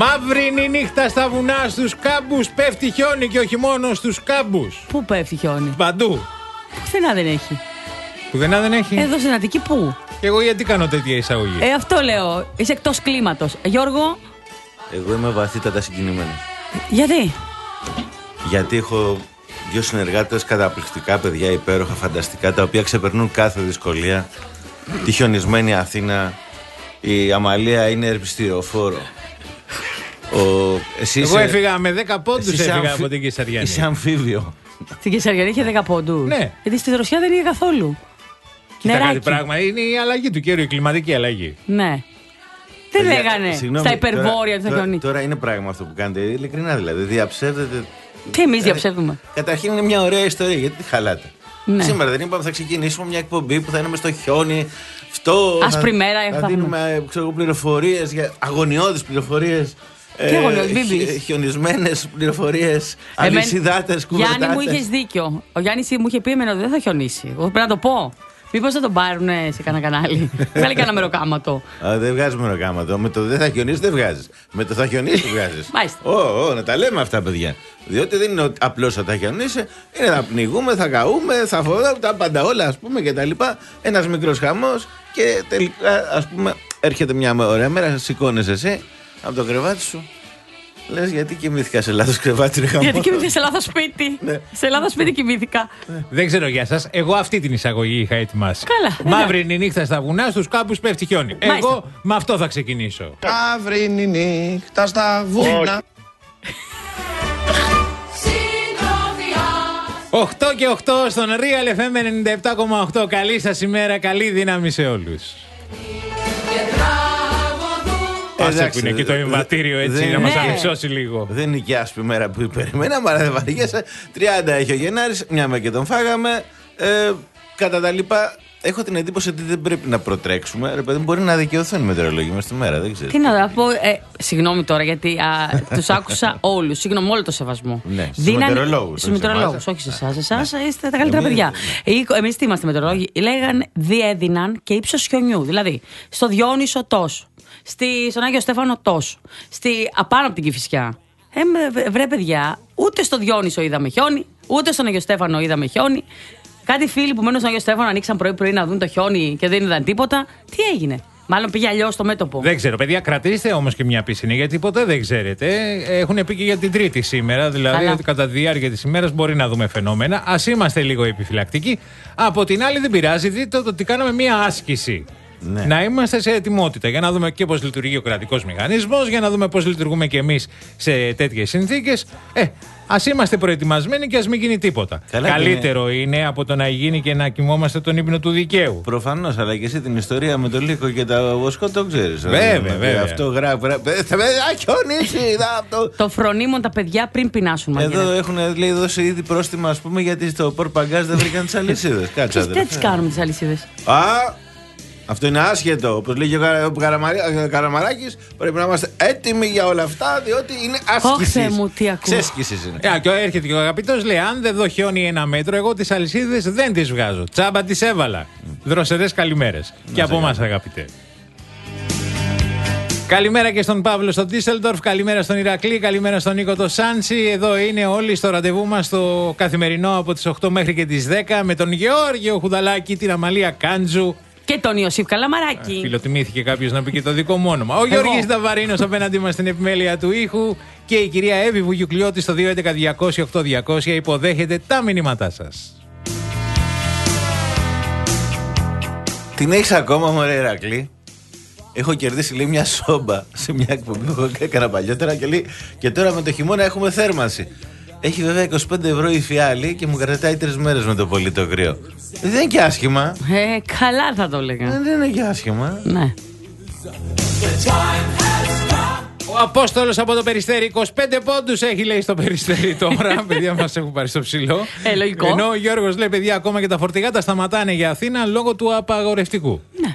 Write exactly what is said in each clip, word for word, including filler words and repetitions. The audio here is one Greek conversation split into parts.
Μαύρη είναι η νύχτα στα βουνά, στους κάμπους πέφτει χιόνι και όχι μόνο στους κάμπους. Πού πέφτει χιόνι? Παντού. Πουθενά δεν έχει. Πουθενά δεν έχει. Εδώ στην Αττική πού? Και εγώ γιατί κάνω τέτοια εισαγωγή? Ε, αυτό λέω. Είσαι εκτός κλίματος. Γιώργο. Εγώ είμαι βαθύτατα συγκινημένος. Γιατί? Γιατί έχω δύο συνεργάτες καταπληκτικά παιδιά, υπέροχα, φανταστικά, τα οποία ξεπερνούν κάθε δυσκολία. Τη χιονισμένη Αθήνα. Η Αμαλία είναι ερπιστηριοφόρο. Ο... Εσύ Εγώ είσαι... έφυγα με δέκα πόντους, έφυγα αμφι... από την Κεσαριανή. Είσαι αμφίβιο. Στην Κεσαριανή είχε δέκα πόντους. Ναι. Γιατί στη Δροσιά δεν είχε καθόλου. Κοίτα Νεράκι. κάτι πράγμα, είναι η αλλαγή του καιρού, η κλιματική αλλαγή. Ναι. Δεν Παιδιά, λέγανε συγγνώμη, στα υπερβόρεια του τώρα, χιονί. τώρα, τώρα είναι πράγμα αυτό που κάνετε, ειλικρινά δηλαδή. Διαψεύδετε. Τι εμείς διαψεύδουμε? Καταρχήν είναι μια ωραία ιστορία, γιατί τη χαλάτε. Ναι. Σήμερα δεν είπαμε θα ξεκινήσουμε μια εκπομπή που θα είναι μες στο χιόνι. Αυτό, Άσπρη θα, μέρα θα θα δίνουμε πληροφορίες, αγωνιώδεις πληροφορίες. Τι αγωνιώδεις, μην πεις. χι, χιονισμένες πληροφορίες, αλυσιδάτες, κουβερτάτες. Γιάννη, μου είχες δίκιο. Ο Γιάννης μου είχε πει εμένα ότι δεν θα χιονίσει. Εγώ πρέπει να το πω. Μήπως θα τον πάρουν σε κανένα κανάλι? Βγάλει κανένα μεροκάματο. Α, δεν βγάζει μεροκάματο. Με το δεν θα χιονίσει δεν βγάζεις. Με το θα χιονίσει βγάζεις. Μάλιστα. Ω, ω, να τα λέμε αυτά, παιδιά. Διότι δεν είναι απλώς θα τα χιονίσει, είναι θα πνιγούμε, θα καούμε, θα φοράμε τα πάντα όλα, ας πούμε, και τα λοιπά. Ένας μικρός χαμός και τελικά, ας πούμε, έρχεται μια ωραία μέρα, σηκώνεσαι εσύ από το κρεβάτι σου. Λες, γιατί κοιμήθηκα σε λάθος κρεβάτι, ρε χαμό. Γιατί κοιμήθηκα σε λάθος σπίτι. Ναι. Σε λάθος σπίτι κοιμήθηκα. Δεν ξέρω για σας, εγώ αυτή την εισαγωγή είχα ετοιμάσει. Καλά. Μαύρη είναι η νύχτα στα βουνά, στους κάμπους πέφτει χιόνι. Μάλιστα. Εγώ με αυτό θα ξεκινήσω. Μαύρη είναι η νύχτα στα βουνά. οκτώ και οκτώ στον Real εφ εμ ενενήντα επτά κόμμα οκτώ. Καλή σας ημέρα, καλή δύναμη σε όλους. Άσε που είναι εκεί το εμβατήριο, έτσι, δεν- να μας Ναι. ανυψώσει λίγο. Δεν είναι και άσπρη μέρα που περιμέναμε, αλλά δεν βαριέσαι. τριάντα έχει ο Γενάρης, μια με και τον φάγαμε. Ε, κατά τα λοιπά, έχω την εντύπωση ότι δεν πρέπει να προτρέξουμε. Ρε παιδί, μπορεί να δικαιωθούν οι μετεωρολόγοι μες στη μέρα, δεν ξέρω. Τι να πω, ε, συγγνώμη τώρα γιατί τους άκουσα όλους. Συγγνώμη, όλο το σεβασμό. Ναι, στους μετεωρολόγους, Στους όχι σε μετεωρολόγους, εμάς. όχι σε εσάς. Εσάς είστε τα καλύτερα Εμείς- παιδιά. Εμείς τι είμαστε μετεωρολόγοι? Λέγαν, διέδιναν και ύψος χιονιού. Δηλαδή, στο Διόνυσο τόσο. Στη, στον Άγιο Στέφανο τόσο. Στη, απάνω από την Κηφισιά. Ε, με- βρε παιδιά, ούτε στο Διόνυσο είδαμε χιόνι, ούτε στον Άγιο Στέφανο είδαμε χιόνι. Κάτι φίλοι που μένουν στον Άγιο Στέφανο ανοίξαν πρωί-πρωί να δουν το χιόνι και δεν είδαν τίποτα. Τι έγινε? Μάλλον πήγε αλλιώς στο μέτωπο. Δεν ξέρω, παιδιά, κρατήστε όμως και μια πίσινη, γιατί ποτέ δεν ξέρετε. Έχουν πει και για την Τρίτη σήμερα, δηλαδή Καλά. ότι κατά τη διάρκεια της ημέρας μπορεί να δούμε φαινόμενα. Ας είμαστε λίγο επιφυλακτικοί. Από την άλλη, δεν πειράζει, δείτε ότι κάναμε μια άσκηση. Ναι. Να είμαστε σε ετοιμότητα για να δούμε και πώς λειτουργεί ο κρατικός μηχανισμός, για να δούμε πώς λειτουργούμε και εμείς σε τέτοιες συνθήκες. Ε, ας είμαστε προετοιμασμένοι και ας μην γίνει τίποτα. Καλά, Καλύτερο είναι από το να γίνει και να κοιμόμαστε τον ύπνο του δικαίου. Προφανώς, αλλά και εσύ την ιστορία με το Λύκο και τα βοσκό το ξέρεις. Βέβαια, Δηλαδή, βέβαια. Αυτό γράφει. Θα με χιονίσει. Το φρονίμον τα παιδιά πριν πεινάσουν. μαγειρεύουν. Εδώ έχουν λέει, δώσει ήδη πρόστιμα, ας πούμε, γιατί στο Πορπαγκάζ δεν βρήκαν τις αλυσίδες. Κάτσε, Εμείς δεν τις αδερφέ. κάνουμε τις αλυσίδες. Α, αυτό είναι άσχετο. Όπως λέγει ο Καρα- ο Καραμαρι- Καραμαράκης, πρέπει να είμαστε έτοιμοι για όλα αυτά, διότι είναι άσκηση. Θεέ μου, τι ακούω. Ξέσκησης είναι. Ε, και έρχεται και ο αγαπητός λέει: αν δεν δω χιόνι ένα μέτρο, εγώ τις αλυσίδες δεν τις βγάζω. Τσάμπα τις έβαλα. Δροσερές καλημέρες. Και από εμάς, αγαπητέ. Καλημέρα και στον Παύλο στο Ντίσσελντορφ, καλημέρα στον Ηρακλή, καλημέρα στον Νίκο το Σάντσι. Εδώ είναι όλοι στο ραντεβού μας το καθημερινό από τις οκτώ μέχρι και τις δέκα με τον Γεώργιο Χουδαλάκη, την Αμαλία Κάντζου. Και τον Ιωσήφ Καλαμαράκη. Φιλοτιμήθηκε κάποιος να πει και το δικό μου όνομα. Ο Γιώργης Δαβαρίνος απέναντί μας στην επιμέλεια του ήχου και η κυρία Εύη Βουγιουκλιώτη στο δύο έντεκα διακόσια οκτώ διακόσια υποδέχεται τα μηνύματά σας. Την έχεις ακόμα, μωρέ Ηρακλή? Έχω κερδίσει, λέει, μια σόμπα σε μια εκπομπή που έκανα παλιότερα και λέει, και τώρα με το χειμώνα έχουμε θέρμανση. Έχει βέβαια είκοσι πέντε ευρώ η φιάλη και μου κρατάει τρεις μέρες με το πολύ το κρύο. Δεν είναι και άσχημα. Ε, καλά θα το έλεγα. Δεν είναι και άσχημα. Ναι. Ο Απόστολος από το Περιστέρι, είκοσι πέντε πόντους έχει, λέει, στο Περιστέρι τώρα. Παιδιά, μας έχουν πάρει στο ψηλό. Ε, λογικό. Ενώ ο Γιώργος λέει: παιδιά, ακόμα και τα φορτηγά τα σταματάνε για Αθήνα λόγω του απαγορευτικού. Ναι.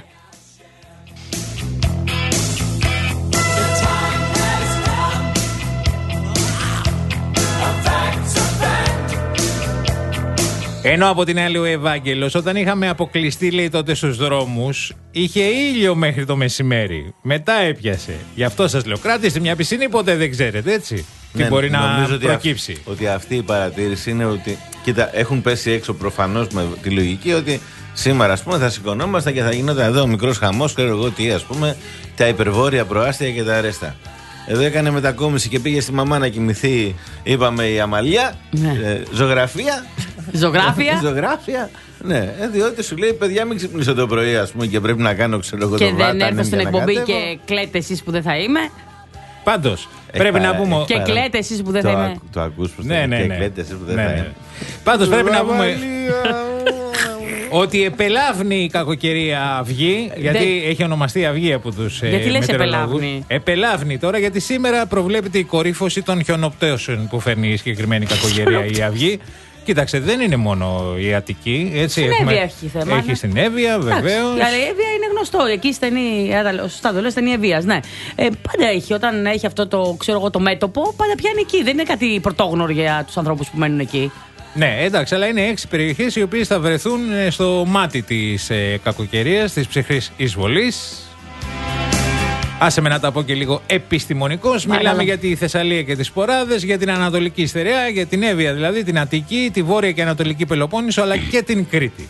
Ενώ από την άλλη ο Ευάγγελος, όταν είχαμε αποκλειστεί, λέει, τότε στους δρόμους, είχε ήλιο μέχρι το μεσημέρι. Μετά έπιασε. Γι' αυτό σας λέω, κρατήστε μια πισίνη, ποτέ δεν ξέρετε, έτσι. Τι Ναι, μπορεί να Ότι, προκύψει. αυ- ότι αυτή η παρατήρηση είναι ότι. Κοίτα, έχουν πέσει έξω προφανώς με τη λογική ότι σήμερα, ας πούμε, θα σηκωνόμασταν και θα γινόταν εδώ ο μικρός χαμός, ξέρω εγώ τι, ας πούμε, τα υπερβόρεια προάστια και τα αρέστα. Εδώ έκανε μετακόμιση και πήγε στη μαμά να κοιμηθεί, είπαμε, η Αμαλία. Ναι. Ε, ζωγραφία. Ζωγράφια. Ζωγράφια. Ναι, ε, διότι σου λέει, παιδιά, μην ξυπνήσω το πρωί, ας πούμε, και πρέπει να κάνω, ξέρω εγώ, Και το δεν βάτανεν έρθω στην για να εκπομπή κατέβω. και κλαίτε εσείς που δεν θα είμαι. Πάντως, Έχει πρέπει παρά- να πούμε. έχει Και παρά- κλαίτε εσείς που δεν το θα είμαι. ακ- Το ακούς πως Ναι, το ναι, και ναι. κλαίτε εσείς που δεν Ναι, θα ναι. είναι. Πάντως πρέπει να πούμε ότι επελάβνει η κακοκαιρία αυγή, γιατί έχει ονομαστεί αυγή από τους ε, Γιατί λες μετεωρολόγους. επελάβνει? Επελάβνει τώρα, γιατί σήμερα προβλέπεται η κορύφωση των χιονοπτώσεων που φέρνει η συγκεκριμένη κακοκαιρία η αυγή. Κοίταξε, δεν είναι μόνο η Αττική. Έτσι, Στην έχουμε- Εύβοια έχει θέμα, Έχει ναι. στην Εύβοια, βεβαίως. Η Εύβοια είναι γνωστό. Εκεί στενή, έδαλο, σωστά το λέω, στενή Ευβίας, ναι. Ε, πάντα έχει, όταν έχει αυτό το, ξέρω εγώ, το μέτωπο, πάντα πιάνει εκεί. Δεν είναι κάτι πρωτόγνωρο για τους ανθρώπους που μένουν εκεί. Ναι, εντάξει, αλλά είναι έξι περιοχές οι οποίες θα βρεθούν ε, στο μάτι της ε, κακοκαιρίας, της ψυχρής εισβολής. Άσε με να τα πω και λίγο επιστημονικώς. Μιλάμε Παρακαλώ. για τη Θεσσαλία και τις Ποράδες, για την Ανατολική Στερεά, για την Εύβοια δηλαδή, την Αττική, τη Βόρεια και Ανατολική Πελοπόννησο, αλλά και την Κρήτη.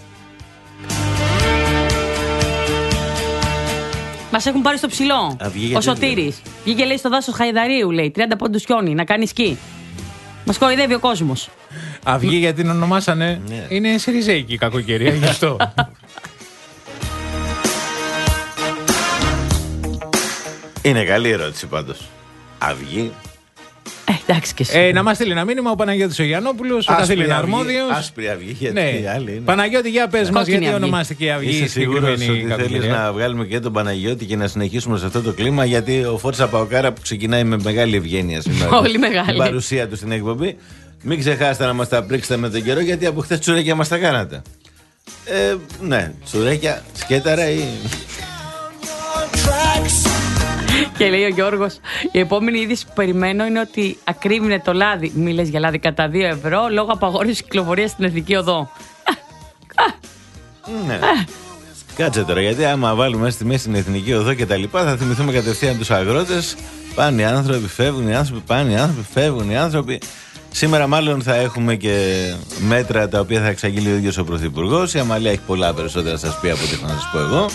Μας έχουν πάρει στο ψηλό. Αυγή Ο γιατί Σωτήρης. Βγήκε, λέει, στο δάσος Χαϊδαρίου, λέει, τριάντα πόντους χιόνι, να κάνει σκι. Μας κοροϊδεύει ο κόσμος. Αυγή γιατί την ονομάσανε. Ναι. Είναι σιριζέικη η κακοκαιρία, γι' αυτό. Είναι καλή ερώτηση πάντως. Αυγή. Ε, εντάξει και εσύ. ε, να μας στείλει ένα μήνυμα ο Παναγιώτης ο Γιαννόπουλος, ο Άσπρη καθήλυνα αυγή, αρμόδιος. Άσπρη αυγή, γιατί Ναι. η άλλη είναι. Παναγιώτη, για πες μας, Κόκκινη γιατί αυγή. ονομάστηκε η αυγή Είσαι η σίγουρος συγκεκριμένη ότι θέλεις κακοκαιρία? να βγάλουμε και τον Παναγιώτη και να συνεχίσουμε σε αυτό το κλίμα, γιατί ο Φόρτσα Παοκάρα που ξεκινάει με μεγάλη ευγένεια σήμερα. Πολύ μεγάλη. Την παρουσία του στην εκπομπή. Μην ξεχάσετε να μας τα πρίξετε με τον καιρό, γιατί από χθες τσουρέκια μας τα κάνατε. Ε, ναι, τσουρέκια, σκέταρα ή. Και λέει ο Γιώργος, η επόμενη είδηση που περιμένω είναι ότι ακρίβεινε το λάδι. Μη λες για λάδι κατά δύο ευρώ λόγω απαγόρευσης κυκλοφορίας στην Εθνική Οδό. Ναι. Κάτσε τώρα, γιατί άμα βάλουμε στη μέση την Εθνική Οδό και τα λοιπά, θα θυμηθούμε κατευθείαν τους αγρότες. Πάνε οι άνθρωποι, φεύγουν οι άνθρωποι, πάνε οι άνθρωποι, φεύγουν οι άνθρωποι. Σήμερα μάλλον θα έχουμε και μέτρα τα οποία θα εξαγγείλει ο ίδιος ο Πρωθυπουργός. Η Αμαλία έχει πολλά περισσότερα να σας πει από ό,τι έχω να σας πω εγώ.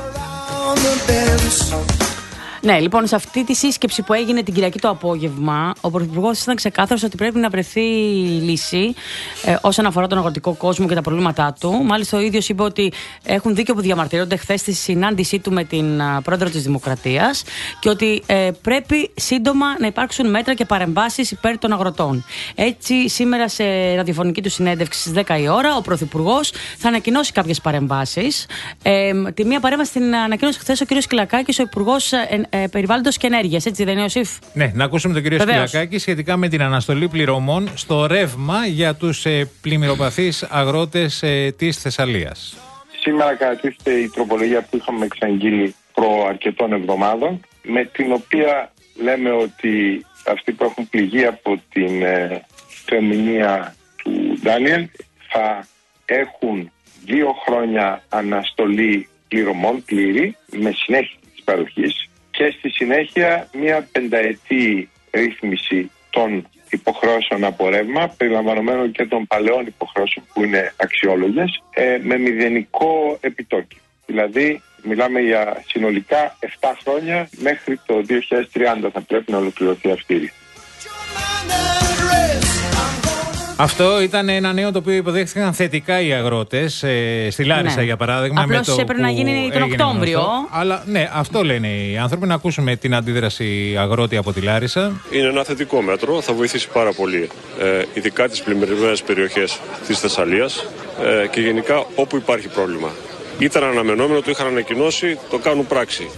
Ναι, λοιπόν, σε αυτή τη σύσκεψη που έγινε την Κυριακή το απόγευμα, ο Πρωθυπουργός ήταν ξεκάθαρος ότι πρέπει να βρεθεί λύση ε, όσον αφορά τον αγροτικό κόσμο και τα προβλήματά του. Μάλιστα, ο ίδιος είπε ότι έχουν δίκιο που διαμαρτυρώνται χθες στη συνάντησή του με την α, πρόεδρο της Δημοκρατίας και ότι ε, πρέπει σύντομα να υπάρξουν μέτρα και παρεμβάσεις υπέρ των αγροτών. Έτσι, σήμερα σε ραδιοφωνική του συνέντευξη στις δέκα η ώρα, ο Πρωθυπουργός θα ανακοινώσει κάποιες παρεμβάσεις. Ε, τη μία παρέμβαση την ανακοίνωσε χθες ο κ. Σκυλακάκης, ο Υπουργός ε, ε, Περιβάλλοντος και Ενέργειας. Έτσι δεν είναι, Ιωσήφ? Ναι, να ακούσουμε τον κύριο Βεβαίως. Σκυλακάκη σχετικά με την αναστολή πληρωμών στο ρεύμα για τους ε, πλημμυροπαθείς αγρότες ε, της Θεσσαλίας. Σήμερα κατατίθεται η τροπολογία που είχαμε εξαγγείλει προ αρκετών εβδομάδων, με την οποία λέμε ότι αυτοί που έχουν πληγεί από την ε, θεομηνία του Ντάνιελ θα έχουν δύο χρόνια αναστολή πληρωμών πλήρη με συνέχεια της παροχής και στη συνέχεια μια πενταετή ρύθμιση των υποχρεώσεων από ρεύμα, περιλαμβανομένων και των παλαιών υποχρεώσεων που είναι αξιόλογες, ε, με μηδενικό επιτόκιο. Δηλαδή, μιλάμε για συνολικά επτά χρόνια, μέχρι το δύο χιλιάδες τριάντα θα πρέπει να ολοκληρωθεί αυτή η ρύθμιση. Αυτό ήταν ένα νέο το οποίο υποδέχθηκαν θετικά οι αγρότες ε, στη Λάρισα, Ναι. για παράδειγμα. Απλώς με το έπρεπε να που γίνει τον έγινε Οκτώβριο. γνωστό. Αλλά ναι, αυτό λένε οι άνθρωποι. Να ακούσουμε την αντίδραση αγρότη από τη Λάρισα. Είναι ένα θετικό μέτρο, θα βοηθήσει πάρα πολύ, ε, ειδικά τις πλημμυρισμένες περιοχές της Θεσσαλίας ε, και γενικά όπου υπάρχει πρόβλημα. Ήταν αναμενόμενο, το είχαν ανακοινώσει, το κάνουν πράξη.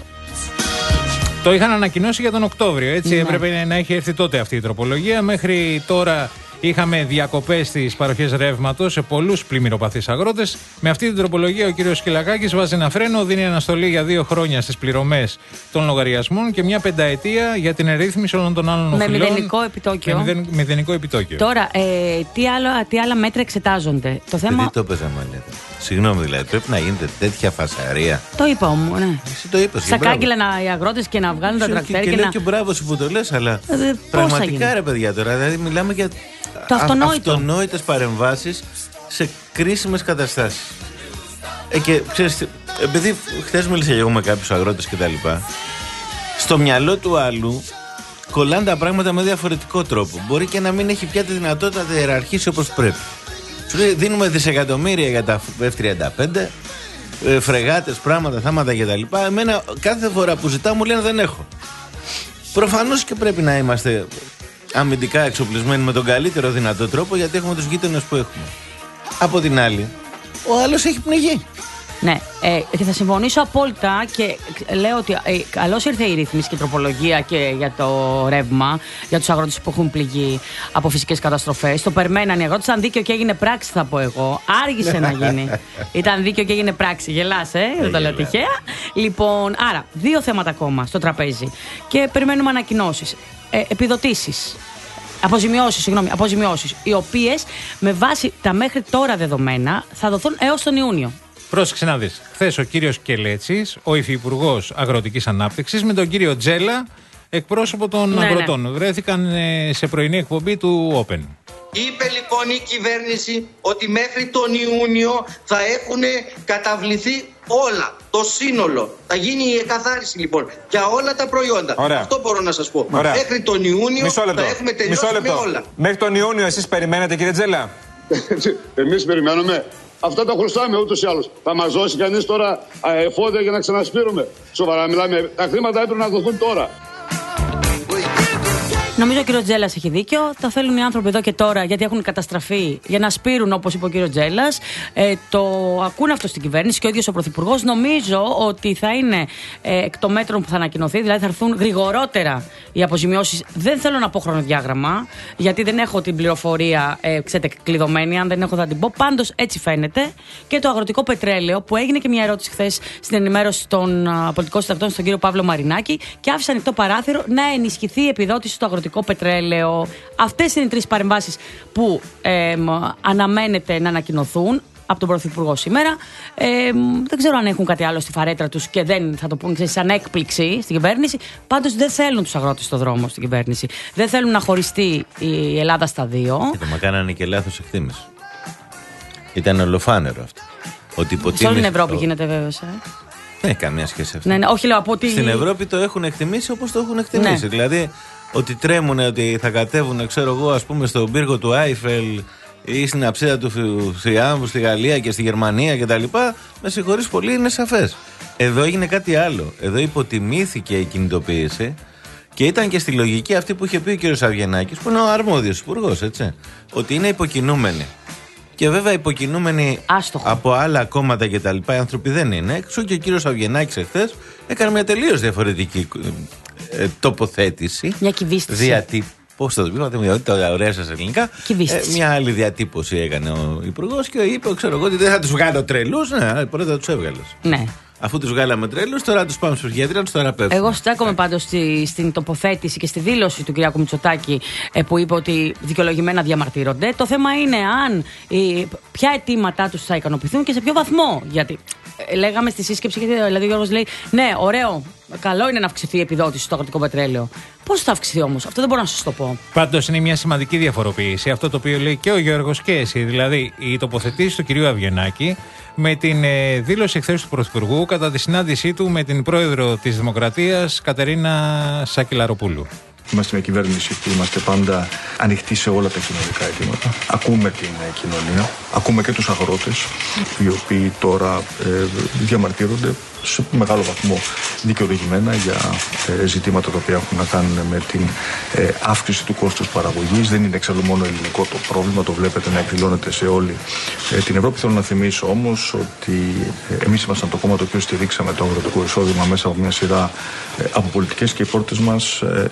Το είχαν ανακοινώσει για τον Οκτώβριο, έτσι. Ναι. Έπρεπε να έχει έρθει τότε αυτή η τροπολογία. Μέχρι τώρα Είχαμε διακοπές στις παροχές ρεύματος σε πολλούς πλημμυροπαθείς αγρότες. Με αυτή την τροπολογία ο κύριος Σκυλακάκης βάζει ένα φρένο, δίνει αναστολή για δύο χρόνια στις πληρωμές των λογαριασμών και μια πενταετία για την ερρύθμιση όλων των άλλων οφειλών. Με μηδενικό επιτόκιο. Με μηδεν, μηδενικό επιτόκιο. Τώρα, ε, τι, άλλο, τι άλλα μέτρα εξετάζονται. Το θέμα. Τι το έπαιζα μάλλον. Συγγνώμη, δηλαδή πρέπει να γίνεται τέτοια φασαρία. Το είπα όμω, ναι. Εσύ το είπες. Στα κάγκελα οι αγρότες και να βγάλουν τα τρακτέρ. Και, και λέω να... και μπράβο σου που το λες, αλλά ε, πραγματικά ρε παιδιά τώρα. Δηλαδή μιλάμε για το αυτονόητο. αυτονόητες παρεμβάσεις σε κρίσιμες καταστάσεις. Ε, και ξέρεις, επειδή χθες μίλησα εγώ με κάποιους αγρότες και τα λοιπά, στο μυαλό του άλλου κολλάνε τα πράγματα με διαφορετικό τρόπο. Μπορεί και να μην έχει πια τη δυνατότητα να ιεραρχήσει όπως πρέπει. Σου λέει δίνουμε δισεκατομμύρια για τα εφ τριάντα πέντε, φρεγάτες, πράγματα, θάματα κτλ. Εμένα κάθε φορά που ζητάω μου λένε δεν έχω. Προφανώς και πρέπει να είμαστε αμυντικά εξοπλισμένοι με τον καλύτερο δυνατό τρόπο, γιατί έχουμε τους γείτονες που έχουμε. Από την άλλη, ο άλλος έχει πνιγεί. Ναι, ε, και θα συμφωνήσω απόλυτα και λέω ότι ε, καλώς ήρθε η ρύθμιση και η τροπολογία και για το ρεύμα, για τους αγρότες που έχουν πληγεί από φυσικές καταστροφές. Το περιμέναν οι αγρότες, ήταν δίκαιο και έγινε πράξη, θα πω εγώ. Άργησε να γίνει. Ήταν δίκαιο και έγινε πράξη. Γελάς, ε, δεν το λέω τυχαία. Λοιπόν, άρα, δύο θέματα ακόμα στο τραπέζι και περιμένουμε ανακοινώσεις. Ε, επιδοτήσεις. Αποζημιώσεις, συγγνώμη, αποζημιώσεις, οι οποίες με βάση τα μέχρι τώρα δεδομένα θα δοθούν έως τον Ιούνιο. Πρόσεξε να δεις. Χθες ο κύριος Κελέτσης, ο υφυπουργός Αγροτικής Ανάπτυξης, με τον κύριο Τζέλα, εκπρόσωπο των ναι, αγροτών, ναι. βρέθηκαν σε πρωινή εκπομπή του Open. Είπε λοιπόν η κυβέρνηση ότι μέχρι τον Ιούνιο θα έχουν καταβληθεί όλα, το σύνολο. Θα γίνει η εκαθάριση λοιπόν για όλα τα προϊόντα. Ωραία. Αυτό μπορώ να σας πω. Ωραία. Μέχρι τον Ιούνιο θα έχουμε τελειώσει με όλα. Μέχρι τον Ιούνιο εσείς περιμένετε, κύριε Τζέλα? Εμείς περιμένουμε. Αυτά τα χρωστάμε ούτως ή άλλως. Θα μας δώσει κανείς τώρα εφόδια για να ξανασπείρουμε? Σοβαρά μιλάμε. Τα χρήματα έπρεπε να δοθούν τώρα. Νομίζω ο κύριος Τζέλας έχει δίκιο. Τα θέλουν οι άνθρωποι εδώ και τώρα, γιατί έχουν καταστραφεί για να σπείρουν, όπως είπε ο κύριος Τζέλας. Ε, το ακούν αυτό στην κυβέρνηση και ο ίδιος ο Πρωθυπουργός. Νομίζω ότι θα είναι ε, εκ των μέτρων που θα ανακοινωθεί, δηλαδή θα έρθουν γρηγορότερα οι αποζημιώσεις. Δεν θέλω να πω χρονοδιάγραμμα, γιατί δεν έχω την πληροφορία ε, ξέρετε, κλειδωμένη. Αν δεν έχω, θα την πω. Πάντως έτσι φαίνεται. Και το αγροτικό πετρέλαιο, που έγινε και μια ερώτηση χθες στην ενημέρωση των uh, πολιτικών συντακτών στον κύριο Παύλο Μαρινάκη, και άφησε ανοιχτό παράθυρο να ενισχυθεί η επιδότηση στο αγροτικό πετρέλαιο. Αυτές είναι οι τρεις παρεμβάσεις που ε, αναμένεται να ανακοινωθούν από τον Πρωθυπουργό σήμερα. Ε, δεν ξέρω αν έχουν κάτι άλλο στη φαρέτρα τους και δεν θα το πούν ξέρεις, σαν έκπληξη στην κυβέρνηση. Πάντως δεν θέλουν τους αγρότες στον δρόμο στην κυβέρνηση. Δεν θέλουν να χωριστεί η Ελλάδα στα δύο. Και το μα κάνανε και λάθος εκτίμηση. Ήταν ολοφάνερο αυτό. Ότι σε όλη την Ευρώπη γίνεται βέβαια. Ε. Δεν έχει καμία σχέση αυτό. Ναι, ναι, όχι, λέω, από ότι... Στην Ευρώπη το έχουν εκτιμήσει όπως το έχουν εκτιμήσει. Ναι. Δηλαδή ότι τρέμουνε, ότι θα κατέβουν, ξέρω εγώ, ας πούμε, στον πύργο του Άιφελ ή στην αψίδα του Θριάμβου στη Γαλλία και στη Γερμανία κτλ. Με συγχωρείς πολύ, είναι σαφές. Εδώ έγινε κάτι άλλο. Εδώ υποτιμήθηκε η κινητοποίηση και ήταν και στη λογική αυτή που είχε πει ο κ. Αβγενάκης, που είναι ο αρμόδιος υπουργός, έτσι. Ότι είναι υποκινούμενοι. Και βέβαια υποκινούμενοι Άστοχο. από άλλα κόμματα κτλ. Οι άνθρωποι δεν είναι. Εξού και ο κύριος Αβγενάκης εχθές έκανε μια τελείως διαφορετική ε, τοποθέτηση. Μια κυβίστηση. Διατύπωση. Πώς θα το είπατε, τα ωραία σας ελληνικά. Ε, μια άλλη διατύπωση έκανε ο υπουργός και είπε, ξέρω εγώ, ότι δεν θα τους βγάλω τρελούς. Ναι, πρώτα τους έβγαλες. Ναι. Αφού τους βγάλαμε τρέλους, τώρα τους πάμε στους γιατροί να τους θεραπεύσουμε. Εγώ στέκομαι πάντως στη, στην τοποθέτηση και στη δήλωση του κ. Μητσοτάκη ε, που είπε ότι δικαιολογημένα διαμαρτύρονται. Το θέμα είναι αν ε, ποια αιτήματά τους θα ικανοποιηθούν και σε ποιο βαθμό. Γιατί ε, λέγαμε στη σύσκεψη, δηλαδή ο Γιώργος λέει, ναι, ωραίο, καλό είναι να αυξηθεί η επιδότηση στο αγροτικό πετρέλαιο. Πώς θα αυξηθεί όμως, αυτό δεν μπορώ να σας το πω. Πάντως είναι μια σημαντική διαφοροποίηση. Αυτό το οποίο λέει και ο Γιώργος και εσύ. Δηλαδή, η τοποθετήση του κυρίου Αβγενάκη με την ε, δήλωση εχθές του Πρωθυπουργού κατά τη συνάντησή του με την πρόεδρο της Δημοκρατίας, Κατερίνα Σακελαροπούλου. Είμαστε μια κυβέρνηση που είμαστε πάντα ανοιχτοί σε όλα τα κοινωνικά αιτήματα. Ακούμε την ε, κοινωνία, ακούμε και τους αγρότες, οι οποίοι τώρα ε, διαμαρτύρονται σε μεγάλο βαθμό δικαιολογημένα για ε, ζητήματα τα οποία έχουν να κάνουν με την ε, αύξηση του κόστους παραγωγής. Δεν είναι εξάλλου μόνο ελληνικό το πρόβλημα, το βλέπετε να εκδηλώνεται σε όλη ε, την Ευρώπη. Θέλω να θυμίσω όμως ότι ε, εμείς ήμασταν το κόμμα το οποίο στηρίξαμε το αγροτικό εισόδημα μέσα από μια σειρά ε, από πολιτικές και οι πόρτες μας ε, είναι πάντα ανοιχτές.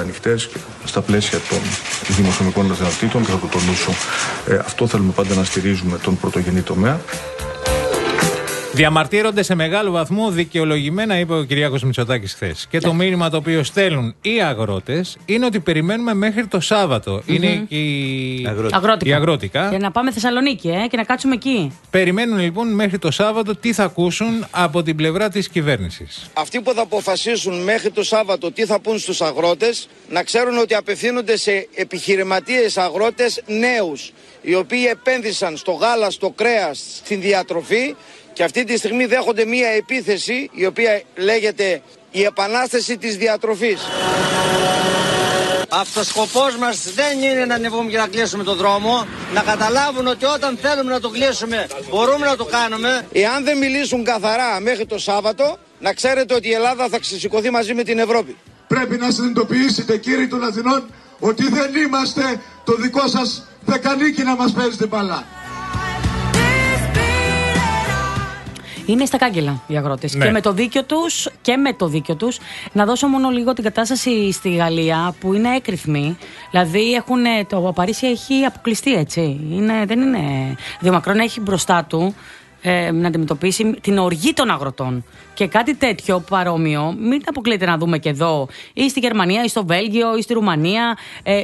ανοιχτές και στα πλαίσια των δημοσιονομικών δυνατοτήτων, και θα το τονίσω, ε, αυτό θέλουμε πάντα να στηρίζουμε τον πρωτογενή τομέα. Διαμαρτύρονται σε μεγάλο βαθμό δικαιολογημένα, είπε ο Κυριάκος Μητσοτάκης χθες. Και το μήνυμα το οποίο στέλνουν οι αγρότες είναι ότι περιμένουμε μέχρι το Σάββατο. Mm-hmm. Είναι και η αγρότικα. η αγρότικα. Για να πάμε Θεσσαλονίκη ε, και να κάτσουμε εκεί. Περιμένουν λοιπόν μέχρι το Σάββατο τι θα ακούσουν από την πλευρά της κυβέρνησης. Αυτοί που θα αποφασίσουν μέχρι το Σάββατο τι θα πούν στους αγρότες, να ξέρουν ότι απευθύνονται σε επιχειρηματίες αγρότες νέους, οι οποίοι επένδυσαν στο γάλα, στο κρέας, στην διατροφή. Και αυτή τη στιγμή δέχονται μία επίθεση η οποία λέγεται η επανάσταση της διατροφής. Αυτός σκοπός μας δεν είναι να ανεβούμε και να κλείσουμε τον δρόμο. Να καταλάβουν ότι όταν θέλουμε να το κλείσουμε μπορούμε να το κάνουμε. Εάν δεν μιλήσουν καθαρά μέχρι το Σάββατο, να ξέρετε ότι η Ελλάδα θα ξεσηκωθεί μαζί με την Ευρώπη. Πρέπει να συνειδητοποιήσετε, κύριοι των Αθηνών, ότι δεν είμαστε το δικό σας δεκανίκι να μας παίζετε μπαλά. Είναι στα κάγκελα οι αγρότες. Ναι. Και με το δίκιο τους, και με το δίκιο τους, να δώσω μόνο λίγο την κατάσταση στη Γαλλία που είναι έκρηθμη. Δηλαδή έχουν, το Παρίσι έχει αποκλειστεί, έτσι. Είναι, δεν είναι. Δηλαδή ο Μακρόν έχει μπροστά του ε, να αντιμετωπίσει την οργή των αγροτών. Και κάτι τέτοιο παρόμοιο, μην αποκλείεται να δούμε και εδώ, ή στη Γερμανία, ή στο Βέλγιο, ή στη Ρουμανία. Ε,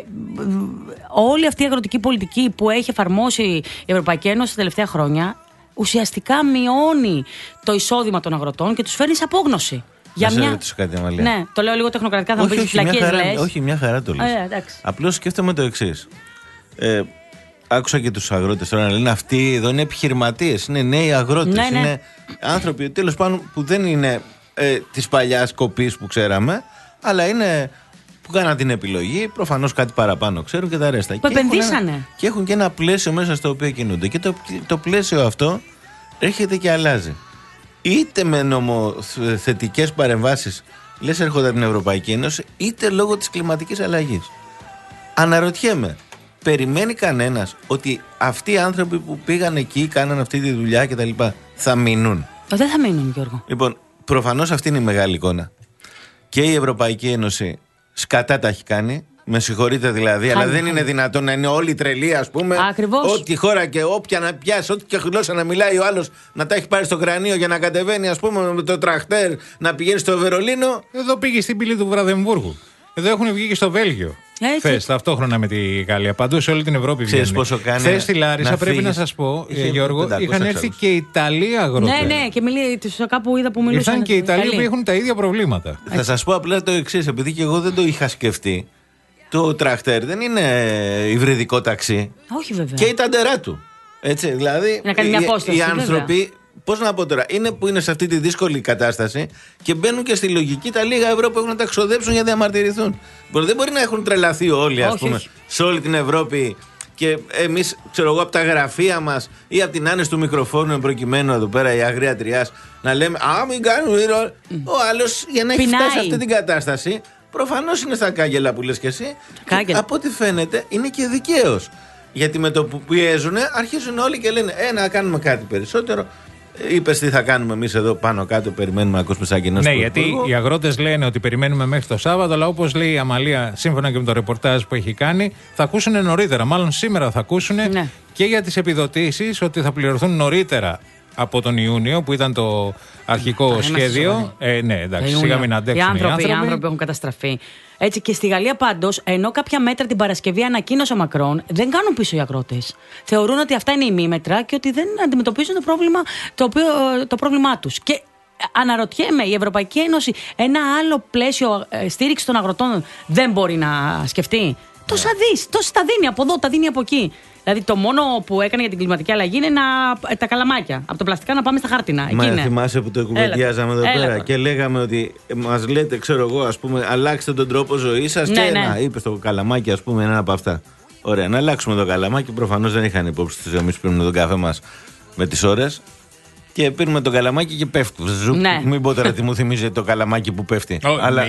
όλη αυτή η αγροτική πολιτική που έχει εφαρμόσει η Ευρωπαϊκή Ένωση τα τελευταία χρόνια, ουσιαστικά μειώνει το εισόδημα των αγροτών και τους φέρνει σε απόγνωση. Για να μια... σε ρωτήσω κάτι, Αμαλία. Ναι, το λέω λίγο τεχνοκρατικά, θα μου πεις φυλακίες λες. Όχι, μια χαρά το λες. Ε, απλώς σκέφτομαι το εξής. Ε, άκουσα και τους αγρότες τώρα να λένε αυτοί εδώ είναι επιχειρηματίες, είναι νέοι αγρότες, ναι, ναι. είναι άνθρωποι τέλος πάντων που δεν είναι ε, της παλιάς κοπής που ξέραμε, αλλά είναι που κάναν την επιλογή, προφανώς κάτι παραπάνω ξέρουν και τα ρέστα. Που επενδύσανε. Ένα, και έχουν και ένα πλαίσιο μέσα στο οποίο κινούνται. Και το, το πλαίσιο αυτό έρχεται και αλλάζει. Είτε με νομοθετικές παρεμβάσεις, λες έρχονται από την Ευρωπαϊκή Ένωση, είτε λόγω της κλιματικής αλλαγής. Αναρωτιέμαι, περιμένει κανένας ότι αυτοί οι άνθρωποι που πήγαν εκεί, κάναν αυτή τη δουλειά κτλ. Θα μείνουν? Δεν θα μείνουν, Γιώργο. Λοιπόν, προφανώς αυτή είναι η μεγάλη εικόνα. Και η Ευρωπαϊκή Ένωση σκατά τα έχει κάνει. Με συγχωρείτε δηλαδή, χάνει, αλλά δεν χάνει. Είναι δυνατόν να είναι όλοι τρελοί, ας πούμε. Ακριβώς. Ό,τι χώρα και όποια να πιάσει, ό,τι και γλώσσα να μιλάει ο άλλος, να τα έχει πάρει στο κρανίο για να κατεβαίνει, ας πούμε, με το τραχτέρ να πηγαίνει στο Βερολίνο. Εδώ πήγε στην πύλη του Βραδεμβούργου. Εδώ έχουν βγει και στο Βέλγιο. Χθες, ταυτόχρονα με τη Γαλλία. Παντού σε όλη την Ευρώπη βγαίνουν. Χθες στη Λάρισα, πρέπει να σας πω, είχε, Γιώργο, είχαν έρθει και οι Ιταλοί αγρότες. Ναι, ναι, και μιλή, κάπου είδα που μιλούσαν. Ήρθαν και οι Ιταλοί που έχουν τα ίδια προβλήματα. Θα σας πω απλά το εξής, επειδή και εγώ δεν το είχα σκεφτεί. Το τραχτέρ δεν είναι υβριδικό ταξί. Όχι, βέβαια. Και η ταντερά του. Έτσι, δηλαδή. Να κάνει μια απόσταση. Οι άνθρωποι, πώς να πω τώρα, είναι που είναι σε αυτή τη δύσκολη κατάσταση και μπαίνουν και στη λογική τα λίγα ευρώ που έχουν να τα ξοδέψουν για να διαμαρτυρηθούν. Δεν μπορεί να έχουν τρελαθεί όλοι, ας πούμε, όχι. σε όλη την Ευρώπη και εμείς, ξέρω εγώ, από τα γραφεία μας ή από την άνεση του μικροφόνου, προκειμένου εδώ πέρα η αγρία τριάς, να λέμε α, μην κάνουμε. Mm. Ο άλλος για να έχει φτάσει σε αυτή την κατάσταση. Προφανώς είναι στα κάγκελα που λες και εσύ. Και από ό,τι φαίνεται είναι και δικαίως. Γιατί με το που πιέζουν αρχίζουν όλοι και λένε ε, να κάνουμε κάτι περισσότερο. Είπες τι θα κάνουμε εμείς εδώ πάνω κάτω, περιμένουμε να ακούσουμε σαν κοινός. Ναι, γιατί οι αγρότες λένε ότι περιμένουμε μέχρι το Σάββατο, αλλά όπως λέει η Αμαλία, σύμφωνα και με το ρεπορτάζ που έχει κάνει, θα ακούσουν νωρίτερα. Μάλλον σήμερα θα ακούσουν ναι. και για τις επιδοτήσεις, ότι θα πληρωθούν νωρίτερα από τον Ιούνιο που ήταν το αρχικό σχέδιο. Ε, ναι, εντάξει, σιγά μην αντέξουν οι άνθρωποι. Οι άνθρωποι, οι άνθρωποι έχουν καταστραφεί. Έτσι, και στη Γαλλία πάντως, ενώ κάποια μέτρα την Παρασκευή ανακοίνωσε ο Μακρόν, δεν κάνουν πίσω οι αγρότες. Θεωρούν ότι αυτά είναι ημίμετρα και ότι δεν αντιμετωπίζουν το, πρόβλημα, το, οποίο, το πρόβλημά τους. Και αναρωτιέμαι, η Ευρωπαϊκή Ένωση ένα άλλο πλαίσιο στήριξη των αγροτών δεν μπορεί να σκεφτεί. Τόσα δις, τόσα τα δίνει από εδώ, τα δίνει από εκεί. Δηλαδή το μόνο που έκανε για την κλιματική αλλαγή είναι να, τα καλαμάκια. Από τα πλαστικά να πάμε στα χάρτινα. Μα θυμάσαι που το κουβεντιάζαμε εδώ Έλα. πέρα και λέγαμε ότι μας λέτε, ξέρω εγώ, ας πούμε, αλλάξτε τον τρόπο ζωής σας ναι, και ναι. να είπε το καλαμάκι, ας πούμε, ένα από αυτά. Ωραία, να αλλάξουμε το καλαμάκι. Προφανώς δεν είχαν υπόψη τους εμείς πίνουμε τον καφέ μας με τις ώρες. Και πίνουμε το καλαμάκι και πέφτει. Ναι. Μην πω τώρα τι μου θυμίζει το καλαμάκι που πέφτει. Oh, αλλά...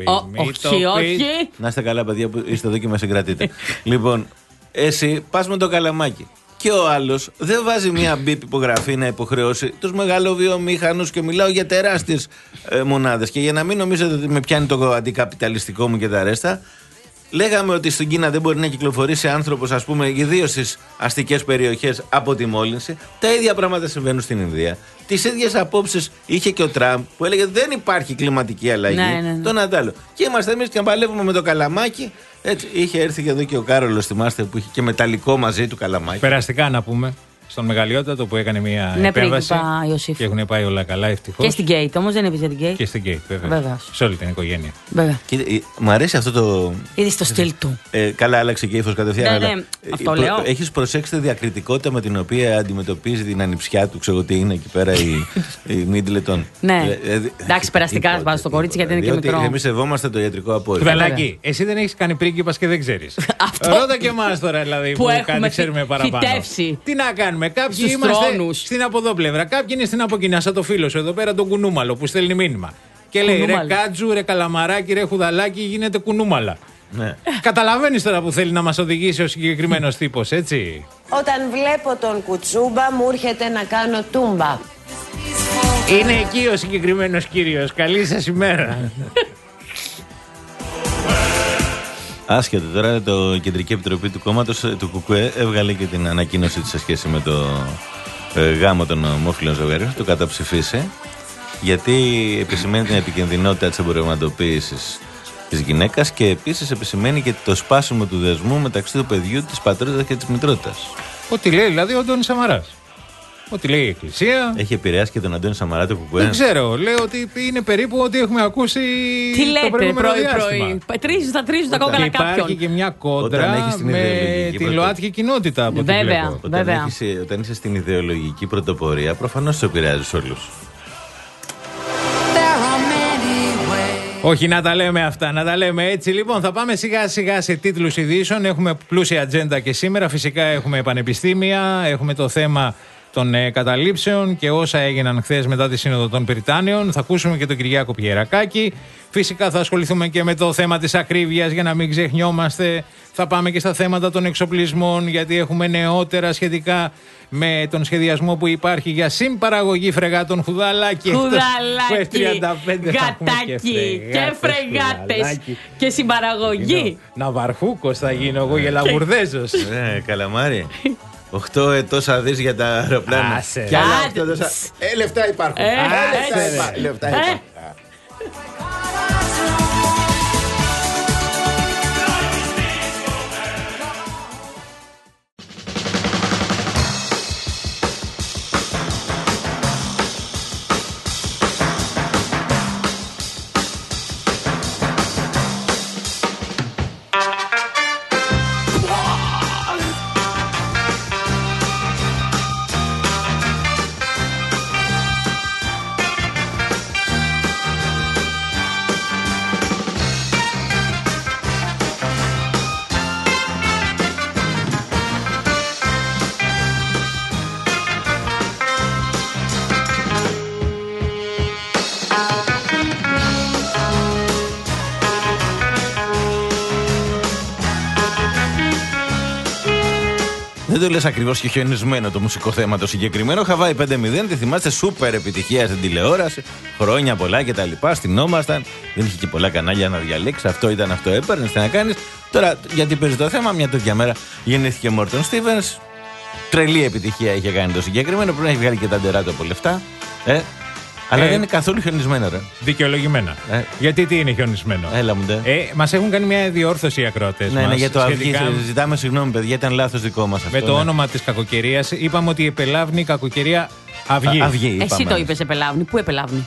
Όχι, όχι. Να είστε καλά, παιδιά, που είστε εδώ και με συγκρατείτε. Λοιπόν, εσύ πας με το καλαμάκι. Και ο άλλος δεν βάζει μια μπιπ υπογραφή να υποχρεώσει τους μεγαλοβιομήχανους και μιλάω για τεράστιες ε, μονάδες. Και για να μην νομίζετε ότι με πιάνει το αντικαπιταλιστικό μου και τα ρέστα, Λέγαμε ότι στην Κίνα δεν μπορεί να κυκλοφορήσει άνθρωπος, ας πούμε, ιδίως στις αστικές περιοχές από τη μόλυνση. Τα ίδια πράγματα συμβαίνουν στην Ινδία. Τις ίδιες απόψεις είχε και ο Τραμπ που έλεγε δεν υπάρχει κλιματική αλλαγή. Ναι, ναι, ναι. Τον αντάλλο. Και είμαστε εμείς και παλεύουμε με το καλαμάκι. Έτσι, είχε έρθει και εδώ και ο Κάρολος, θυμάστε, που είχε και μεταλλικό μαζί του καλαμάκι. Περαστικά να πούμε. Στον Μεγαλειότατο που έκανε μια ναι, επέμβαση. Ιωσήφ. Και έχουν πάει όλα καλά, ευτυχώς. Και στην Γκέιτ, όμως δεν έπαιζε την Γκέιτ. Και στην Γκέιτ, βέβαια. Βεβαίως. Σε όλη την οικογένεια. Βέβαια. Κοίτα, μου αρέσει αυτό το. Είδες το στυλ του. Ε, καλά, άλλαξε και ύφος κατευθείαν. Ναι, αλλά... ναι, αυτό προ... λέω. Έχεις προσέξει τη διακριτικότητα με την οποία αντιμετωπίζει την ανιψιά του, ξέρω τι είναι εκεί πέρα η, η Μίτλετον. Ναι. Ε, ε, εντάξει, περαστικά βάζω στο κορίτσι γιατί είναι και μικρό. Εμείς σεβόμαστε το ιατρικό απόρριτο. Κουδαλάκι, εσύ δεν έχεις κάνει πρίγκιπας και δεν ξέρεις. Ρώτα και εμάς τώρα δηλαδή που, που κάτι ξέρουμε παραπάνω. Τι να κάνουμε, κάποιοι είμαστε στην από εδώ πλευρά, κάποιοι είναι στην από κοινά, σαν το φίλο σου εδώ πέρα, τον Κουνούμαλο που στέλνει μήνυμα. Και λέει κουνούμαλο. Ρε Κάτζου, ρε Καλαμαράκι, ρε Χουδαλάκι, γίνεται κουνούμαλα. Ναι. Καταλαβαίνεις τώρα που θέλει να μας οδηγήσει ο συγκεκριμένος τύπος, έτσι. Όταν βλέπω τον Κουτσούμπα μου έρχεται να κάνω τούμπα. Είναι εκεί ο συγκεκριμένος κύριος. Καλή σας ημέρα. Άσχετο τώρα, το Κεντρική Επιτροπή του Κόμματος του ΚΚΕ έβγαλε και την ανακοίνωσή της σε σχέση με το ε, γάμο των ομόφυλων ζευγαρίων. Το καταψηφίσε, γιατί επισημαίνει την επικινδυνότητα της εμπορευματοποίησης της γυναίκας και επίσης επισημαίνει και το σπάσιμο του δεσμού μεταξύ του παιδιού, της πατρότητας και της μητρότητας. Ό,τι λέει δηλαδή ο Αντώνης Σαμαράς. Ό,τι λέει η Εκκλησία. Έχει επηρεάσει και τον Αντώνη Σαμαρά το ΚΚΕ. Δεν ξέρω. Λέω ότι είναι περίπου ό,τι έχουμε ακούσει. Τι λέτε πρωί-πρωί. Τρίζουν τα τρίζουν τα κόκκαλα κάποιον. Υπάρχει και μια κόντρα με την ΛΟΑΤΚΙ κοινότητα από την βέβαια, όταν, έχεις, όταν είσαι στην ιδεολογική πρωτοπορία, προφανώς σε επηρεάζει όλους. Όχι να τα λέμε αυτά, να τα λέμε έτσι. Λοιπόν, θα πάμε σιγά σιγά σε τίτλους ειδήσεων. Έχουμε πλούσια ατζέντα και σήμερα. Φυσικά έχουμε πανεπιστήμια, έχουμε το θέμα των ε, καταλήψεων και όσα έγιναν χθες μετά τη Σύνοδο των Πριτάνιων. Θα ακούσουμε και τον Κυριάκο Πιερακάκη. Φυσικά θα ασχοληθούμε και με το θέμα της ακρίβειας για να μην ξεχνιόμαστε. Θα πάμε και στα θέματα των εξοπλισμών, γιατί έχουμε νεότερα σχετικά με τον σχεδιασμό που υπάρχει για συμπαραγωγή φρεγάτων. Χουδαλάκι, Χουδαλάκι, γατάκι και φρεγάτες και συμπαραγωγή. Ναυαρχούκος θα γίνω εγώ, γελαβουρδέζος. Ναι, καλαμάρι. Οχτώ τόσα δις για τα αεροπλάνα. Και άλλα οχτώ τόσα. Ε, λεφτά υπάρχουν. Ε, λεφτά υπάρχουν. Δεν το λες ακριβώς και χιονισμένο το μουσικό θέμα το συγκεκριμένο. Χαβάη πέντε μηδέν, τη θυμάστε, σούπερ επιτυχία στην τηλεόραση. Χρόνια πολλά κτλ. Στηνόμασταν. Δεν είχε και πολλά κανάλια να διαλέξει. Αυτό ήταν αυτό, έπαιρνε τι να κάνει. Τώρα, γιατί παίζει το θέμα, μια τέτοια μέρα γεννήθηκε ο Μόρτον Στίβενς. Τρελή επιτυχία είχε κάνει το συγκεκριμένο. Πρέπει να έχει βγάλει και τα ντερά του από λεφτά. Ε, αλλά ε, δεν είναι καθόλου χιονισμένο, ρε. Δικαιολογημένα. Ε. Γιατί τι είναι χιονισμένο. Έλα μου, ε, μας έχουν κάνει μια διόρθωση οι ακροατές ναι, μας. Ναι, για το σχετικά... αυγή. Ζητάμε συγγνώμη, παιδιά, ήταν λάθος δικό μας αυτό. Με το ναι. όνομα της κακοκαιρίας είπαμε ότι επελάβνει η κακοκαιρία αυγή. Α, αυγή εσύ είπαμε. Το είπες επελάβνει. Πού επελάβνει.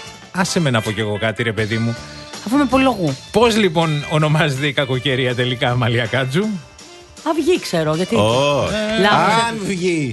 Άσε με να πω κι εγώ κάτι, ρε παιδί μου. Αφού είμαι πολόγου. Πώς λοιπόν ονομάζεται η κακοκαιρία τελικά, Αμαλία Κάτζου? Αυγή, ξέρω γιατί. Oh. Αν βγει.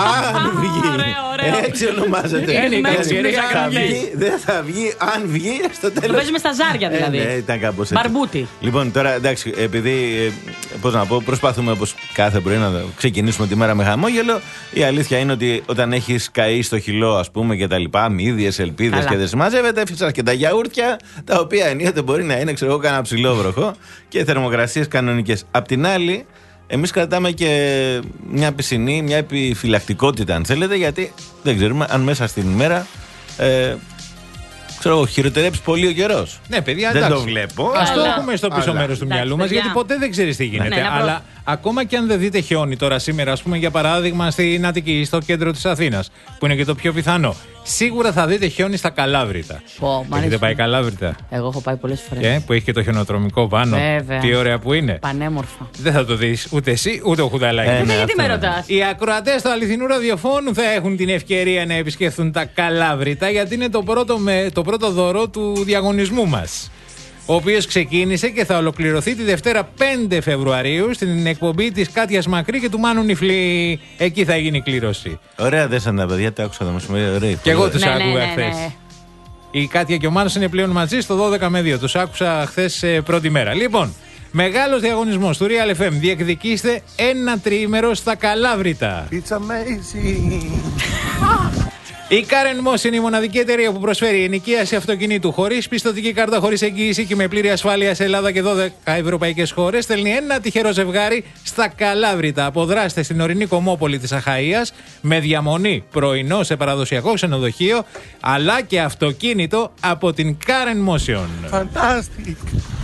Αν βγει. Έτσι ονομάζεται. Είναι η κακοκαιρία. Δεν θα βγει. Αν βγει, στο τέλος. Το παίζουμε στα ζάρια δηλαδή. Ναι, ήταν κάπως έτσι. Μπαρμπούτι. Λοιπόν, τώρα εντάξει, επειδή πώς να πω, προσπαθούμε όπως κάθε πρωί να ξεκινήσουμε τη μέρα με χαμόγελο. Η αλήθεια είναι ότι όταν έχεις καεί στο χυλό, ας πούμε, και τα λοιπά, μύδιες, ελπίδες και δεν συμμαζεύεται, έφτιαξα και τα γιαούρτια, τα οποία ενίοτε μπορεί να είναι, ξέρω εγώ, κανένα ψηλόβροχο και θερμοκρασίες κανονικές. Απ' την άλλη, εμείς κρατάμε και μια πισινή, μια επιφυλακτικότητα αν θέλετε, γιατί δεν ξέρουμε αν μέσα στην ημέρα ε, Ξέρω εγώ, χειροτερέψει πολύ ο καιρός. Ναι, παιδιά, δεν εντάξει. το βλέπω. Ας το αλλά... έχουμε στο πίσω μέρος του μυαλού μας, γιατί ποτέ δεν ξέρεις τι γίνεται. Ναι, αλλά προ... ακόμα και αν δεν δείτε χιόνι τώρα σήμερα, ας πούμε για παράδειγμα στην Αττική, στο κέντρο της Αθήνας, που είναι και το πιο πιθανό, σίγουρα θα δείτε χιόνι στα Καλάβρητα. Πω, έχετε πάει Καλάβρητα? Εγώ έχω πάει πολλές φορές. Yeah, που έχει και το χιονοδρομικό πάνω. Βέβαια. Τι ωραία που είναι. Πανέμορφα. Δεν θα το δεις ούτε εσύ ούτε ο Χουδαλάκη. Ε, ναι, γιατί με ρωτάς? Οι ακροατές του αληθινού ραδιοφώνου θα έχουν την ευκαιρία να επισκεφθούν τα Καλάβρητα, γιατί είναι το πρώτο, με, το πρώτο δώρο του διαγωνισμού μας, ο οποίος ξεκίνησε και θα ολοκληρωθεί τη Δευτέρα πέντε Φεβρουαρίου στην εκπομπή της Κάτιας Μακρύ και του Μάνου Νιφλή. Εκεί θα γίνει η κλήρωση. Ωραία, δέσαν τα παιδιά, τα άκουσα το μεσημέρι. Και εγώ τους ναι, άκουγα ναι, ναι, χθες. ναι. Η Κάτια και ο Μάνος είναι πλέον μαζί στο δώδεκα με δύο. Τους άκουσα χθες πρώτη μέρα. Λοιπόν, μεγάλος διαγωνισμός του Real εφ εμ. Διεκδικήστε ένα τριήμερο στα Καλάβρητα. It's amazing. Η Karen Moss είναι η μοναδική εταιρεία που προσφέρει ενοικίαση αυτοκινήτου χωρίς πιστωτική κάρτα, χωρίς εγγύηση και με πλήρη ασφάλεια σε Ελλάδα και δώδεκα ευρωπαϊκές χώρες. Στέλνει ένα τυχερό ζευγάρι στα Καλάβρητα. Αποδράστε στην ορεινή Κομμόπολη της Αχαΐας με διαμονή πρωινό σε παραδοσιακό ξενοδοχείο, αλλά και αυτοκίνητο από την Karen Motion. Fantastic.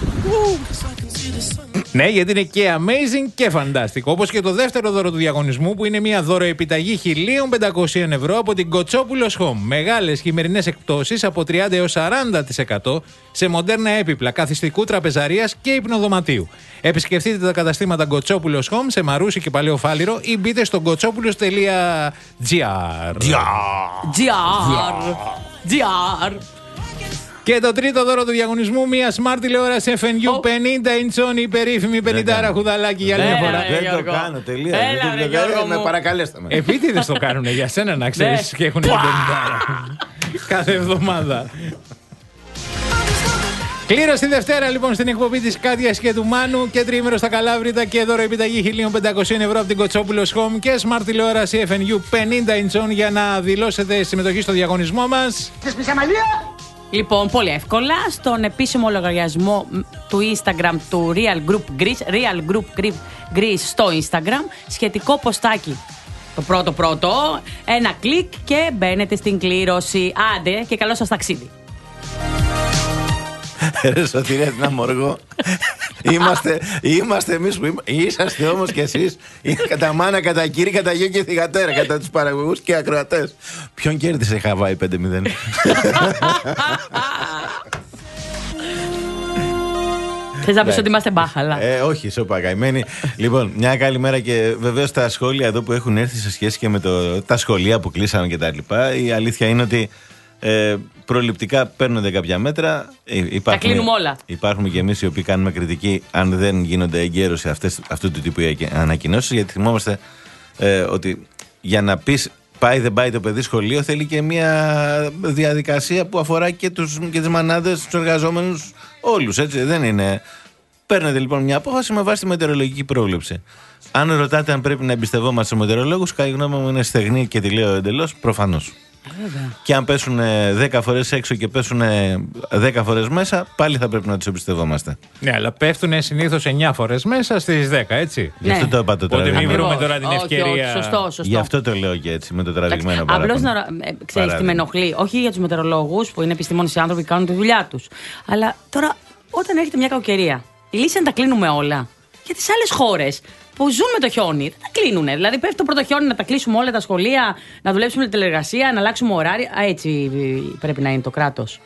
Ναι, γιατί είναι και amazing και fantastic. Όπως και το δεύτερο δώρο του διαγωνισμού, που είναι μια δωροεπιταγή χίλια πεντακόσια ευρώ από την Κοτσόπουλος Home. Μεγάλες χειμερινές εκπτώσεις από τριάντα έως σαράντα τοις εκατό σε μοντέρνα έπιπλα καθιστικού, τραπεζαρίας και υπνοδωματίου. Επισκεφτείτε τα καταστήματα Κοτσόπουλος Home σε Μαρούσι και Παλαιό Φάληρο ή μπείτε στο κοτσόπουλος τελεία τζι αρ. Και το τρίτο δώρο του διαγωνισμού, μια smart τηλεόραση εφ εν γιου πενήντα inch, η περίφημη πενήντα Χουδαλάκη για άλλη μια φορά. Δεν το κάνω, τελεία. Με παρακαλέστε με. Επίτηδες το κάνουνε για σένα, να ξέρεις, και έχουν την πενήντα κάθε εβδομάδα. Κλήρωση Δευτέρα λοιπόν στην εκπομπή της Κάτιας και του Μάνου, και τριήμερο στα Καλάβρητα και δώρο επιταγή χίλια πεντακόσια ευρώ από την Κοτσόπουλος Home και smart τηλεόραση εφ εν γιου πενήντα inch για να δηλώσετε συμμετοχή στο διαγωνισμό μας. Λοιπόν, πολύ εύκολα, στον επίσημο λογαριασμό του Instagram του Real Group Greece, Real Group Greece στο Instagram, σχετικό ποστάκι. Το πρώτο πρώτο, ένα κλικ και μπαίνετε στην κλήρωση. Άντε και καλό σας ταξίδι. Ρε Σωτηρία, την αμοργό. Είμαστε, είμαστε εμείς που είμαστε. Είσαστε όμως κι εσείς. Είναι κατά μάνα, κατά κύρι, κατά γιο και θυγατέρα. Κατά τους παραγωγούς και ακροατές. Ποιον κέρδισε η Χαβάη πέντε μηδέν? Θες να πεις ότι είμαστε μπάχαλα? Ε, όχι, σοπα καημένη. Λοιπόν, μια καλή μέρα και βεβαίως τα σχόλια εδώ που έχουν έρθει σε σχέση και με το, τα σχολεία που κλείσαμε και τα λοιπά. Η αλήθεια είναι ότι ε, προληπτικά παίρνονται κάποια μέτρα. Υπάρχουν, τα κλείνουμε όλα. Υπάρχουμε και εμείς οι οποίοι κάνουμε κριτική αν δεν γίνονται εγκαίρως αυτού του τύπου ανακοινώσεις. Γιατί θυμόμαστε ε, ότι για να πεις πάει δεν πάει το παιδί σχολείο θέλει και μια διαδικασία που αφορά και, τους, και τις μανάδες, τους εργαζόμενους όλους, έτσι δεν είναι? Παίρνετε λοιπόν μια απόφαση με βάση τη μετεωρολογική πρόβλεψη. Αν ρωτάτε αν πρέπει να εμπιστευόμαστε στους μετεωρολόγους, κατά τη γνώμη μου είναι στεγνή και τη λέω εντελώς, προφανώς. Βέβαια. Και αν πέσουν δέκα φορές έξω και πέσουν δέκα φορές μέσα, πάλι θα πρέπει να τους εμπιστευόμαστε. Ναι, αλλά πέφτουν συνήθως εννιά φορές μέσα στις δέκα, έτσι. Ναι. Γι' αυτό το είπα το τραβηγμένο. Οπότε μην βρούμε τώρα την ευκαιρία. Όχι, όχι, σωστό, σωστό. Γι' αυτό το λέω και έτσι, με το τραβηγμένο παράπονο. Απλώς να ξέρεις τι με ενοχλεί. Όχι για τους μετεωρολόγους που είναι επιστήμονες οι άνθρωποι και κάνουν τη δουλειά τους. Αλλά τώρα, όταν έρχεται μια κακοκαιρία, η λύση είναι να τα κλείνουμε όλα. Για τις άλλες χώρες που ζουν με το χιόνι, δεν τα κλείνουνε. Δηλαδή, πέφτει το πρώτο χιόνι να τα κλείσουμε όλα τα σχολεία, να δουλέψουμε τη τηλεργασία, να αλλάξουμε ωράρια. Α, έτσι πρέπει να είναι το κράτος.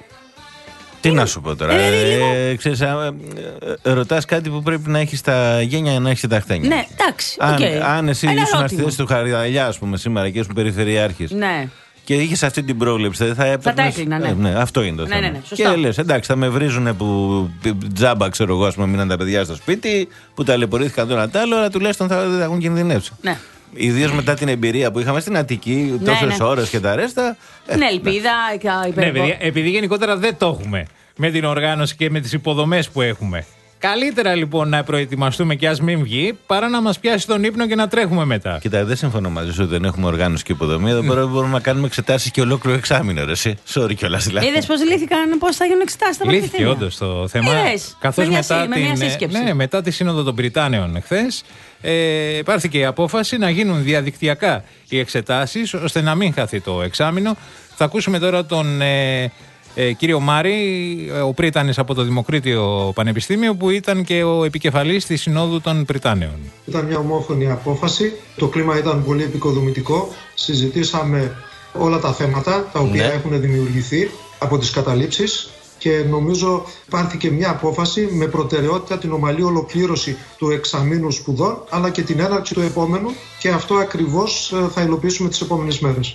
Τι να σου πω τώρα. Ε, ε, ξέρεις, ε, ε, ρωτάς κάτι που πρέπει να έχεις τα γένια να έχεις τα χτένια. Ναι, εντάξει. Αν, Okay. αν εσύ ήσουν στη θέση του Χαριδαλιά, ας πούμε, σήμερα και ήσουν περιφερειάρχης. Ναι. Και είχε αυτή την πρόβλεψη, δεν θα έπαιρνες. Θα τα έκλεινα, ναι. Ε, ναι. Αυτό είναι το ναι, θέμα. Ναι, ναι, σωστά. Και λες, εντάξει, θα με βρίζουν που τζάμπα, ξέρω εγώ, ας πούμε, μείναν τα παιδιά στο σπίτι, που ταλαιπωρήθηκαν το ένα τ' άλλο, αλλά τουλάχιστον θα, θα έχουν κινδυνεύσει. Ναι. Ιδίως μετά την εμπειρία που είχαμε στην Αττική, ναι, τόσες ναι. ώρες και τα ρέστα. Ε, ναι, ελπίδα. Ναι, επειδή, επειδή γενικότερα δεν το έχουμε με την οργάνωση και με τις υποδομές που έχουμε. Καλύτερα λοιπόν να προετοιμαστούμε και ας μην βγει, παρά να μας πιάσει τον ύπνο και να τρέχουμε μετά. Κοίτα, δεν συμφωνώ μαζί σου ότι δεν έχουμε οργάνωση και υποδομή. Εδώ πέρα μπορούμε να κάνουμε εξετάσεις και ολόκληρο εξάμηνο, ρε εσύ. Sorry κιόλας δηλαδή. Είδες πώς λύθηκαν, πώς θα γίνουν εξετάσεις στα πανεπιστήμια. Λύθηκε όντως το θέμα. Καθώς μετά, την, ναι, μετά τη Σύνοδο των Πριτάνεων εχθές, ε, υπάρχει η απόφαση να γίνουν διαδικτυακά οι εξετάσεις, ώστε να μην χαθεί το εξάμηνο. Θα ακούσουμε τώρα τον. Ε, Ε, κύριο Μάρη, ο Πρίτανης από το Δημοκρίτιο Πανεπιστήμιο, που ήταν και ο επικεφαλής της Συνόδου των Πριτάνεων. Ήταν μια ομόφωνη απόφαση. Το κλίμα ήταν πολύ επικοδομητικό. Συζητήσαμε όλα τα θέματα τα οποία ναι. έχουν δημιουργηθεί από τις καταλήψεις. Και νομίζω πάρθηκε μια απόφαση με προτεραιότητα την ομαλή ολοκλήρωση του εξαμήνου σπουδών, αλλά και την έναρξη του επόμενου, και αυτό ακριβώς θα υλοποιήσουμε τις επόμενες μέρες.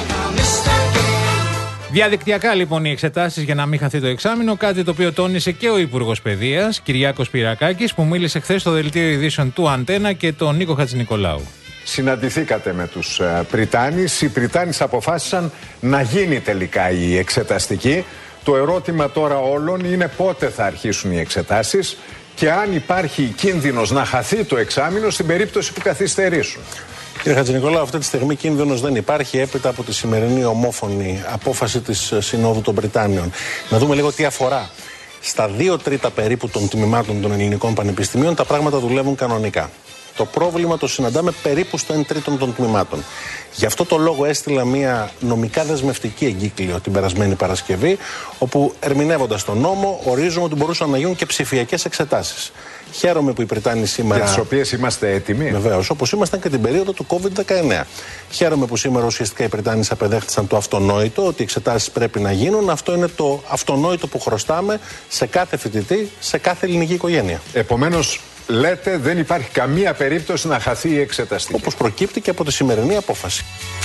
Διαδικτυακά λοιπόν οι εξετάσεις για να μην χαθεί το εξάμηνο, κάτι το οποίο τόνισε και ο Υπουργός Παιδείας, Κυριάκος Πυρακάκης, που μίλησε χθες στο δελτίο ειδήσεων του Αντένα, και τον Νίκο Χατζηνικολάου. Συναντηθήκατε με τους Πριτάνης. Οι Πριτάνης αποφάσισαν να γίνει τελικά η εξεταστική. Το ερώτημα τώρα όλων είναι πότε θα αρχίσουν οι εξετάσεις και αν υπάρχει κίνδυνος να χαθεί το εξάμηνο στην περίπτωση που καθυστερήσουν. Κύριε Χατζηνικολάου, αυτή τη στιγμή κίνδυνος δεν υπάρχει έπειτα από τη σημερινή ομόφωνη απόφαση της Συνόδου των Πριτάνεων. Να δούμε λίγο τι αφορά. Στα δύο τρίτα περίπου των τμήματων των ελληνικών πανεπιστημίων τα πράγματα δουλεύουν κανονικά. Το πρόβλημα το συναντάμε περίπου στο εν τρίτον των τμήματων. Γι' αυτό το λόγο έστειλα μια νομικά δεσμευτική εγκύκλιο την περασμένη Παρασκευή, όπου ερμηνεύοντας τον νόμο ορίζουμε ότι μπορούσαν να γίνουν και ψηφιακές εξετάσεις. Χαίρομαι που οι Πριτάνοι σήμερα. Για τις οποίες είμαστε έτοιμοι. Βεβαίως, όπως ήμασταν και την περίοδο του κόβιντ δεκαεννέα. Χαίρομαι που σήμερα ουσιαστικά οι Πριτάνοι απεδέχτησαν το αυτονόητο, ότι οι εξετάσεις πρέπει να γίνουν. Αυτό είναι το αυτονόητο που χρωστάμε σε κάθε φοιτητή, σε κάθε ελληνική οικογένεια. Επομένως, λέτε δεν υπάρχει καμία περίπτωση να χαθεί η εξεταστική. Όπως προκύπτει και από τη σημερινή απόφαση.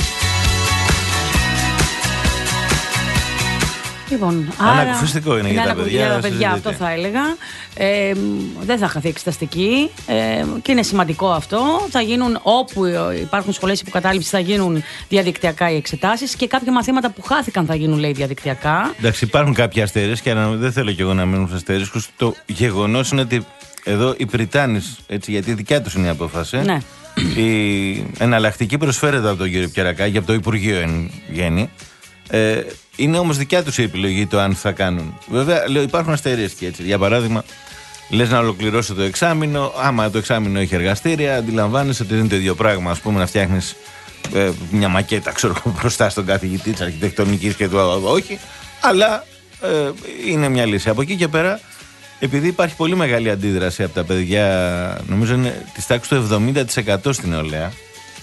Λοιπόν, άρα, ανακουφιστικό είναι για τα παιδιά. Για τα παιδιά, αυτό θα έλεγα. Ε, δεν θα χαθεί εξεταστική ε, και είναι σημαντικό αυτό. Θα γίνουν, όπου υπάρχουν σχολές υποκατάληψης, θα γίνουν διαδικτυακά οι εξετάσεις, και κάποια μαθήματα που χάθηκαν θα γίνουν, λέει, διαδικτυακά. Εντάξει, υπάρχουν κάποια αστέρες και δεν θέλω κι εγώ να μείνω στους αστέρισκους. Το γεγονός είναι ότι εδώ οι Πριτάνης, έτσι, γιατί δικιά τους είναι η απόφαση. Ναι. Η εναλλακτική προσφέρεται από τον κύριο Πυρακάκη, από το Υπουργείο εν γέννη. Ε, είναι όμως δικιά τους η επιλογή το αν θα κάνουν. Βέβαια, λέω, υπάρχουν αστερίες και έτσι. Για παράδειγμα, λες να ολοκληρώσει το εξάμηνο. Άμα το εξάμηνο έχει εργαστήρια, αντιλαμβάνεσαι ότι δεν είναι το ίδιο πράγμα. Ας πούμε, να φτιάχνεις ε, μια μακέτα, ξέρω, μπροστά στον καθηγητή της αρχιτεκτονικής και του όχι. Αλλά ε, είναι μια λύση. Από εκεί και πέρα, επειδή υπάρχει πολύ μεγάλη αντίδραση από τα παιδιά, νομίζω είναι της τάξης του εβδομήντα τοις εκατό στην νεολαία,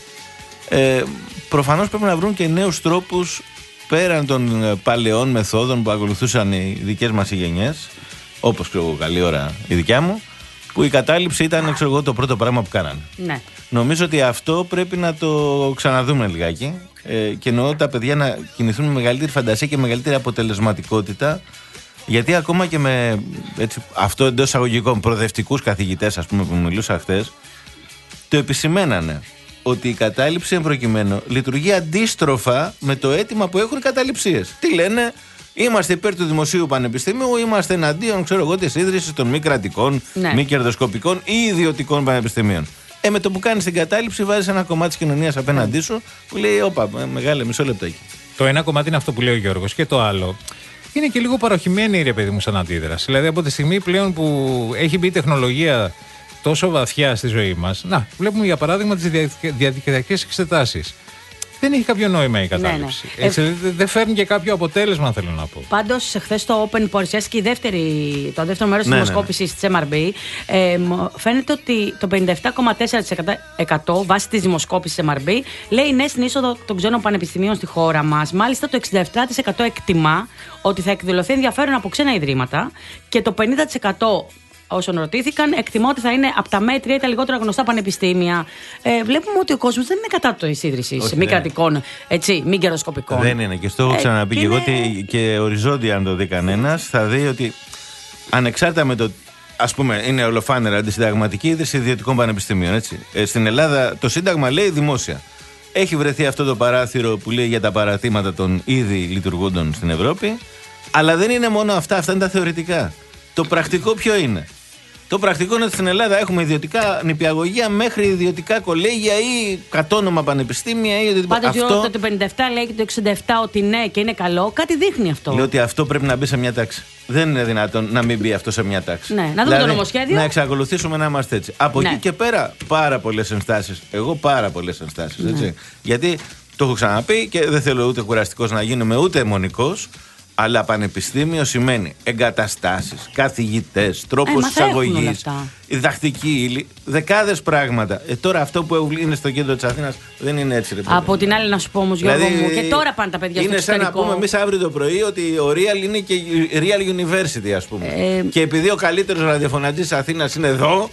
ε, προφανώς πρέπει να βρουν και νέους τρόπους πέραν των παλαιών μεθόδων που ακολουθούσαν οι δικές μας οι γενιές, όπως ξέρω εγώ καλή ώρα η δικιά μου, που η κατάληψη ήταν, ξέρω εγώ, το πρώτο πράγμα που κάνανε. Ναι. Νομίζω ότι αυτό πρέπει να το ξαναδούμε λιγάκι, ε, και εννοώ τα παιδιά να κινηθούν με μεγαλύτερη φαντασία και μεγαλύτερη αποτελεσματικότητα. Γιατί ακόμα και με έτσι, αυτό εντός εισαγωγικών προοδευτικούς καθηγητές, ας πούμε, που μιλούσα χτες, το επισημένανε ότι η κατάληψη εν προκειμένου λειτουργεί αντίστροφα με το αίτημα που έχουν οι καταληψίες. Τι λένε, είμαστε υπέρ του δημοσίου πανεπιστημίου, είμαστε εναντίον, ξέρω εγώ, της ίδρυσης των μη κρατικών, ναι. μη κερδοσκοπικών ή ιδιωτικών πανεπιστημίων. Ε, με το που κάνεις την κατάληψη, βάζεις ένα κομμάτι της κοινωνίας απέναντί σου που λέει, όπα, μεγάλε, μισό λεπτάκι. Το ένα κομμάτι είναι αυτό που λέει ο Γιώργος, και το άλλο είναι και λίγο παροχημένη, ρε παιδί μου, σαν αντίδραση. Δηλαδή, από τη στιγμή πλέον που έχει μπει η τεχνολογία τόσο βαθιά στη ζωή μας, να, βλέπουμε για παράδειγμα τις διαδικτυακές εξετάσεις. Δεν έχει κάποιο νόημα η κατάληψη. Ναι, ναι. Έτσι, ε... δεν φέρνει και κάποιο αποτέλεσμα, θέλω να πω. Πάντως, χθες το Open παρουσιάστηκε η δεύτερη, το δεύτερο μέρος της ναι, δημοσκόπησης ναι, ναι. της εμ αρ μπι. Ε, φαίνεται ότι το πενήντα επτά κόμμα τέσσερα τοις εκατό βάσει της δημοσκόπησης της εμ αρ μπι λέει ναι στην είσοδο των ξένων πανεπιστημίων στη χώρα μας. Μάλιστα, το εξήντα επτά τοις εκατό εκτιμά ότι θα εκδηλωθεί ενδιαφέρον από ξένα ιδρύματα, και το πενήντα τοις εκατό όσων ρωτήθηκαν εκτιμώ ότι θα είναι από τα μέτρια ή τα λιγότερα γνωστά πανεπιστήμια. Ε, βλέπουμε ότι ο κόσμος δεν είναι κατά της ίδρυσης μη κρατικών, έτσι, μη κερδοσκοπικών. Δεν είναι. Και στο έχω ξαναπεί ε, και, και εγώ ότι και οριζόντια, αν το δει κανένας, θα δει ότι ανεξάρτητα με το. Ας πούμε, είναι ολοφάνερα αντισυνταγματική ίδρυση ιδιωτικών πανεπιστημίων. Έτσι. Ε, στην Ελλάδα το Σύνταγμα λέει δημόσια. Έχει βρεθεί αυτό το παράθυρο που λέει για τα παρατήματα των ήδη λειτουργούντων στην Ευρώπη. Αλλά δεν είναι μόνο αυτά, αυτά είναι τα θεωρητικά. Το πρακτικό ποιο είναι? Το πρακτικό είναι ότι στην Ελλάδα έχουμε ιδιωτικά νηπιαγωγεία μέχρι ιδιωτικά κολέγια ή κατόνομα πανεπιστήμια ή οτιδήποτε. Πάντως αυτό... το πενήντα επτά λέει και το εξήντα επτά ότι ναι και είναι καλό. Κάτι δείχνει αυτό. Λέω ότι αυτό πρέπει να μπει σε μια τάξη. Δεν είναι δυνατόν να μην μπει αυτό σε μια τάξη. Ναι, να δούμε δηλαδή, το νομοσχέδιο. Να εξακολουθήσουμε να είμαστε έτσι. Από ναι. εκεί και πέρα πάρα πολλές ενστάσεις. Εγώ πάρα πολλές ενστάσεις. Ναι. Γιατί το έχω ξαναπεί και δεν θέλω ούτε κουραστικός να γίνομαι ούτε αιμονικός. Αλλά πανεπιστήμιο σημαίνει εγκαταστάσεις, καθηγητές, τρόπος ε, εισαγωγής, διδακτική ύλη, δεκάδες πράγματα. Ε, τώρα αυτό που είναι στο κέντρο της Αθήνας δεν είναι έτσι. Ρε, από την άλλη, να σου πω όμως, Γιώργο δηλαδή, μου, και τώρα πάνε τα παιδιά στο εξωτερικό. Είναι σαν να πούμε εμείς αύριο το πρωί ότι ο Real είναι και Real University, ας πούμε. Ε, και επειδή ο καλύτερος ραδιοφωνατής της Αθήνας είναι εδώ.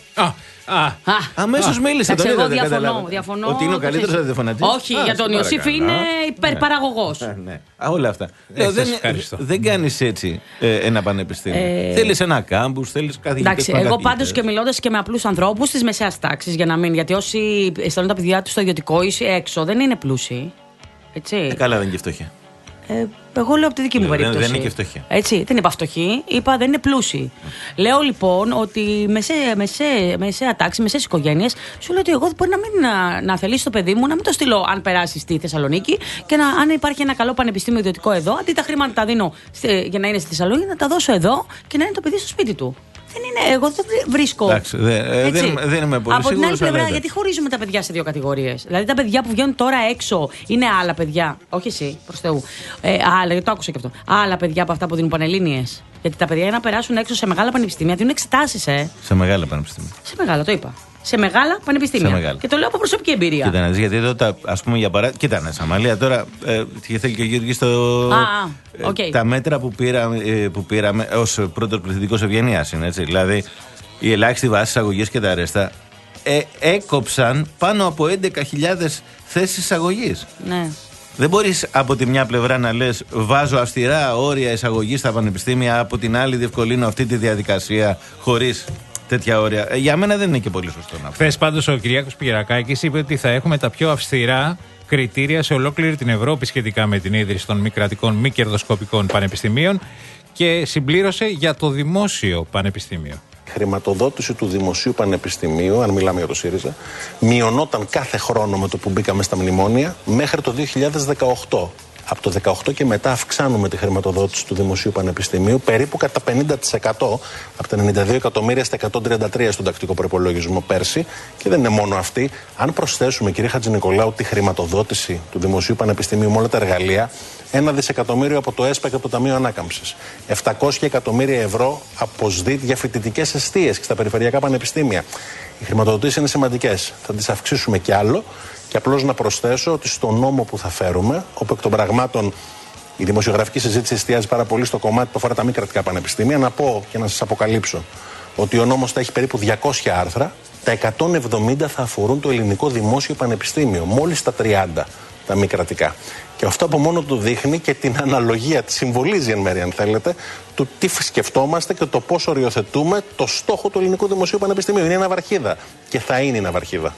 Αμέσως μίλησε. τον εγώ διαφωνώ, διαφωνώ. Ότι είναι ο καλύτερος ραδιοφωνατής. Όχι, α, για τον Ιωσήφ είναι υπερπαραγωγός. Ναι, ναι. Α, όλα αυτά. Ε, δεν δεν κάνεις έτσι ε, ένα πανεπιστήμιο. Ε, θέλεις ένα κάμπους, θέλεις καθηγητές. Εντάξει, εγώ πάντως και μιλώντας και με απλούς ανθρώπους της μεσαίας τάξης, για να μην. Γιατί όσοι αισθάνονται τα παιδιά τους στο ιδιωτικό ή έξω δεν είναι πλούσιοι. Έτσι. Ε, καλά, δεν είναι και φτωχοί. Ε, εγώ λέω από τη δική μου δεν, περίπτωση. Δεν είναι και φτωχοί. Έτσι, δεν είπα φτωχοί, είπα δεν είναι πλούσιοι. Mm. Λέω λοιπόν ότι μεσαία, μεσαία, μεσαία τάξη, μεσαίες οικογένειες, σου λέω ότι εγώ μπορεί να μην να, να θελήσω το παιδί μου να μην το στείλω αν περάσει στη Θεσσαλονίκη και να, αν υπάρχει ένα καλό πανεπιστήμιο ιδιωτικό εδώ, αντί τα χρήματα τα δίνω για να είναι στη Θεσσαλονίκη, να τα δώσω εδώ και να είναι το παιδί στο σπίτι του. Δεν είναι, εγώ δεν βρίσκω. Εντάξει, δε, ε, δεν, δεν είμαι πολύ από σίγουρος. την άλλη πλευρά, λέτε. γιατί χωρίζουμε τα παιδιά σε δύο κατηγορίες. Δηλαδή τα παιδιά που βγαίνουν τώρα έξω είναι άλλα παιδιά. Όχι εσύ, προς Θεού. Ε, άλλα, γιατί το άκουσα και αυτό. Άλλα παιδιά από αυτά που δίνουν πανελλήνιες. Γιατί τα παιδιά για να περάσουν έξω σε μεγάλα πανεπιστήμια δίνουν εξετάσεις, ε. Σε μεγάλα πανεπιστήμια. Σε μεγάλα, το είπα. Σε μεγάλα πανεπιστήμια. Σε μεγάλα. Και το λέω από προσωπική εμπειρία. Κοίτα να δεις, γιατί εδώ, τα, ας πούμε για παράδειγμα. Κοίτα να Σαμαλία τώρα. Ε, και θέλει και ο Γιώργης το. Α, α, okay. ε, τα μέτρα που, πήρα, ε, που πήραμε ως πρώτος πληθυντικός ευγενίας είναι έτσι. Δηλαδή, η ελάχιστη βάση εισαγωγής και τα αρέστα ε, έκοψαν πάνω από έντεκα χιλιάδες θέσεις εισαγωγής. Ναι. Δεν μπορείς από τη μια πλευρά να λες βάζω αυστηρά όρια εισαγωγής στα πανεπιστήμια, από την άλλη διευκολύνω αυτή τη διαδικασία χωρίς τέτοια όρια. Ε, για μένα δεν είναι και πολύ σωστό να πω. Χθες πάντως ο Κυριάκος Πηγερακάκης είπε ότι θα έχουμε τα πιο αυστηρά κριτήρια σε ολόκληρη την Ευρώπη σχετικά με την ίδρυση των μη κρατικών, μη κερδοσκοπικών πανεπιστημίων και συμπλήρωσε για το δημόσιο πανεπιστήμιο. Η χρηματοδότηση του δημοσίου πανεπιστημίου, αν μιλάμε για το ΣΥΡΙΖΑ, μειωνόταν κάθε χρόνο με το που μπήκαμε στα μνημόνια μέχρι το δύο χιλιάδες δεκαοκτώ. Από το δύο χιλιάδες δεκαοκτώ και μετά αυξάνουμε τη χρηματοδότηση του δημοσίου πανεπιστημίου περίπου κατά πενήντα τοις εκατό, από τα ενενήντα δύο εκατομμύρια στα εκατόν τριάντα τρία στον τακτικό προϋπολογισμό πέρσι. Και δεν είναι μόνο αυτή. Αν προσθέσουμε, κύριε Χατζηνικολάου, τη χρηματοδότηση του δημοσίου πανεπιστημίου με όλα τα εργαλεία, ένα δισεκατομμύριο από το ΕΣΠΑ και από το Ταμείο Ανάκαμψης. επτακόσια εκατομμύρια ευρώ από ΣΔΙΤ για φοιτητικές εστίες και στα περιφερειακά πανεπιστήμια. Οι χρηματοδοτήσεις είναι σημαντικές. Θα τις αυξήσουμε κι άλλο. Και απλώς να προσθέσω ότι στο νόμο που θα φέρουμε, όπου εκ των πραγμάτων η δημοσιογραφική συζήτηση εστιάζει πάρα πολύ στο κομμάτι που αφορά τα μη κρατικά πανεπιστήμια, να πω και να σας αποκαλύψω ότι ο νόμος θα έχει περίπου διακόσια άρθρα, τα εκατόν εβδομήντα θα αφορούν το ελληνικό δημόσιο πανεπιστήμιο, μόλις τα τριάντα τα μη κρατικά. Και αυτό από μόνο του δείχνει και την αναλογία, τη συμβολίζει εν μέρει, αν θέλετε, του τι σκεφτόμαστε και το πώς οριοθετούμε το στόχο του ελληνικού δημοσίου πανεπιστημίου. Είναι ναυαρχίδα και θα είναι η ναυαρχίδα.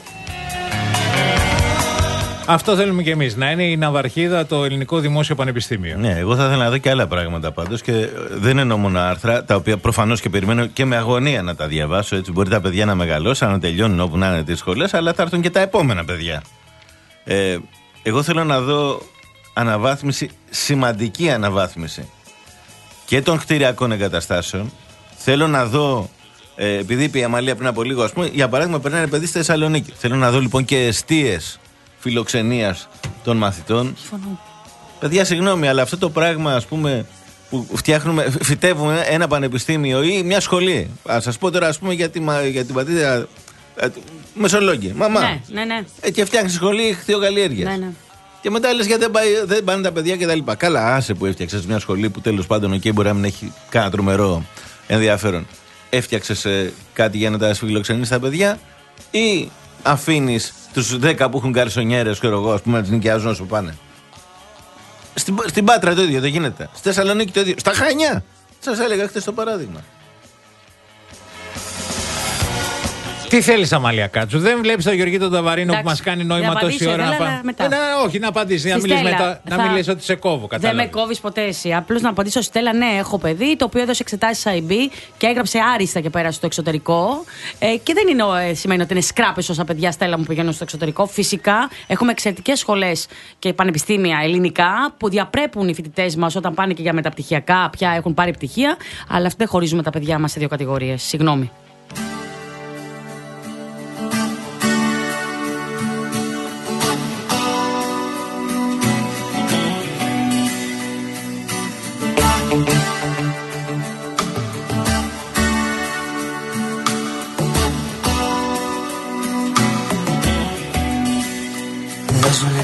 Αυτό θέλουμε κι εμείς, να είναι η ναυαρχίδα το ελληνικό δημόσιο πανεπιστήμιο. Ναι, εγώ θα ήθελα να δω και άλλα πράγματα πάντως και δεν εννοώ μόνο άρθρα, τα οποία προφανώς και περιμένω και με αγωνία να τα διαβάσω. Έτσι μπορεί τα παιδιά να μεγαλώσουν, να τελειώνουν όπου να είναι τις σχολές, αλλά θα έρθουν και τα επόμενα παιδιά. Ε, εγώ θέλω να δω αναβάθμιση, σημαντική αναβάθμιση και των κτηριακών εγκαταστάσεων. Θέλω να δω, ε, επειδή είπε η Αμαλία πριν από λίγο, ας πούμε, για παράδειγμα, περνάει ένα παιδί στη Θεσσαλονίκη. Θέλω να δω λοιπόν και εστίες φιλοξενίας των μαθητών. Συμφωνώ. Παιδιά, συγγνώμη, αλλά αυτό το πράγμα, ας πούμε, που φτιάχνουμε, φυτεύουμε ένα πανεπιστήμιο ή μια σχολή. Ας σας πω τώρα, ας πούμε, για, τη, για την πατρίδα Μεσολόγγι. Μαμά. Ναι, ναι, ναι. Ε, και φτιάχνει σχολή χθιοκαλλιέργειας. Ναι, ναι. Και μετά λες γιατί δεν, πάει, δεν πάνε τα παιδιά κτλ. Καλά, άσε που έφτιαξες μια σχολή που τέλος πάντων εκεί μπορεί να μην έχει κανένα τρομερό ενδιαφέρον. Έφτιαξες ε, κάτι για να τα φιλοξενείς τα παιδιά ή αφήνεις τους δέκα που έχουν γκαρσονιέρες, ξέρω εγώ, ας πούμε, να τις νοικιάζουν όσο πάνε. Στην, στην Πάτρα το ίδιο δεν γίνεται. Στη Θεσσαλονίκη το ίδιο. Στα Χανιά. Σας έλεγα χθες το παράδειγμα. Τι θέλεις, Αμαλία Κάτσου, δεν βλέπεις τον Γεωργή τον Ταβαρίνο που μας κάνει νόημα τόση ώρα να πάει. Όχι, να απαντήσει, να μιλήσει μετά. Να μιλήσεις ότι σε κόβω, κατάλαβα. Δεν με κόβεις ποτέ εσύ. Απλώς να απαντήσω, Στέλλα, ναι, έχω παιδί το οποίο έδωσε εξετάσεις άι μπι και έγραψε άριστα και πέρασε στο εξωτερικό. Ε, και δεν είναι, ε, σημαίνει ότι είναι σκράπες όσα παιδιά, Στέλλα, μου πηγαίνουν στο εξωτερικό. Φυσικά έχουμε εξαιρετικές σχολές και πανεπιστήμια ελληνικά που διαπρέπουν οι φοιτητές μας όταν πάνε και για μεταπτυχιακά, πια έχουν πάρει πτυχία. Αλλά αυτό δεν χωρίζουμε τα παιδιά μας σε δύο κατηγορίες. Συγγνώμη.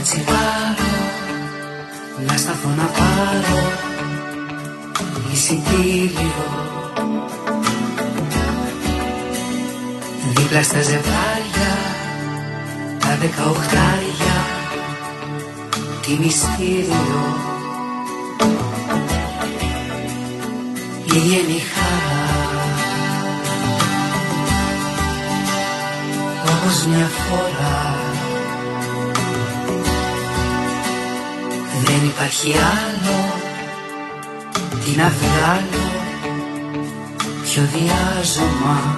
τσιγάρο, να σταθώ να πάρω εισιτήριο. Δίπλα στα ζευγάρια, τα δεκαοχτάρια, τι μυστήριο. Λίγη χαρά, όπως μια φορά. Δεν υπάρχει άλλο, τι να βγάλω, ποιο διάζωμα.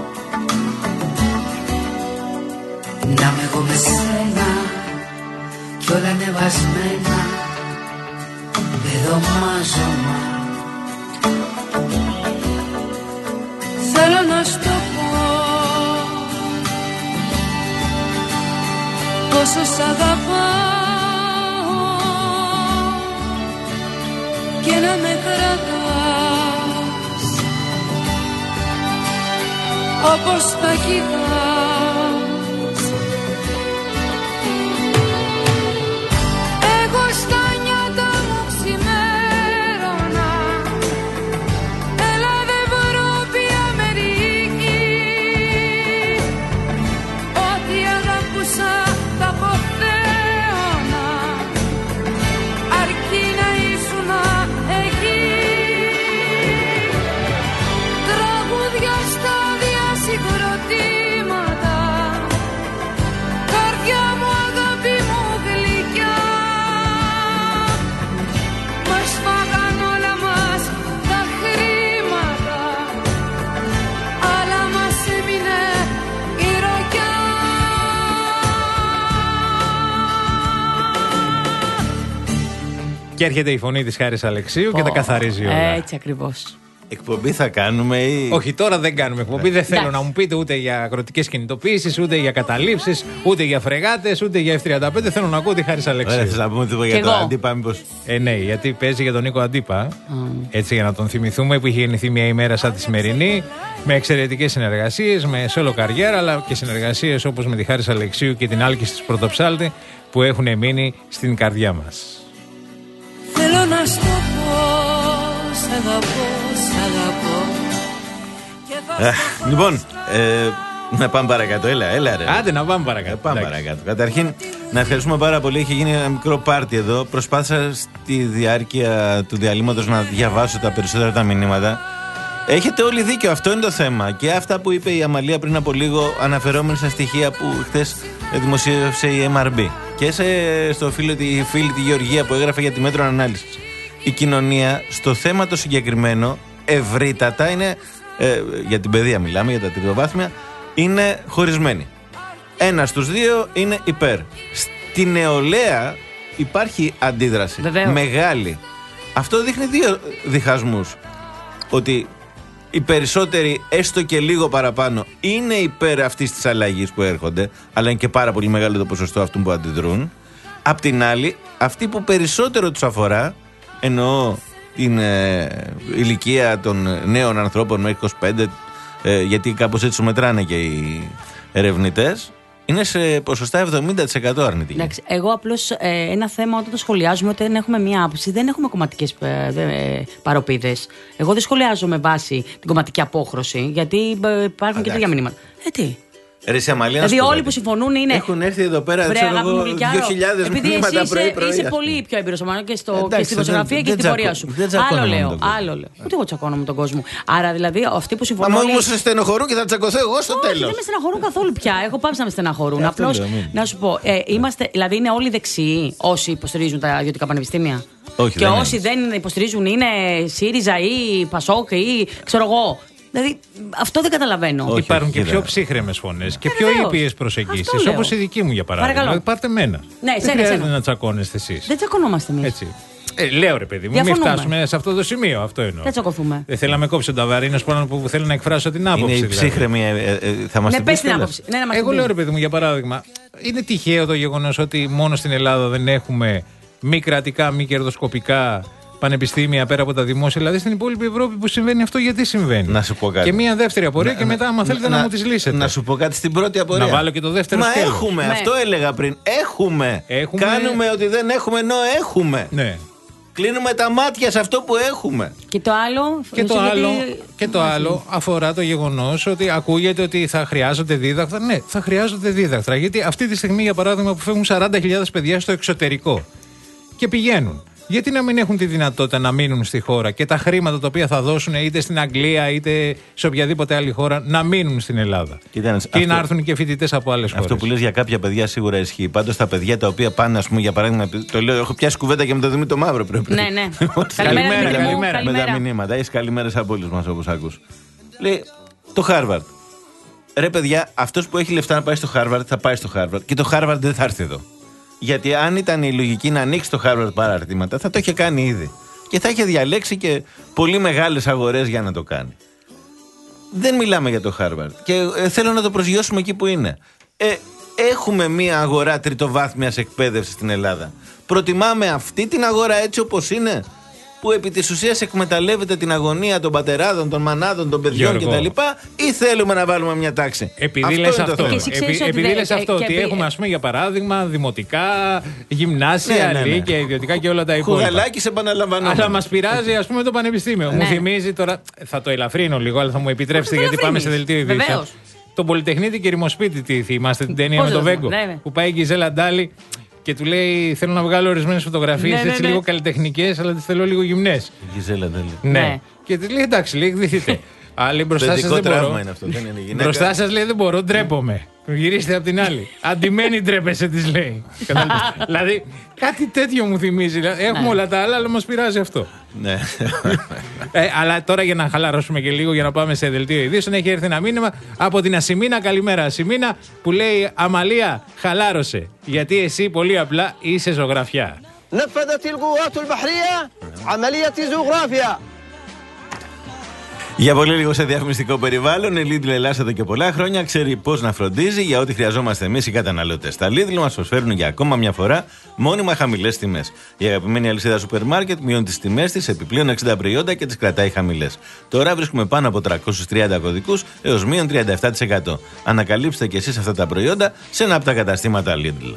Να με εγώ με σένα κι όλα ανεβασμένα, πεδομάζωμα. Θέλω να σου το πω, πόσο σ' αγαπάω και να με κρατάς όπως θα κοιτάς. Εγώ στα νιάτα μου ξημέρωνα, Ελλάδα, Ευρώπη, Αμερική, ό,τι αγαπούσα τα αποθέωνα, αρκεί να ήσουνα εκεί. Τραγούδια, στάδια, συγκροτήματα, καρδιά μου, αγάπη μου γλυκιά, μας φάγαν όλα μας τα χρήματα, αλλά μας έμεινε η ροκιά. Και έρχεται η φωνή της Χάρης Αλεξίου και τα καθαρίζει όλα. Έτσι ακριβώς. Εκπομπή θα κάνουμε ή... Όχι, τώρα δεν κάνουμε εκπομπή. Δεν θέλω Εντάξει. να μου πείτε ούτε για αγροτικές κινητοποίησεις, ούτε για καταλήψεις, ούτε για φρεγάτες, ούτε για εφ τριάντα πέντε. Θέλω να ακούω τη Χάρης Αλεξίου. Ωραία, θες να πούμε τίποτα για Κι το εγώ. Αντίπα, μήπως? Ε, ναι, γιατί παίζει για τον Νίκο Αντίπα. Έτσι, για να τον θυμηθούμε, που είχε γεννηθεί μια ημέρα σαν τη σημερινή, με εξαιρετικές συνεργασίες, με σόλο καριέρα, αλλά και συνεργασίες όπως με τη Χάρης Αλεξίου και την Άλκη της Πρωτοψάλτη, που έχουν μείνει στην καρδιά μας. Θέλω να σου το πω, σ' αγαπώ, σ' αγαπώ. Αχ, λοιπόν, ε, να πάμε παρακάτω. Έλα, έλα ρε. Άντε να πάμε παρακάτω. Ε, πάμε Εντάξει. παρακάτω. Καταρχήν, να ευχαριστούμε πάρα πολύ. Είχε γίνει ένα μικρό πάρτι εδώ. Προσπάθησα στη διάρκεια του διαλύματος να διαβάσω τα περισσότερα τα μηνύματα. Έχετε όλοι δίκιο, αυτό είναι το θέμα. Και αυτά που είπε η Αμαλία πριν από λίγο, αναφερόμενη στα στοιχεία που χθες δημοσίευσε η εμ αρ μπι. Και σε, στο φίλο, τη φίλη τη Γεωργία που έγραφε για τη μέτρο ανάλυση. Η κοινωνία στο θέμα το συγκεκριμένο ευρύτατα είναι, ε, για την παιδεία μιλάμε, για τα τριτοβάθμια, είναι χωρισμένη. Ένα στους δύο είναι υπέρ. Στη νεολαία υπάρχει αντίδραση. Βεβαίως. Μεγάλη. Αυτό δείχνει δύο διχασμούς. Ότι οι περισσότεροι, έστω και λίγο παραπάνω, είναι υπέρ αυτής της αλλαγής που έρχονται, αλλά είναι και πάρα πολύ μεγάλο το ποσοστό αυτών που αντιδρούν. Απ' την άλλη, αυτοί που περισσότερο τους αφορά, εννοώ την ε, ηλικία των νέων ανθρώπων μέχρι είκοσι πέντε, ε, γιατί κάπως έτσι το μετράνε και οι ερευνητές, είναι σε ποσοστά εβδομήντα τοις εκατό αρνητική. Εντάξει, εγώ απλώς ε, ένα θέμα όταν το σχολιάζουμε, όταν έχουμε μία άποψη, δεν έχουμε κομματικές ε, παροπίδες. Εγώ δεν σχολιάζω με βάση την κομματική απόχρωση, γιατί ε, υπάρχουν και τέτοια μηνύματα. Ε, τι. Ρε, σε Αμαλία, Δηλαδή, όλοι που συμφωνούν είναι. Έχουν έρθει εδώ πέρα δύο χιλιάδες μηνύματα εσύ πρωί-πρωί. είσαι, είσαι πολύ πιο έμπειρος και, στο, Εντάξει, και στη δημοσιογραφία δεν- και δεν στη πορεία τσακώ- σου. δεν τσακώνομαι Άλλο με λέω. τον κόσμο. Άλλο λέω. Ούτε εγώ τσακώνομαι με τον κόσμο. Άρα δηλαδή αυτοί που Μα συμφωνούν. μόνο σε στενοχωρούν και θα τσακωθώ εγώ στο Όχι, τέλος. δεν με στεναχωρούν καθόλου πια. Έχω πάψει να με στεναχωρούν. Ε, αυτό Απλώς λέω, μην. να σου πω, ε, είμαστε, δηλαδή είναι όλοι δεξιοί όσοι υποστηρίζουν τα ιδιωτικά πανεπιστήμια. Όχι, Και δεν όσοι είναι. δεν υποστηρίζουν είναι ΣΥΡΙΖΑ ή ΠΑΣΟΚ ή ξέρω εγώ. Δηλαδή αυτό δεν καταλαβαίνω. Όχι, Υπάρχουν όχι, και κοίτα. πιο ψύχρεμες φωνές και πιο βεβαίως. ήπιες Αυτό προσεγγίσεις. λέω. Όπως η δική μου για παράδειγμα. Παρακαλώ. Δηλαδή, πάρτε μένα. Ναι, δεν εσένα, χρειάζεται εσένα. να τσακώνεστε εσείς. Δεν τσακωνόμαστε εμείς. Έτσι. Ε, λέω ρε παιδί μου, μην Διαφωνούμε. φτάσουμε σε αυτό το σημείο. Αυτό εννοώ. Δεν τσακωθούμε. Δεν θέλω να με κόψει τον Ταβαρίνο πάνω που θέλω να εκφράσω την άποψη. Είναι η δηλαδή. ψύχρεμη, ε, ε, ε, θα μας Ναι, την πες πεις την τέλος. άποψη. Ναι, να μας Εγώ την λέω πεις. ρε παιδί μου για παράδειγμα, είναι τυχαίο το γεγονός ότι μόνο στην Ελλάδα δεν έχουμε μη κρατικά, μη κερδοσκοπικά πανεπιστήμια πέρα από τα δημόσια. Δηλαδή στην υπόλοιπη Ευρώπη που συμβαίνει αυτό, γιατί συμβαίνει. Να σου πω κάτι. Και μία δεύτερη απορία να, και μετά, άμα θέλετε, να, να μου τις λύσετε. Να σου πω κάτι στην πρώτη απορία. Να βάλω και το δεύτερο Μα σκέλος. έχουμε, ναι. Αυτό έλεγα πριν. Έχουμε. έχουμε. Κάνουμε ότι δεν έχουμε ενώ έχουμε. Ναι. Κλείνουμε τα μάτια σε αυτό που έχουμε. Και το άλλο, και το άλλο, γιατί... και το άλλο αφορά το γεγονός ότι ακούγεται ότι θα χρειάζονται δίδακτρα. Ναι, θα χρειάζονται δίδακτρα. Γιατί αυτή τη στιγμή, για παράδειγμα, που φεύγουν σαράντα χιλιάδες παιδιά στο εξωτερικό και πηγαίνουν. Γιατί να μην έχουν τη δυνατότητα να μείνουν στη χώρα και τα χρήματα τα οποία θα δώσουν είτε στην Αγγλία είτε σε οποιαδήποτε άλλη χώρα να μείνουν στην Ελλάδα. Κοίτανε, και αυτό, να έρθουν και φοιτητές από άλλες χώρες. Αυτό που λες για κάποια παιδιά σίγουρα ισχύει. Πάντως τα παιδιά τα οποία πάνε, ας πούμε, για παράδειγμα. Το λέω, έχω πιάσει κουβέντα και με το Δημήτρη Μαύρο πρέπει. Ναι, ναι. Καλημέρα, καλημέρα. Με τα μηνύματα. Έχεις καλημέρες από όλους μας όπως ακούς. Λέει το Χάρβαρντ. Ρε παιδιά, αυτός που έχει λεφτά να πάει στο Χάρβαρντ θα πάει στο Χάρβαρντ και το Χάρβαρντ δεν θα έρθει εδώ. Γιατί αν ήταν η λογική να ανοίξει το Harvard παραρτήματα, θα το είχε κάνει ήδη. Και θα είχε διαλέξει και πολύ μεγάλες αγορές για να το κάνει. Δεν μιλάμε για το Harvard. Και ε, θέλω να το προσγειώσουμε εκεί που είναι. Ε, έχουμε μία αγορά τριτοβάθμιας εκπαίδευσης στην Ελλάδα. Προτιμάμε αυτή την αγορά έτσι όπως είναι, που επί της ουσίας εκμεταλλεύεται την αγωνία των πατεράδων, των μανάδων, των παιδιών κτλ. Ή θέλουμε να βάλουμε μια τάξη. Επειδή λες αυτό, επει, επειδή λες αυτό ότι έχουμε, ας πούμε, για παράδειγμα, δημοτικά, γυμνάσια, ναι, ναι, ναι. Λύκεια, ιδιωτικά και όλα τα υπόλοιπα. Χουγαλάκι σε επαναλαμβάνω. Αλλά μας πειράζει, ας πούμε, το πανεπιστήμιο. Ναι. Μου θυμίζει τώρα, θα το ελαφρύνω λίγο, αλλά θα μου επιτρέψετε γιατί πάμε σε δελτίο ειδήσεων. Το Πολυτεχνίτη και Ρημοσπίτι, τι θυμάστε την ταινία με το Βέγκο. Που πάει η Γκιζέλα Ντάλι και του λέει: θέλω να βγάλω ορισμένες φωτογραφίες, ναι, έτσι ναι, ναι. λίγο καλλιτεχνικές, αλλά τις θέλω λίγο γυμνές. Γκιζέλα Ντάλι. Ναι. ναι. Και της λέει: εντάξει, λέει, εκδηθείτε. Αλλά μπροστά σας δεν μπορώ. Είναι αυτό, δεν είναι γυναίκα. Μπροστά σας λέει: δεν μπορώ, ντρέπομαι. Γυρίστε από την άλλη. Αντιμένη ντρέπεσαι, της λέει. Δηλαδή, κάτι τέτοιο μου θυμίζει. Έχουμε όλα τα άλλα, αλλά μας πειράζει αυτό. Ναι. ε, αλλά τώρα για να χαλαρώσουμε και λίγο, για να πάμε σε δελτίο ειδήσεων, έχει έρθει ένα μήνυμα από την Ασημίνα. Καλημέρα, Ασημίνα, που λέει: Αμαλία, χαλάρωσε. Γιατί εσύ πολύ απλά είσαι ζωγραφιά. نفذت القوات البحرية عملية زوغرافيا. Για πολύ λίγο σε διαφημιστικό περιβάλλον, η Lidl Ελλάς εδώ και πολλά χρόνια ξέρει πώς να φροντίζει για ό,τι χρειαζόμαστε εμείς οι καταναλωτές. Τα Lidl μας προσφέρουν για ακόμα μια φορά μόνιμα χαμηλές τιμές. Η αγαπημένη αλυσίδα σούπερ μάρκετ μειώνει τις τιμές της, επιπλέον εξήντα προϊόντα και τις κρατάει χαμηλές. Τώρα βρίσκουμε πάνω από τριακόσιους τριάντα κωδικούς έως μείον τριάντα επτά τοις εκατό. Ανακαλύψτε και εσείς αυτά τα προϊόντα σε ένα από τα καταστήματα Lidl.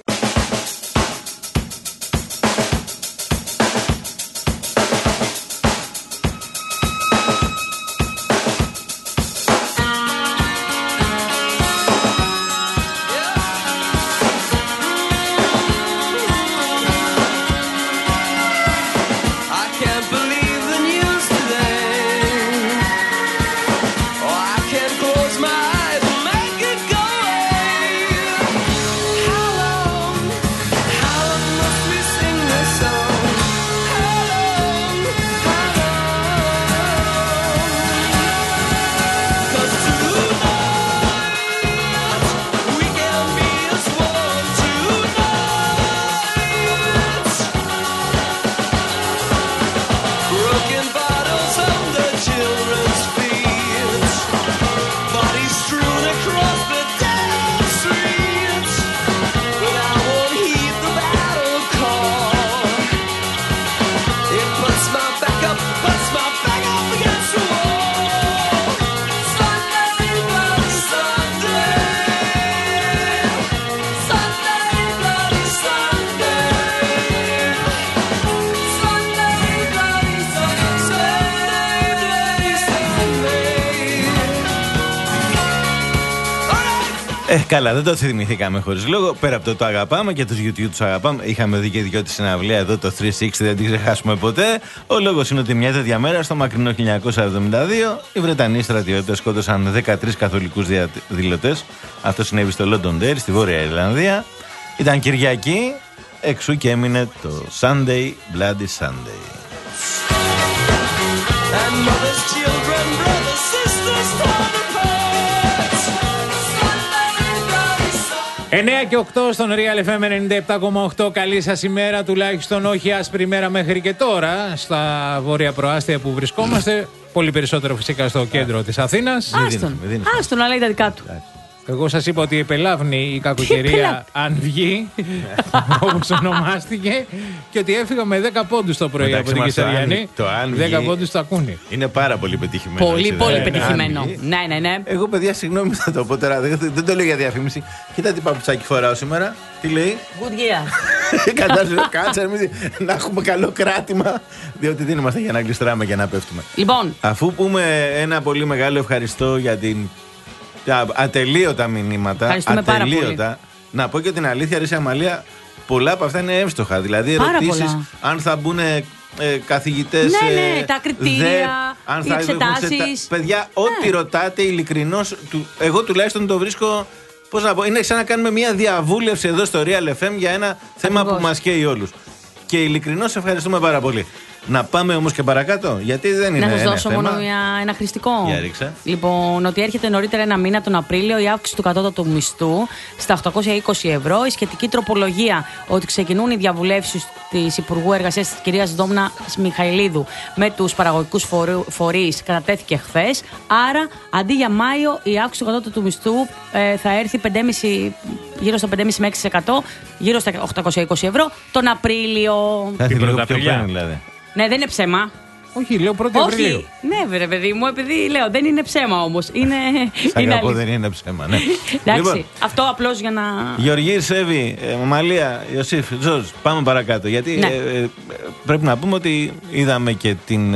Ε, καλά, δεν το θυμηθήκαμε χωρίς λόγο. Πέρα από το το αγαπάμε και τους YouTube τους αγαπάμε. Είχαμε δει και δυο τη συναυλία εδώ, το τριακόσια εξήντα, δεν την ξεχάσουμε ποτέ. Ο λόγος είναι ότι μια τέτοια μέρα, στο μακρινό χίλια εννιακόσια εβδομήντα δύο, οι Βρετανοί στρατιώτες σκότωσαν δεκατρείς καθολικούς διαδηλωτές. Αυτό συνέβη στο Londonderry, στη Βόρεια Ιρλανδία. Ήταν Κυριακή, εξού και έμεινε το Sunday, Bloody Sunday. εννέα και οκτώ στον Real εφ εμ ενενήντα επτά κόμμα οκτώ. Καλή σας ημέρα, τουλάχιστον όχι άσπρη ημέρα μέχρι και τώρα στα βόρεια προάστια που βρισκόμαστε. Πολύ περισσότερο φυσικά στο κέντρο της Αθήνας. Άστον, άστον, αλλά είναι τα δικά του. Εγώ σας είπα ότι επελάβνει η κακοκαιρία αν βγει, όπως ονομάστηκε, και ότι έφυγα με δέκα πόντους το πρωί από την Κεσαριανή. δέκα πόντους το ακούνε. Είναι πάρα πολύ πετυχημένο. Πολύ, πολύ πετυχημένο. Ναι, ναι, ναι. Εγώ, παιδιά, συγγνώμη, θα το πω τώρα. Δεν, δεν το λέω για διαφήμιση. Κοίτα τι παπουτσάκι φοράω σήμερα. Τι λέει? Good year. Κατάλαβε, κάτσε να έχουμε καλό κράτημα. Διότι δεν είμαστε για να γλιστράμε και να πέφτουμε. Λοιπόν. Αφού πούμε ένα πολύ μεγάλο ευχαριστώ για την. Τα ατελείωτα μηνύματα. Ατελείωτα. Να πω και την αλήθεια, Ρίση Αμαλία, πολλά από αυτά είναι εύστοχα. Δηλαδή, ερωτήσεις αν θα μπουν ε, καθηγητές. Ναι, ναι, ε, τα κριτήρια, δε, αν οι εξετάσεις. Τα... Παιδιά, ναι. Ό,τι ρωτάτε, ειλικρινώς, του, εγώ τουλάχιστον το βρίσκω. Πώς να πω, είναι σαν να κάνουμε μια διαβούλευση εδώ στο Real εφ εμ για ένα θέμα Ακριβώς. που μας καίει όλους. Και ειλικρινώς ευχαριστούμε πάρα πολύ. Να πάμε όμως και παρακάτω, γιατί δεν είναι. Να σας ένα δώσω θέμα. μόνο μια, ένα χρηστικό. Για ρίξα. Λοιπόν, ότι έρχεται νωρίτερα ένα μήνα τον Απρίλιο η αύξηση του κατώτατου μισθού στα οκτακόσια είκοσι ευρώ. Η σχετική τροπολογία ότι ξεκινούν οι διαβουλεύσεις της Υπουργού Εργασίας της κυρίας Δόμνα Μιχαηλίδου με τους παραγωγικούς φορείς κατατέθηκε χθες. Άρα, αντί για Μάιο, η αύξηση του κατώτατου μισθού ε, θα έρθει πέντε κόμμα πέντε, γύρω στο πέντε κόμμα πέντε με έξι τοις εκατό, γύρω στα οκτακόσια είκοσι ευρώ τον Απρίλιο. Την Πρωταπριλιά δηλαδή. Ναι, δεν είναι ψέμα. Όχι, λέω πρώτη Απριλίου. Όχι, ναι, βρε παιδί μου, επειδή λέω δεν είναι ψέμα όμως. Είναι. Σ' αγαπώ, δεν είναι ψέμα, ναι. Εντάξει, λοιπόν, αυτό απλώς για να. Γεωργή, Σέβη, ε, Μαλία, Ιωσήφ, Τζορτζ, πάμε παρακάτω. Γιατί ναι. ε, ε, πρέπει να πούμε ότι είδαμε και την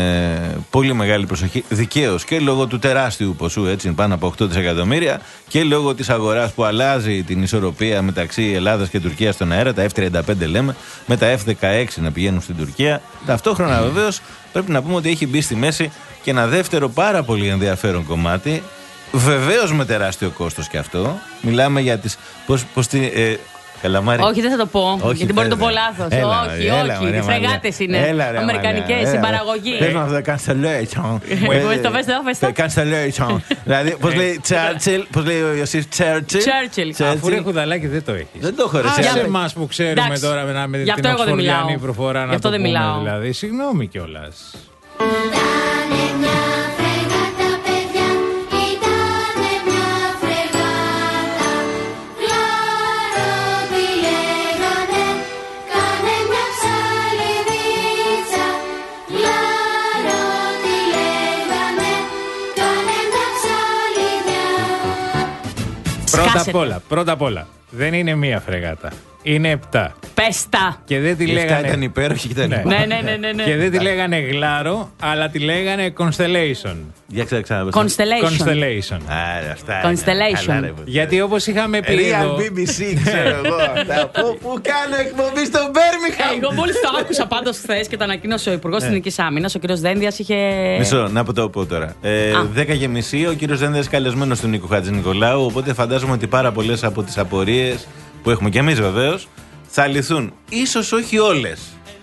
ε, πολύ μεγάλη προσοχή δικαίως και λόγω του τεράστιου ποσού, έτσι, πάνω από οκτώ δισεκατομμύρια, και λόγω της αγοράς που αλλάζει την ισορροπία μεταξύ Ελλάδας και Τουρκίας στον αέρα, τα εφ τριάντα πέντε λέμε, με τα εφ δεκαέξι να πηγαίνουν στην Τουρκία. Ταυτόχρονα βεβαίως πρέπει να πούμε ότι έχει μπει στη μέση και ένα δεύτερο πάρα πολύ ενδιαφέρον κομμάτι. Βεβαίως με τεράστιο κόστος και αυτό. Μιλάμε για τις. Πώς, πώς τη, ε, Καλαμάρι. Όχι, δεν θα το πω. Όχι, γιατί μπορεί να το πω λάθος. Όχι, έλα, όχι. Οι φρεγάτες είναι. Αμερικανικές, η παραγωγή. Πες μου αυτό, cancellation. Το πες εδώ, πες το. Cancellation. Δηλαδή, πώς λέει Churchill, πώς λέει ο Ιωσήφ Churchill. Αφού ρε Χουδαλάκη δεν το έχεις. Δεν το έχω ρε. Σε εμάς που ξέρουμε τώρα με την οξφορδιανή προφορά να το πούμε δηλαδή. Συγγνώμη κιόλας. Πρώτα απ' όλα, πρώτα απ' όλα, δεν είναι μία φρεγάτα. Είναι επτά. Πέστα. Και δεν τη λέγανε. Ήταν υπέροχη και τα ναι. ναι, ναι, ναι, ναι. Και δεν τη λέγανε γλάρο, αλλά τη λέγανε Constellation. Για ξανά. Constellation. Constellation. Άρα, αυτά. Constellation. Γιατί όπως είχαμε πει. Real μπι μπι σι, ξέρω εγώ. Που κάνω εκπομπή στο Birmingham. Εγώ μόλις το άκουσα πάντως χθες και το ανακοίνωσε ο Υπουργός Εθνικής Άμυνας, ο κ. Δένδιας είχε. Μισό, να το πω τώρα. δέκα και μισή ο κ. Δένδιας καλεσμένος του Νίκου Χατζηνικολάου. Οπότε φαντάζομαι ότι πάρα πολλές από τις απορίες που έχουμε κι εμείς βεβαίως θα λυθούν. Ίσως όχι όλες.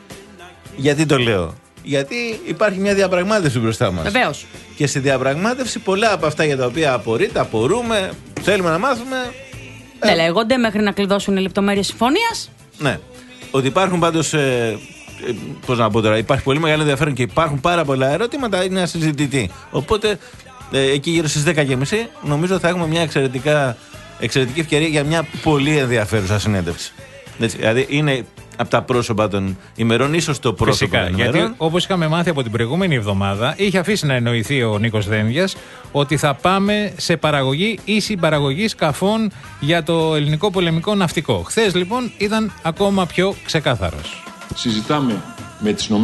Γιατί το λέω? Γιατί υπάρχει μια διαπραγμάτευση μπροστά μας. Βεβαίως. Και στη διαπραγμάτευση πολλά από αυτά για τα οποία απορείτε, απορούμε, θέλουμε να μάθουμε. Δεν ε, λέγονται μέχρι να κλειδώσουν οι λεπτομέρειες συμφωνίας. Ναι. Ότι υπάρχουν πάντως. Ε, ε, πώς να πω τώρα, υπάρχει πολύ μεγάλο ενδιαφέρον και υπάρχουν πάρα πολλά ερωτήματα, είναι ασυζητητή. Οπότε ε, εκεί γύρω στις δέκα και μισή νομίζω θα έχουμε μια εξαιρετικά. Εξαιρετική ευκαιρία για μια πολύ ενδιαφέρουσα συνέντευξη. Έτσι, δηλαδή είναι από τα πρόσωπα των ημερών, ίσως το πρόσωπο των ημερών. Γιατί όπως είχαμε μάθει από την προηγούμενη εβδομάδα, είχε αφήσει να εννοηθεί ο Νίκος Δένδιας ότι θα πάμε σε παραγωγή ή συμπαραγωγή σκαφών για το ελληνικό πολεμικό ναυτικό. Χθες λοιπόν ήταν ακόμα πιο ξεκάθαρος. Συζητάμε με τις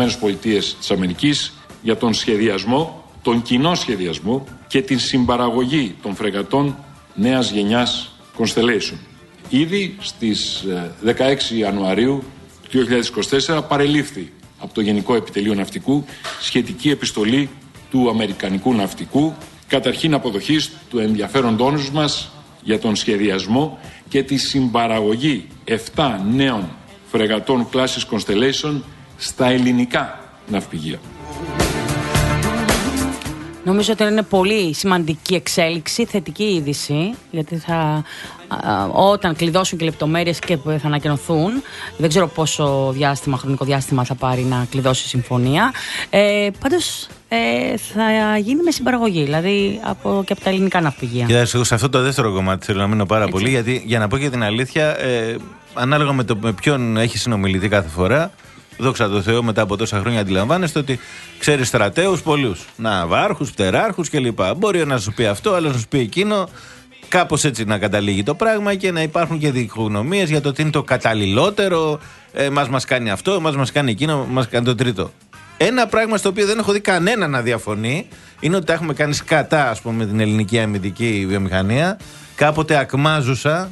ΗΠΑ για τον σχεδιασμό, τον κοινό σχεδιασμό και την συμπαραγωγή των φρεγατών νέας γενιάς Constellation. Ήδη στις δεκαέξι Ιανουαρίου του δύο χιλιάδες είκοσι τέσσερα παρελήφθη από το Γενικό Επιτελείο Ναυτικού σχετική επιστολή του Αμερικανικού Ναυτικού, καταρχήν αποδοχής του ενδιαφέροντός μας για τον σχεδιασμό και τη συμπαραγωγή επτά νέων φρεγατών κλάσης Constellation στα ελληνικά ναυπηγεία. Νομίζω ότι είναι πολύ σημαντική εξέλιξη, θετική είδηση, γιατί θα, α, όταν κλειδώσουν και λεπτομέρειες και θα ανακοινωθούν, δεν ξέρω πόσο διάστημα, χρονικό διάστημα θα πάρει να κλειδώσει η συμφωνία. Ε, πάντως ε, θα γίνει με συμπαραγωγή, δηλαδή από, και από τα ελληνικά ναυπηγεία. Κοιτάξτε, εγώ σε αυτό το δεύτερο κομμάτι θέλω να μείνω πάρα Έτσι. πολύ, γιατί για να πω και την αλήθεια, ε, ανάλογα με, το, με ποιον έχει συνομιλητή κάθε φορά. Δόξα τω Θεώ, μετά από τόσα χρόνια αντιλαμβάνεστε ότι ξέρει στρατέους πολλούς. Ναυάρχους, πτεράρχους κλπ. Μπορεί να σου πει αυτό, άλλο να σου πει εκείνο. Κάπως έτσι να καταλήγει το πράγμα και να υπάρχουν και διχογνωμίες για το τι είναι το καταλληλότερο. Ε, μας μας κάνει αυτό, μας μας κάνει εκείνο, μας κάνει το τρίτο. Ένα πράγμα στο οποίο δεν έχω δει κανένα να διαφωνεί είναι ότι τα έχουμε κάνει σκατά, ας πούμε, την ελληνική αμυντική βιομηχανία. Κάποτε ακμάζουσα.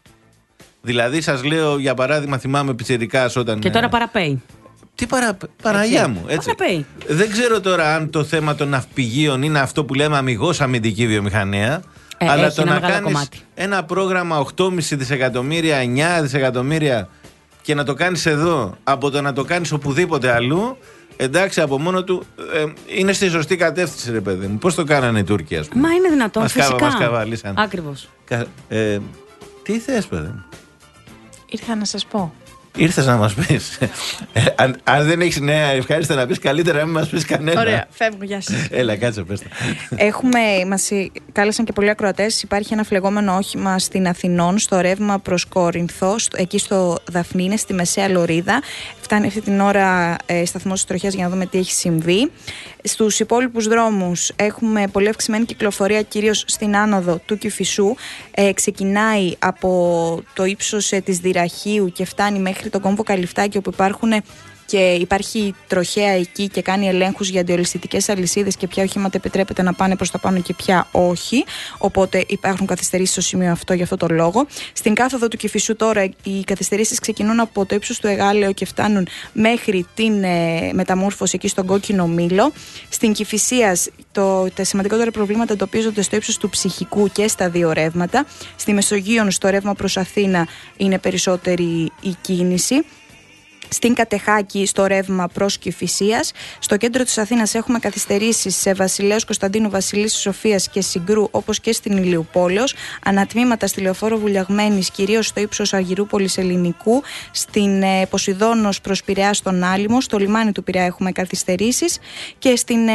Δηλαδή, σας λέω, για παράδειγμα, θυμάμαι πιτσιρικάς όταν. Και τώρα παραπέει. Τι παρα... Παραγιά μου, έτσι. Παραπέει. Δεν ξέρω τώρα αν το θέμα των ναυπηγείων είναι αυτό που λέμε αμιγώς αμυντική βιομηχανία. Ε, αλλά έχει το ένα να μεγάλο κάνεις κομμάτι. ένα πρόγραμμα οκτώ κόμμα πέντε δισεκατομμύρια, εννιά δισεκατομμύρια και να το κάνεις εδώ, από το να το κάνεις οπουδήποτε αλλού, εντάξει, από μόνο του ε, είναι στη σωστή κατεύθυνση, ρε παιδί μου. Πώς το κάνανε οι Τούρκοι, ας πούμε. Μα είναι δυνατόν, μας φυσικά. Μας καβαλήσαν. Ακριβώς. Κα, ε, τι θες, παιδί μου. Ήρθα να σας πω. Ήρθες να μας πεις. Ε, αν, αν δεν έχεις νέα ευχάριστα να πεις, καλύτερα να μην μας πεις κανένα. Ωραία, φεύγω, γεια σας. Έλα, κάτσε, πες τα. Έχουμε, μας κάλεσαν και πολλοί ακροατές. Υπάρχει ένα φλεγόμενο όχημα στην Αθηνών, στο ρεύμα προς Κόρινθο, εκεί στο Δαφνίνε, στη Μεσαία Λωρίδα. Φτάνει αυτή την ώρα ε, σταθμός της τροχιάς για να δούμε τι έχει συμβεί. Στους υπόλοιπους δρόμους έχουμε πολύ αυξημένη κυκλοφορία, κυρίως στην άνοδο του Κηφισού. Ε, ξεκινάει από το ύψος ε, της Δυραχείου και φτάνει μέχρι τον κόμβο Καλυφτάκη, όπου υπάρχουν και υπάρχει τροχέα εκεί και κάνει ελέγχους για αντιολισθητικές αλυσίδες και ποια οχήματα επιτρέπεται να πάνε προς τα πάνω και ποια όχι. Οπότε υπάρχουν καθυστερήσεις στο σημείο αυτό για αυτό το λόγο. Στην κάθοδο του Κηφισού τώρα οι καθυστερήσεις ξεκινούν από το ύψος του Εγάλεο και φτάνουν μέχρι την ε, μεταμόρφωση εκεί στον Κόκκινο Μήλο. Στην Κηφισίας το, τα σημαντικότερα προβλήματα εντοπίζονται στο ύψος του Ψυχικού και στα δύο ρεύματα. Στη Μεσογείων, στο ρεύμα προς Αθήνα, είναι περισσότερη η κίνηση. Στην Κατεχάκη, στο ρεύμα προς Κηφισίας. Στο κέντρο της Αθήνας έχουμε καθυστερήσεις σε Βασιλέως Κωνσταντίνου, Βασιλής Σοφίας και Συγκρού, όπως και στην Ηλιουπόλεως. Ανατμήματα στη Λεωφόρο Βουλιαγμένης, κυρίως στο ύψος Αργυρούπολης Ελληνικού. Στην ε, Ποσειδώνος προς Πειραιά, στον Άλυμο. Στο λιμάνι του Πειραιά έχουμε καθυστερήσεις. Και στην ε,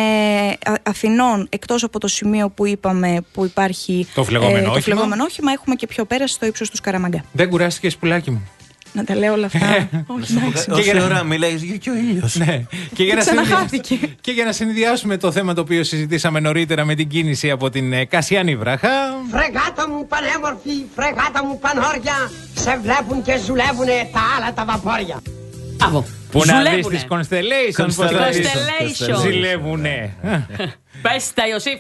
Αθηνών, εκτός από το σημείο που είπαμε που υπάρχει το φλεγόμενο, ε, όχημα. το φλεγόμενο όχημα, έχουμε και πιο πέρα στο ύψος του Σκαραμαγκά. Δεν κουράστηκες, πουλάκι μου? Να τα λέω όλα αυτά. Όχι, εντάξει. Όση ώρα μιλάει και ο ήλιος. Ναι. Και για, να Ξαναχάθηκε. και για να συνδυάσουμε το θέμα το οποίο συζητήσαμε νωρίτερα με την κίνηση από την ε, Κασιανή Βράχα. Φρεγάτα μου πανέμορφη, φρεγάτα μου πανόρια, σε βλέπουν και ζουλεύουνε τα άλλα τα βαπόρια. Άβο. Που να δεις τις Constellations. Constellations. Ζηλεύουνε. Πες τα, Ιωσήφ.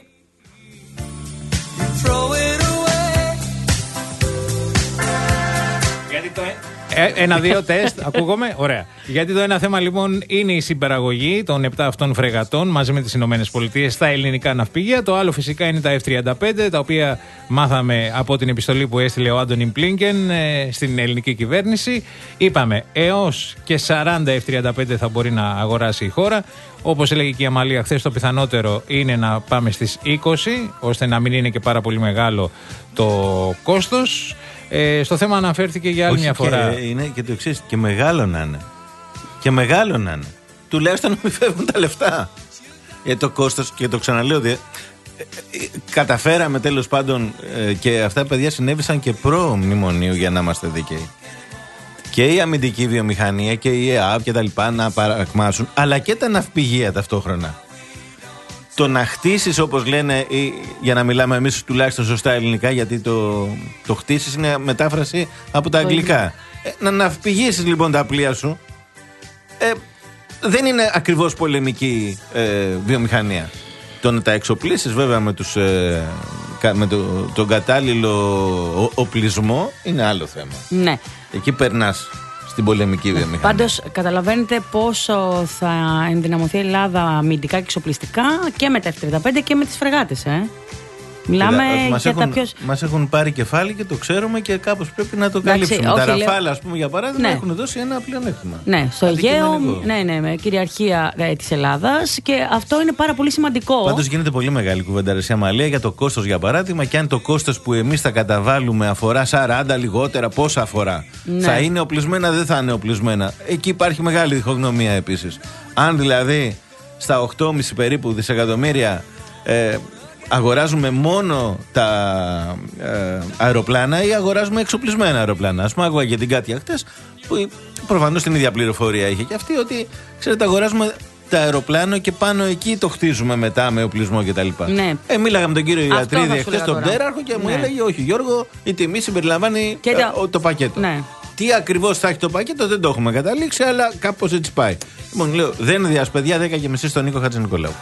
Γιατί το... Ε, ένα-δύο τεστ, ακούγομαι. Ωραία. Γιατί το ένα θέμα λοιπόν είναι η συμπαραγωγή των επτά αυτών φρεγατών μαζί με τις Ηνωμένες Πολιτείες στα ελληνικά ναυπηγεία. Το άλλο φυσικά είναι τα εφ τριάντα πέντε, τα οποία μάθαμε από την επιστολή που έστειλε ο Άντονι Μπλίνκεν ε, στην ελληνική κυβέρνηση. Είπαμε έως και σαράντα εφ τριάντα πέντε θα μπορεί να αγοράσει η χώρα. Όπως έλεγε και η Αμαλία χθες, το πιθανότερο είναι να πάμε στις είκοσι, ώστε να μην είναι και πάρα πολύ μεγάλο το κόστος. Ε, στο θέμα αναφέρθηκε για άλλη Όχι, μια φορά. Και είναι και το εξής, και μεγάλο να είναι. Και μεγάλο να είναι. Τουλάχιστον να μην φεύγουν τα λεφτά. Γιατί το κόστος, και το ξαναλέω, ε, ε, καταφέραμε τέλος πάντων ε, και αυτά τα παιδιά συνέβησαν και προ-μνημονίου, για να είμαστε δίκαιοι. Και η αμυντική βιομηχανία και η ΕΑΒ και τα λοιπά να παρακμάσουν, αλλά και τα ναυπηγεία ταυτόχρονα. Το να χτίσεις, όπως λένε, ή, για να μιλάμε εμείς τουλάχιστον σωστά ελληνικά, γιατί το, το χτίσεις είναι μετάφραση από τα αγγλικά. Ε, να ναυπηγήσεις λοιπόν τα πλοία σου, ε, δεν είναι ακριβώς πολεμική ε, βιομηχανία. Το να τα εξοπλίσεις βέβαια με, τους, ε, με το, τον κατάλληλο ο, οπλισμό είναι άλλο θέμα. Ναι. Εκεί περνάς στην πολεμική βιομηχανία. Πάντως, καταλαβαίνετε πόσο θα ενδυναμωθεί η Ελλάδα αμυντικά και εξοπλιστικά και με τα εφ τριάντα πέντε και με τις φρεγάτες, ε. Μιλάμε μας για έχουν, τα πιο. Μας έχουν πάρει κεφάλι και το ξέρουμε και κάπως πρέπει να το καλύψουμε. Εντάξει, τα όχι, Ραφάλ, λέω... ας πούμε, για παράδειγμα, ναι. έχουν δώσει ένα πλεονέκτημα. Ναι, στο Αιγαίο, ναι, ναι, με κυριαρχία ε, της Ελλάδας και αυτό είναι πάρα πολύ σημαντικό. Πάντως γίνεται πολύ μεγάλη κουβέντα, ρε Αμαλία, για το κόστος για παράδειγμα, και αν το κόστος που εμείς θα καταβάλουμε αφορά σαράντα λιγότερα, πόσα αφορά. Ναι. Θα είναι οπλισμένα, δεν θα είναι οπλισμένα. Εκεί υπάρχει μεγάλη διχογνωμία επίσης. Αν δηλαδή στα οκτώ κόμμα πέντε περίπου δισεκατομμύρια ε, αγοράζουμε μόνο τα ε, αεροπλάνα ή αγοράζουμε εξοπλισμένα αεροπλάνα. Ας πούμε, άκουγα για την Κάτια χτες, που προφανώς την ίδια πληροφορία είχε και αυτή, ότι ξέρετε, αγοράζουμε τα αεροπλάνο και πάνω εκεί το χτίζουμε μετά με οπλισμό κτλ. Ναι. Ε, μίλαγα με τον κύριο Ιατρίδη χτες, τον πτέραρχο, και μου ναι. έλεγε: όχι, Γιώργο, η τιμή συμπεριλαμβάνει το... Ε, το πακέτο. Ναι. Τι ακριβώς θα έχει το πακέτο δεν το έχουμε καταλήξει, αλλά κάπως έτσι πάει. Λοιπόν, λέω: δεν διας παιδιά, δέκα και μισή στον Νίκο Χατζηνικολάου.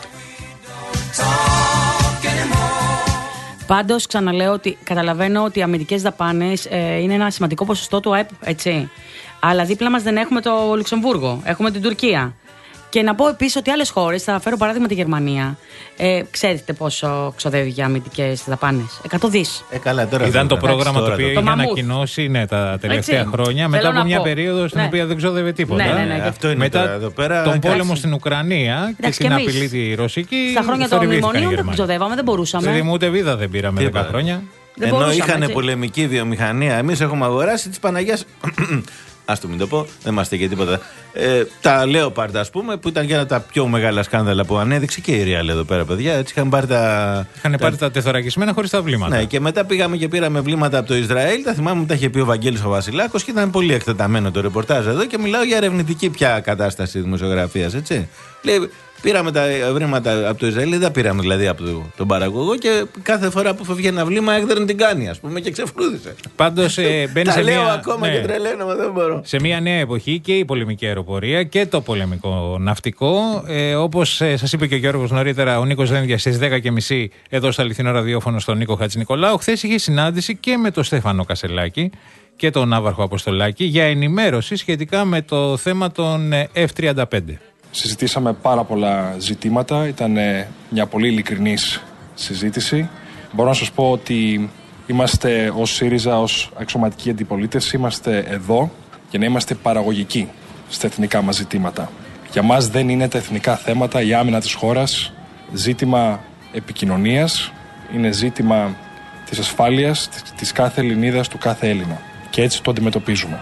Πάντως, ξαναλέω ότι καταλαβαίνω ότι οι αμυντικές δαπάνες ε, είναι ένα σημαντικό ποσοστό του ΑΕΠ, έτσι. Αλλά δίπλα μας δεν έχουμε το Λουξεμβούργο, έχουμε την Τουρκία. Και να πω επίσης ότι άλλες χώρες, θα φέρω παράδειγμα τη Γερμανία, ε, ξέρετε πόσο ξοδεύει για αμυντικές δαπάνες. εκατό δις. Ε, καλά, τώρα ήταν το πρόγραμμα το οποίο το είχε ανακοινώσει ναι, τα τελευταία έτσι, χρόνια, μετά από μια πω. περίοδο στην ναι. οποία δεν ξοδεύει τίποτα. Ναι, ναι, ναι, αυτό είναι μετά τώρα, εδώ πέρα, τον εντάξει. πόλεμο στην Ουκρανία και την απειλή τη ρωσική. Στα χρόνια των μνημονίων δεν ξοδεύαμε, δεν μπορούσαμε. Δηλαδή, ούτε βίδα δεν πήραμε δέκα χρόνια. Ενώ είχαν πολεμική βιομηχανία, εμείς έχουμε αγοράσει τη Παναγιά. Ας το μην το πω, δεν είμαστε και τίποτα. Ε, τα Λέοπαρντ, ας πούμε, που ήταν για τα πιο μεγάλα σκάνδαλα που ανέδειξε και η Real εδώ πέρα, παιδιά. Έτσι είχαν πάρει τα. Είχαν τα... πάρει τα τεθωρακισμένα χωρίς τα βλήματα. Ναι, και μετά πήγαμε και πήραμε βλήματα από το Ισραήλ. Τα θυμάμαι, μου τα είχε πει ο Βαγγέλης ο Βασιλάκος και ήταν πολύ εκτεταμένο το ρεπορτάζ εδώ. Και μιλάω για ερευνητική πια κατάσταση δημοσιογραφίας, έτσι. Λέει, πήραμε τα βρήματα από το Ισραήλ, δεν τα πήραμε δηλαδή από το, τον παραγωγό και κάθε φορά που φεύγει ένα βλήμα έκδερνε την κάνει, ας πούμε, και ξεφρούδισε. Πάντως ε, μπαίνει τα σε λέω μια, ακόμα ναι, και τρελαίνομαι, δεν μπορώ. Σε μια νέα εποχή και η πολεμική αεροπορία και το πολεμικό ναυτικό. Ε, όπως ε, σας είπε και ο Γιώργος νωρίτερα, ο Νίκος Δένδιας στις δέκα και μισή εδώ στο αληθινό ραδιόφωνο στον Νίκο Χατζηνικολάου. Χθες είχε συνάντηση και με τον Στέφανο Κασελάκη και τον Ναύαρχο Αποστολάκη για ενημέρωση σχετικά με το θέμα των εφ τριάντα πέντε. Συζητήσαμε πάρα πολλά ζητήματα, ήταν μια πολύ ειλικρινής συζήτηση. Μπορώ να σας πω ότι είμαστε ως ΣΥΡΙΖΑ, ως αξιωματική αντιπολίτευση, είμαστε εδώ για να είμαστε παραγωγικοί στα εθνικά μας ζητήματα. Για μας δεν είναι τα εθνικά θέματα, η άμυνα της χώρας, ζήτημα επικοινωνίας, είναι ζήτημα της ασφάλειας της κάθε Ελληνίδας, του κάθε Έλληνα. Και έτσι το αντιμετωπίζουμε.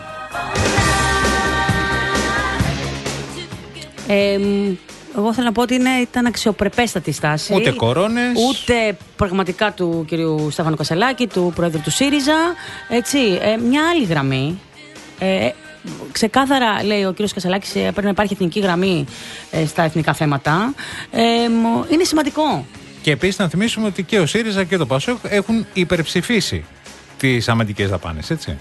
Ε, εγώ θέλω να πω ότι είναι, ήταν αξιοπρεπέστατη στάση. Ούτε κορώνες. Ούτε πραγματικά του κυρίου Στέφανου Κασελάκη, του πρόεδρου του ΣΥΡΙΖΑ. Έτσι, ε, μια άλλη γραμμή. Ε, ξεκάθαρα λέει ο κύριος Κασελάκης, πρέπει να υπάρχει εθνική γραμμή ε, στα εθνικά θέματα. Ε, είναι σημαντικό. Και επίσης να θυμίσουμε ότι και ο ΣΥΡΙΖΑ και το ΠΑΣΟΚ έχουν υπερψηφίσει τις αμυντικές δαπάνες, έτσι.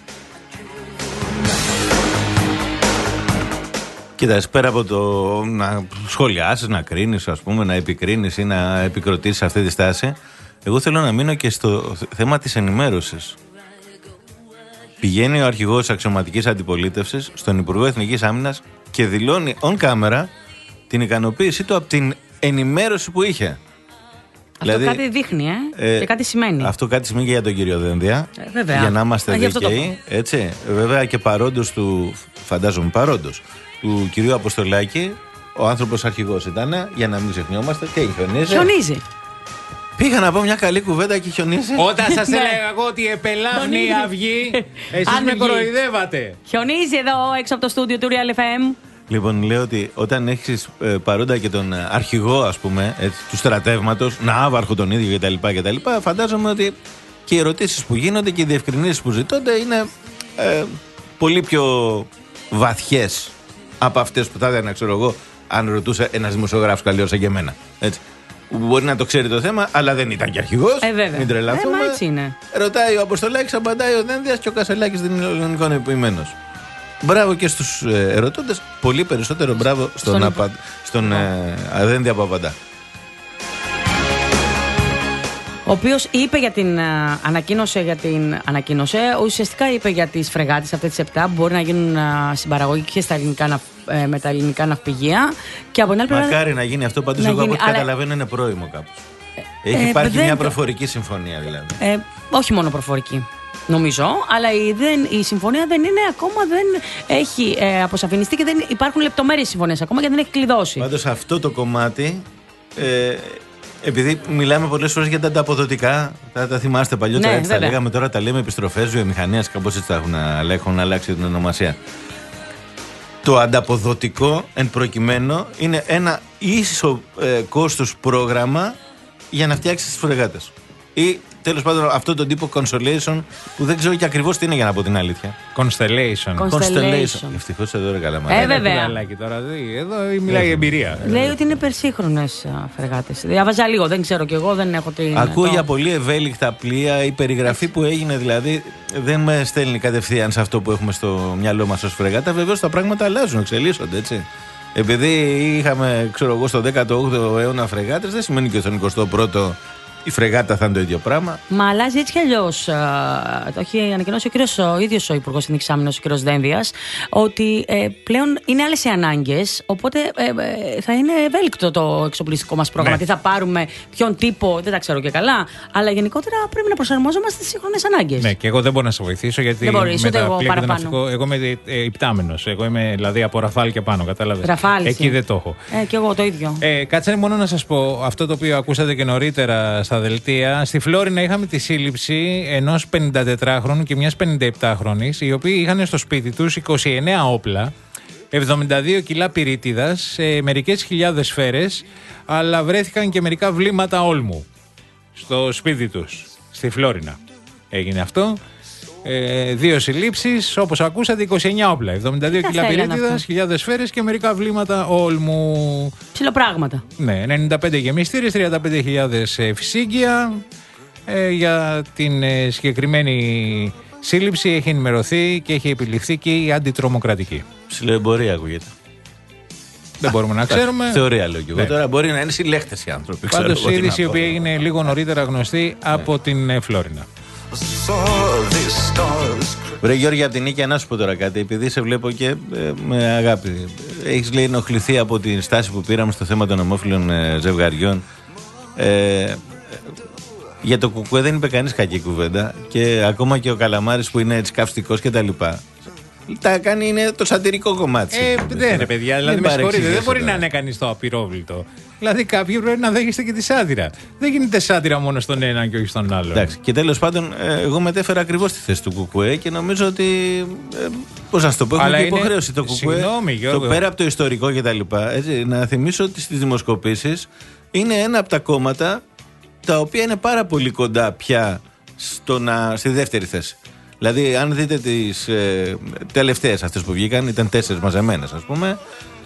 Κοίτας, πέρα από το να σχολιάσεις, να κρίνεις, ας πούμε, να επικρίνεις ή να επικροτήσεις αυτή τη στάση, εγώ θέλω να μείνω και στο θέμα της ενημέρωσης. Πηγαίνει ο αρχηγός αξιωματικής αντιπολίτευσης στον Υπουργό Εθνικής Άμυνας και δηλώνει on camera την ικανοποίησή του από την ενημέρωση που είχε. Αυτό δηλαδή, κάτι δείχνει, ε, ε, και κάτι σημαίνει. Αυτό κάτι σημαίνει και για τον κύριο Δένδια. Ε, βέβαια. Για να είμαστε ε, δίκαιοι. Έτσι. Βέβαια και παρόντος του, φαντάζομαι παρόντος, του κυρίου Αποστολάκη, ο άνθρωπος αρχηγός ήταν, για να μην ξεχνιόμαστε. Τι χιονίζει. Χιονίζει. Πήγα να πω μια καλή κουβέντα και χιονίζει. Όταν σας έλεγα εγώ ότι επελάβνει η αυγή, εσείς με κοροϊδεύατε. Χιονίζει εδώ έξω από το στούντιο του Real εφ εμ. Λοιπόν, λέω ότι όταν έχεις ε, παρόντα και τον αρχηγό, ας πούμε, έτσι, του στρατεύματος, ναύαρχο τον ίδιο κτλ., φαντάζομαι ότι και οι ερωτήσεις που γίνονται και οι διευκρινήσεις που ζητώνται είναι ε, πολύ πιο βαθιές από αυτές που θα έδινα, ξέρω εγώ, αν ρωτούσε ένας δημοσιογράφος καλώς σαν και εμένα. Έτσι. Μπορεί να το ξέρει το θέμα, αλλά δεν ήταν και αρχηγός. Ε, βέβαια. Μην τρελαθούμε. Ε, έτσι είναι. Ρωτάει ο Αποστολάκης, απαντάει ο Δένδιας και ο Κασελάκης δεν είναι ελληνικών επιμένος. Μπράβο και στους ερωτώντες. Πολύ περισσότερο μπράβο στον, στον, απα... στον ε, Δένδια που απαντά. Ο οποίος είπε για την uh, ανακοίνωσε, για την ανακοίνωσε, ουσιαστικά είπε για τις φρεγάτες αυτές τις επτά που μπορεί να γίνουν uh, συμπαραγωγή και στα ελληνικά, ε, με τα ελληνικά ναυπηγεία. Και από την άλλη πλευρά. Μακάρι να γίνει αυτό, πάντως εγώ από ό,τι αλλά... καταλαβαίνω είναι πρόημο κάπως. Έχει Ε, υπάρχει δεν μια το- προφορική συμφωνία δηλαδή. Ε, όχι μόνο προφορική. Νομίζω, αλλά η, δεν, η συμφωνία δεν είναι ακόμα, δεν έχει ε, αποσαφινιστεί και δεν υπάρχουν λεπτομέρειες συμφωνίες ακόμα και δεν έχει κλειδώσει. Πάντως αυτό το κομμάτι, ε, επειδή μιλάμε πολλές φορές για τα ανταποδοτικά, τα, τα θυμάστε παλιότερα, Ναι, έτσι τα βέβαια. λέγαμε, τώρα τα λέμε επιστροφές βιομηχανίας, κάπως έτσι τα έχουν, αλλά έχουν αλλάξει την ονομασία. Το ανταποδοτικό εν προκειμένου είναι ένα ίσο ε, κόστος πρόγραμμα για να φτιάξεις τις φρεγάτες. Ή τέλος πάντων αυτό το τύπο consolation που δεν ξέρω και ακριβώς τι είναι για να πω την αλήθεια. Constellation. Constellation. Ευτυχώς εδώ ρε καλά. Ε, βέβαια. Τώρα, δει, εδώ μιλάει η εμπειρία. Λέει ότι είναι υπερσύγχρονες φρεγάτες. Διάβαζα λίγο, δεν ξέρω κι εγώ, δεν έχω την. Ακούω το- για πολύ ευέλικτα πλοία. Η περιγραφή που έγινε δηλαδή δεν με στέλνει κατευθείαν σε αυτό που έχουμε στο μυαλό μας ως φρεγάτα. Βεβαίως τα πράγματα αλλάζουν, εξελίσσονται έτσι. Επειδή είχαμε, ξέρω εγώ, στον δέκατο όγδοο αιώνα φρεγάτες, δεν σημαίνει και στον εικοστό πρώτο η φρεγάτα θα είναι το ίδιο πράγμα. Μα αλλάζει έτσι κι αλλιώ. Το έχει ανακοινώσει ο, κύριος, ο ίδιος ο Υπουργός Συνεξάμενος, ο κύριος Δένδιας, ότι ε, πλέον είναι άλλες οι ανάγκες. Οπότε ε, ε, θα είναι ευέλικτο το εξοπλιστικό μας πρόγραμμα. Ναι. Τι θα πάρουμε, ποιον τύπο, δεν τα ξέρω και καλά. Αλλά γενικότερα πρέπει να προσαρμόζομαστε στις σύγχρονες ανάγκες. Ναι, και εγώ δεν μπορώ να σε βοηθήσω γιατί Δεν μπορείς, με ούτε τα εγώ πλοία και το παραπάνω. ναυτικό, εγώ είμαι ε, υπτάμενος. Εγώ είμαι δηλαδή από Ραφάλ και πάνω, κατάλαβες. Ραφάλ, Εκεί εσύ. δεν το έχω. Ε, κι εγώ το ίδιο. Ε, κάτσε μόνο να σας πω αυτό το οποίο ακούσατε και νωρίτερα στα δελτία. Στη Φλόρινα είχαμε τη σύλληψη ενός πενηντατετράχρονου και μιας πενηνταεπτάχρονης, οι οποίοι είχαν στο σπίτι τους είκοσι εννέα όπλα, εβδομήντα δύο κιλά πυρίτιδας, ε, μερικές χιλιάδες σφαίρες, αλλά βρέθηκαν και μερικά βλήματα όλμου στο σπίτι τους, στη Φλόρινα. Έγινε αυτό. Ε, δύο συλλήψεις, όπως ακούσατε, είκοσι εννέα όπλα, εβδομήντα δύο Τι τα κιλά θέλανε πυρίτιδας, αυτά. χιλιάδες σφαίρες και μερικά βλήματα όλμου. Ψιλοπράγματα. Ναι, ενενήντα πέντε γεμιστήρες, τριάντα πέντε χιλιάδες ε, φυσίγγια. Ε, για την ε, συγκεκριμένη σύλληψη έχει ενημερωθεί και έχει επιληφθεί και η αντιτρομοκρατική. Ψιλοεμπορία ακούγεται. Δεν μπορούμε να ξέρουμε. Θεωρία λέω και εγώ. Ναι. Τώρα μπορεί να είναι συλλέχτες οι άνθρωποι. ξέρω Πάντως εγώ η τι να είδηση η πω. οποία έγινε λίγο νωρίτερα γνωστή από την ε, Φλόρινα. Βρε Γιώργη, από την Νίκαια να σου πω τώρα κάτι, επειδή σε βλέπω και ε, με αγάπη. Έχεις λέει ενοχληθεί από τη στάση που πήραμε στο θέμα των ομόφυλων ε, ζευγαριών. Ε, για το κουκουέ δεν είπε κανείς κακή κουβέντα και ακόμα και ο Καλαμάρης που είναι έτσι καυστικός και τα λοιπά. Τα κάνει, είναι το σατυρικό κομμάτι. Ε, δεν ρε παιδιά, δηλαδή Μην με συγχωρείτε, δεν παρεξηγέσαι μπορεί τώρα. να είναι κανείς το απειρόβλητο. Δηλαδή κάποιοι πρέπει να δέχεστε και τη σάτυρα. Δεν γίνεται σάτυρα μόνο στον έναν και όχι στον άλλον. Εντάξει, και τέλος πάντων, ε, εγώ μετέφερα ακριβώς τη θέση του κουκουέ και νομίζω ότι. Ε, πώς να σου το πω, έχουμε Αλλά και είναι- υποχρέωση το κουκουέ. Συγγνώμη, Γιώργο. Το πέρα από το ιστορικό κτλ. Να θυμίσω ότι στις δημοσκοπήσεις είναι ένα από τα κόμματα τα οποία είναι πάρα πολύ κοντά πια στο να, στη δεύτερη θέση. Δηλαδή, αν δείτε τις ε, τελευταίες αυτές που βγήκαν, ήταν τέσσερις μαζεμένες, ας πούμε.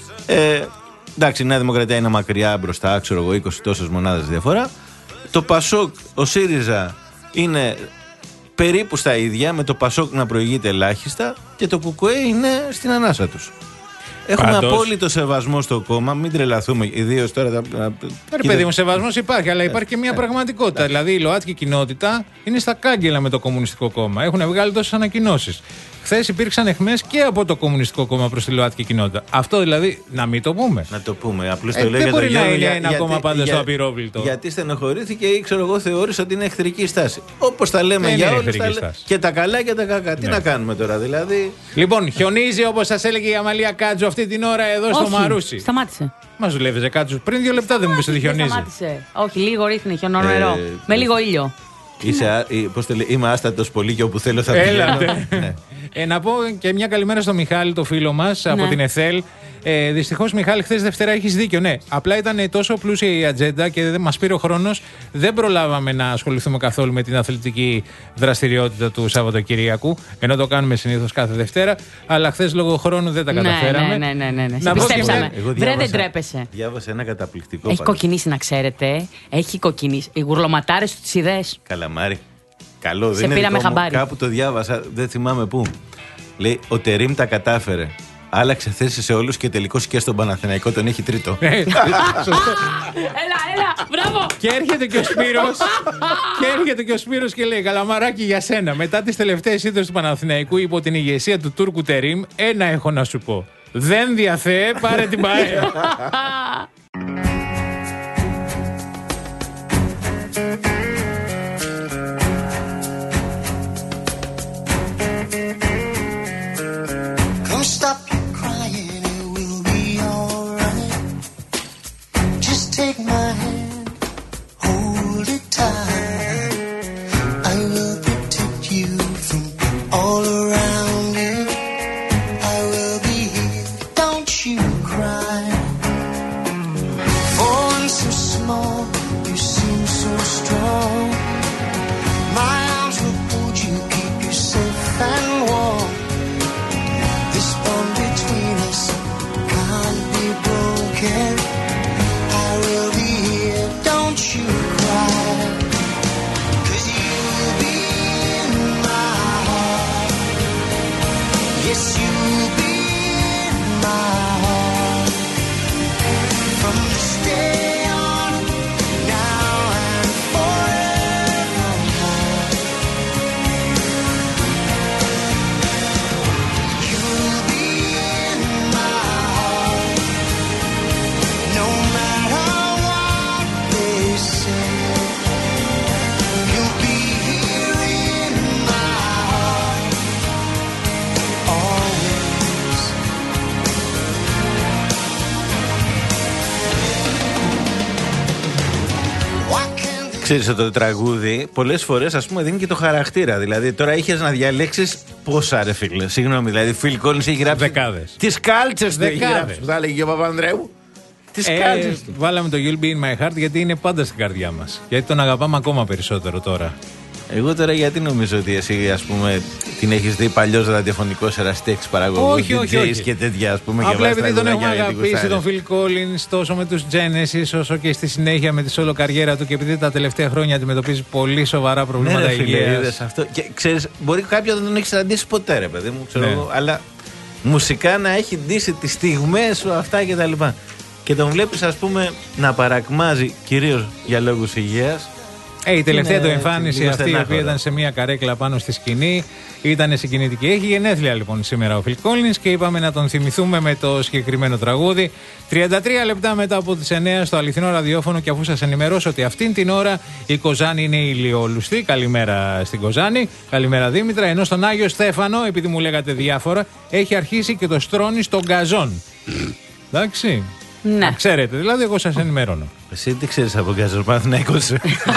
Ε, εντάξει, η Νέα Δημοκρατία είναι μακριά μπροστά, ξέρω εγώ, είκοσι τόσες μονάδες διαφορά. Το Πασόκ, ο ΣΥΡΙΖΑ είναι περίπου στα ίδια, με το Πασόκ να προηγείται ελάχιστα και το ΚΚΕ είναι στην ανάσα τους. Έχουμε Πάντως- απόλυτο σεβασμό στο κόμμα, μην τρελαθούμε, ιδίως τώρα. Τα... Ρε παιδί μου, σεβασμός υπάρχει, αλλά υπάρχει και μια πραγματικότητα. Δηλαδή η ΛΟΑΤΚΙ κοινότητα είναι στα κάγκελα με το Κομμουνιστικό Κόμμα. Έχουν βγάλει τόσες ανακοινώσεις. Χθες υπήρξαν αιχμές και από το Κομμουνιστικό Κόμμα προς τη ΛΟΑΤΚΙ κοινότητα. Αυτό δηλαδή να μην το πούμε. Να το πούμε. Απλώς Ε, το λέω δεν για μπορεί τον να Γιώργο, είναι για- ένα γιατί- κόμμα πάντα για- στο απειρόβλητο. Γιατί στενοχωρήθηκε ή ξέρω εγώ θεώρησε ότι είναι εχθρική στάση. Όπως τα λέμε Δεν για είναι όλους. εχθρική τα λέ- στάση. Και τα καλά και τα κακά. Τι Ναι. να κάνουμε τώρα, δηλαδή. Λοιπόν, χιονίζει όπως σας έλεγε η Αμαλία Κάτζου αυτή την ώρα εδώ στο Όχι, Μαρούσι. Σταμάτησε. Μα ζουλεύει Κάτζου. Πριν δύο λεπτά δεν μου είπε ότι Δεν χιονίζει. σταμάτησε. Όχι, λίγο ρίχνει χιονό νερό. Ε, με λίγο ήλιο. Είσαι, α- ε, πώς το λέει, είμαι άστατος πολύ και όπου θέλω θα πηγαίνω. Έλατε. Ναι. Ε, να πω και μια καλημέρα στο Μιχάλη, το φίλο μας από Ναι. την ΕΘΕΛ. Ε, Δυστυχώ, Μιχάλη, χθες Δευτέρα έχεις δίκιο. Ναι, απλά ήταν τόσο πλούσια η ατζέντα και δεν μας πήρε ο χρόνος. Δεν προλάβαμε να ασχοληθούμε καθόλου με την αθλητική δραστηριότητα του Σαββατοκυριακού. Ενώ το κάνουμε συνήθως κάθε Δευτέρα. Αλλά χθες λόγω χρόνου δεν τα Ναι, καταφέραμε. ναι, ναι, ναι, ναι. Σε Να πω και πιστέψαμε. μια- Εγώ Βρε, διάβασα- δεν τρέπεσαι. Διάβασα ένα καταπληκτικό Έχει πάντως. κοκκινήσει, να ξέρετε. Έχει κοκκινήσει. Οι γουρλωματάρες του τις ιδέες. Καλαμάρι. Καλό, δεν Σε είναι πήραμε δικό μου. χαμπάρι. Κάπου το διάβασα, δεν θυμάμαι πού. Λέει, ο Τερίμ τα κατάφερε. Άλλαξε θέση σε όλους και τελικώς και στον Παναθηναϊκό τον έχει τρίτο. Ε, σωστό. Έλα, έλα, μπράβο. Και έρχεται και ο Σπύρος και έρχεται και ο Σπύρος και λέει: Καλαμαράκι για σένα. Μετά τις τελευταίες ήττες του Παναθηναϊκού υπό την ηγεσία του Τούρκου Τερίμ, ένα έχω να σου πω. Δεν διαθέε, πάρε την ΠΑΕ. Come stop your crying, it will be alright. Just take my hand, hold it tight. I will protect you from all around you. I will be here, don't you cry. For one so small, you seem so strong. My arms will hold you, keep you safe and warm. This bond between us can't be broken. I will be here, don't you cry. 'Cause you will be in my heart. Yes, you will be in my heart. From this day on, now and forevermore. You will be in my heart. No matter what they say. You'll be here in my heart. Always. Ξέρεις ότι το τραγούδι πολλές φορές ας πούμε δίνει και το χαρακτήρα. Δηλαδή τώρα είχες να διαλέξεις πόσα ρε φίλε. Συγγνώμη, δηλαδή Phil Collins έχει γράψει Δεκάδες. τις κάλτσες του έχει Δεκάδες. γράψει. Θα έλεγε και ο Παπανδρέου. Τις Ε, κάλτσες του. βάλαμε το You'll Be in My Heart γιατί είναι πάντα στην καρδιά μας. Γιατί τον αγαπάμε ακόμα περισσότερο τώρα. Εγώ τώρα γιατί νομίζω ότι εσύ ας πούμε την έχεις δει παλιός ραδιοφωνικός εραστέξ παραγωγούς, Όχι, όχι, ντι τζέις όχι. και τέτοια ας πούμε. Απλά επειδή τον έχουμε έχουμε αγαπήσει τον Phil Collins τόσο με τους Genesis όσο και στη συνέχεια με τη solo καριέρα του και επειδή τα τελευταία χρόνια αντιμετωπίζει πολύ σοβαρά προβλήματα ναι, υγείας. αυτό. Και ξέρεις, μπορεί κάποιο να τον έχει συναντήσει ποτέ, ρε παιδί μου, ξέρω Ναι. εγώ, αλλά μουσικά να έχει ντύσει τις στιγμές σου αυτά και τα λοιπά. Και τον βλέπεις, ας πούμε, να παρακμάζει κυρίως για λόγους υγείας. Ε, η τελευταία Είναι του εμφάνιση λίγο αυτή, η οποία στενάχωρο. ήταν σε μια καρέκλα πάνω στη σκηνή, ήταν συγκινητική. Έχει γενέθλια λοιπόν σήμερα ο Phil Collins και είπαμε να τον θυμηθούμε με το συγκεκριμένο τραγούδι. τριάντα τρία λεπτά μετά από τις εννιά στο αληθινό ραδιόφωνο, και αφού σας ενημερώσω ότι αυτήν την ώρα η Κοζάνη είναι ηλιόλουστη. Καλημέρα στην Κοζάνη. Καλημέρα Δήμητρα. Ενώ στον Άγιο Στέφανο, επειδή μου λέγατε διάφορα, έχει αρχίσει και το στρώνει στον γκαζόν. Εντάξει. Ναι. Να ξέρετε, δηλαδή εγώ σας ενημερώνω. Εσύ τι ξέρεις από γκαζόν, Παναθηναϊκός.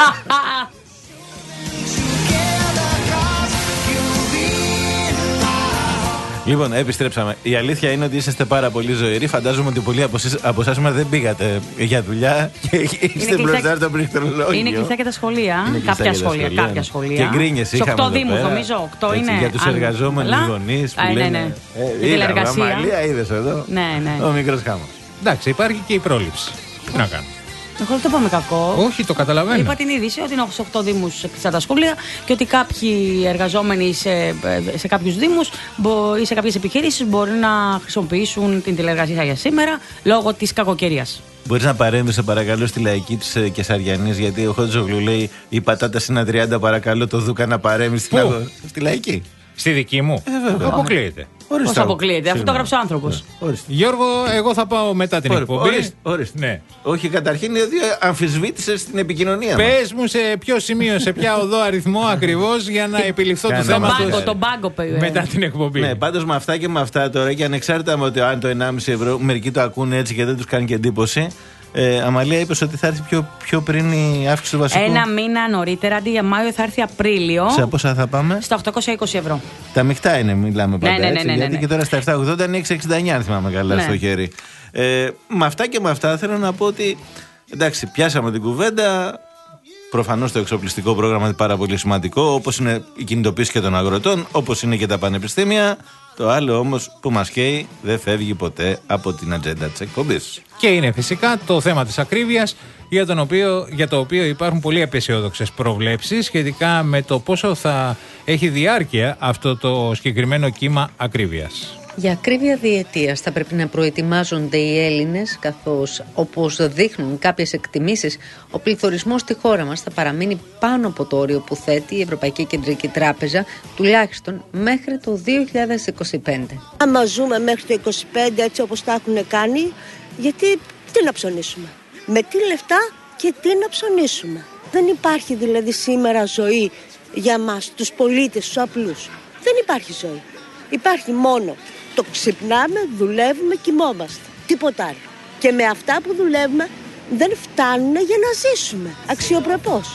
Λοιπόν, επιστρέψαμε. Η αλήθεια είναι ότι είσαστε πάρα πολύ ζωηροί. Φαντάζομαι ότι πολλοί από εσάς- από εσάς δεν πήγατε για δουλειά και είστε κλειστά- μπροστά στο πληκτρολόγιο. Είναι κλειστά και τα σχολεία. Είναι κλειστά Κάποια και τα σχολεία. σχολεία, Κάποια ναι. σχολεία. Και γκρίνιες Σε είχαμε οκτώ εδώ δήμους πέρα. νομίζω. οκτώ Έτσι, είναι. για τους αν- εργαζόμενους Καλά. γονείς που Α, ναι, λένε. ναι. Ε, Η είδαμε, τηλεργασία. Αμαλία, είδες εδώ. Ναι, ναι. Ο μικρός χάμος. Εντάξει, υπάρχει και η πρόληψη. Τι να κάνουμε. Εγώ δεν το είπαμε κακό. Όχι, το καταλαβαίνω. Είπα την είδηση ότι είναι σε οκτώ δήμους κλειστά τα σχολεία και ότι κάποιοι εργαζόμενοι σε, σε κάποιους δήμους μπο- ή σε κάποιες επιχειρήσεις μπορεί να χρησιμοποιήσουν την τηλεργασία για σήμερα λόγω της κακοκαιρίας. Μπορείς να παρέμβεις, σε παρακαλώ, στη λαϊκή της ε, Κεσαριανής, γιατί ο Χότζογλου λέει η πατάτα είναι τριάντα, παρακαλώ το Δούκα να παρέμβει στην Πού? αγο- στη λαϊκή. Στη δική μου. Ε, βέβαια. Αποκλείεται. Πώς αποκλείεται, αυτό το έγραψε ο άνθρωπος. Γιώργο, εγώ θα πάω μετά την Ορίστε, εκπομπή. ορίστε, ορίστε. Ναι. Όχι, καταρχήν διότι αμφισβήτησες την επικοινωνία μας. Πες μου σε ποιο σημείο, σε ποια οδό αριθμό ακριβώς για να επιληφθώ του Κάνα Τον μας. θέματος πάγκο, τον πάγκο παιδί. μετά την εκπομπή. Ναι, πάντως με αυτά και με αυτά τώρα, και ανεξάρτητα με ότι αν το ενάμιση ευρώ μερικοί το ακούνε έτσι και δεν τους κάνει και εντύπωση. Ε, Αμαλία, είπες ότι θα έρθει πιο, πιο πριν η αύξηση του βασικού. Ένα μήνα νωρίτερα, αντί για Μάιο θα έρθει Απρίλιο. Σε πόσα θα πάμε? Στα οκτακόσια είκοσι ευρώ. Τα μεικτά είναι, μιλάμε πάντα. Ναι, ναι, ναι, έτσι, ναι, ναι, γιατί ναι. και τώρα στα επτακόσια ογδόντα είναι εξακόσια εξήντα εννιά, αν θυμάμαι καλά, Ναι. στο χέρι. Ε, με αυτά και με αυτά θέλω να πω ότι εντάξει, πιάσαμε την κουβέντα. Προφανώς το εξοπλιστικό πρόγραμμα είναι πάρα πολύ σημαντικό, όπως είναι η κινητοποίηση και των αγροτών, όπως είναι και τα πανεπιστήμια. Το άλλο όμως που μας καίει δεν φεύγει ποτέ από την ατζέντα της εκπομπής. Και είναι φυσικά το θέμα της ακρίβειας, για, τον οποίο, για το οποίο υπάρχουν πολύ απεσιόδοξες προβλέψεις σχετικά με το πόσο θα έχει διάρκεια αυτό το συγκεκριμένο κύμα ακρίβειας. Για ακρίβεια διετίας θα πρέπει να προετοιμάζονται οι Έλληνες, καθώς όπως δείχνουν κάποιες εκτιμήσεις, ο πληθωρισμός στη χώρα μας θα παραμείνει πάνω από το όριο που θέτει η Ευρωπαϊκή Κεντρική Τράπεζα, τουλάχιστον μέχρι το δύο χιλιάδες είκοσι πέντε. Άμα ζούμε μέχρι το είκοσι πέντε έτσι όπως τα έχουν κάνει, γιατί τι να ψωνίσουμε. Με τι λεφτά και τι να ψωνίσουμε. Δεν υπάρχει δηλαδή σήμερα ζωή για μας, τους πολίτες, τους απλούς. Δεν υπάρχει ζωή. Υπάρχει μόνο το ξυπνάμε, δουλεύουμε, κοιμόμαστε. Τίποτα άλλο. Και με αυτά που δουλεύουμε δεν φτάνουν για να ζήσουμε αξιοπρεπώς.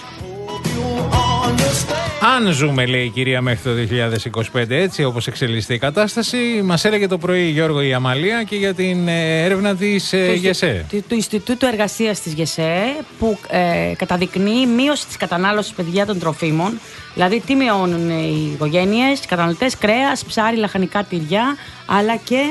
Αν ζούμε, λέει η κυρία, μέχρι το δύο χιλιάδες είκοσι πέντε, έτσι όπως εξελίσσεται η κατάσταση, μας έλεγε το πρωί, Γιώργο, η Αμαλία και για την ε, έρευνα της ε, ΓΕΣΕ. Του, του Ινστιτούτου Εργασίας της ΓΕΣΕ, που ε, καταδεικνύει μείωση της κατανάλωσης, παιδιά, των τροφίμων. Δηλαδή, τι μειώνουν οι οικογένειες, οι καταναλωτές, κρέας, ψάρι, λαχανικά, τυριά, αλλά και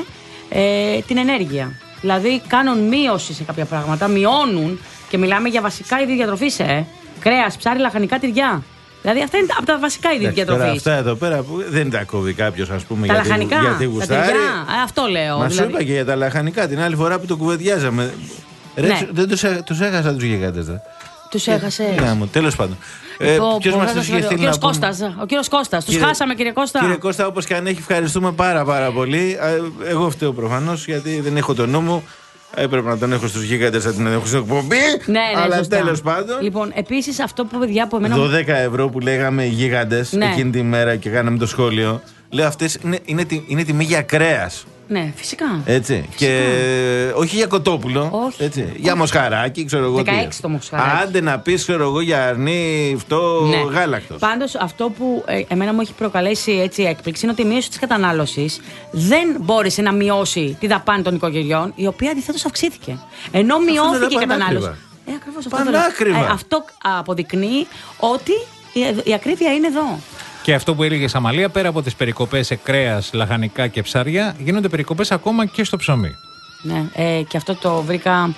ε, την ενέργεια. Δηλαδή, κάνουν μείωση σε κάποια πράγματα, μειώνουν, και μιλάμε για βασικά είδη διατροφής, ε. Κρέας, ψάρι, λαχανικά, τυριά. Δηλαδή αυτά είναι από τα βασικά είδη διατροφής. Αυτά εδώ πέρα που δεν τα κόβει κάποιος, ας πούμε, τα γιατί, λαχανικά, γιατί γουστάρει. τα τυριά, αυτό λέω. Μα δηλαδή. σου είπα και για τα λαχανικά την άλλη φορά που το κουβεντιάζαμε. Ρε, ναι. Δεν τους, τους έχασα τους γιγάντες. Τους έχασε. Ναι, τέλος πάντων. Ε, Ποιος μας τους είχε στείλει? Ο κύριος Κώστας. Ο κύριος Κώστας. Τους χάσαμε, κύριε Κώστα. Κύριε Κώστα, όπως και αν έχει, ευχαριστούμε πάρα πάρα πολύ. Εγώ φταίω προφανώς, γιατί δεν έχω το νου μου. Έπρεπε να τον έχω στους γίγαντες, να την έχω στην εκπομπή. Ναι, ναι, αλλά τέλος πάντων. Λοιπόν, επίσης αυτό που, παιδιά, που εμένα. δώδεκα ευρώ που λέγαμε οι γίγαντες, ναι, εκείνη τη μέρα και κάναμε το σχόλιο. Λέω, αυτές είναι, είναι, είναι, είναι τιμή για κρέας. Ναι, φυσικά. Έτσι. Φυσικά. Και όχι για κοτόπουλο. Όχι. Έτσι. Όχι. Για μοσχαράκι, ξέρω εγώ. δεκαέξι το μοσχαράκι. Άντε να πεις, ξέρω εγώ, για αρνί, αυτό, ναι, γάλακτος. Πάντως, αυτό που ε, εμένα μου έχει προκαλέσει έτσι έκπληξη είναι ότι η μείωση της κατανάλωσης δεν μπόρεσε να μειώσει τη δαπάνη των οικογενειών, η οποία αντιθέτως αυξήθηκε. Ενώ μειώθηκε η κατανάλωση. Ε, ακριβώς αυτό. Πανάκριβα. Ε, αυτό αποδεικνύει ότι η, η ακρίβεια είναι εδώ. Και αυτό που έλεγε η Αμαλία, πέρα από τις περικοπές σε κρέας, λαχανικά και ψάρια, γίνονται περικοπές ακόμα και στο ψωμί. Ναι, ε, και αυτό το βρήκα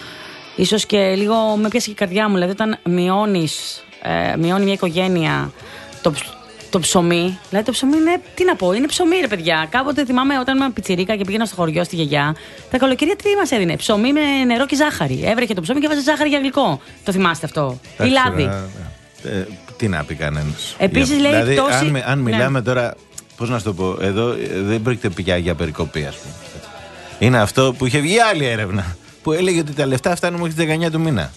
ίσως και λίγο με πιάσει και η καρδιά μου. Δηλαδή, όταν μειώνεις, ε, μειώνει μια οικογένεια το, το ψωμί, δηλαδή το ψωμί είναι, τι να πω, είναι ψωμί, ρε παιδιά. Κάποτε θυμάμαι όταν ήμουν πιτσιρίκα και πήγαινα στο χωριό στη γιαγιά, τα καλοκαιρία τι μας έδινε? Ψωμί με νερό και ζάχαρη. Έβρεχε το ψωμί και βάζε ζάχαρη για γλυκό. Το θυμάστε αυτό? Ή λάδι. Ε, τι να πει κανένας. Επίσης λέει δηλαδή, πτώση... αν, αν μιλάμε ναι. τώρα, πώς να σου το πω, εδώ δεν πρόκειται πια για περικοπή, ας πούμε. Είναι αυτό που είχε βγει άλλη έρευνα, που έλεγε ότι τα λεφτά φτάνουν μέχρι τις δεκαεννιά του μήνα.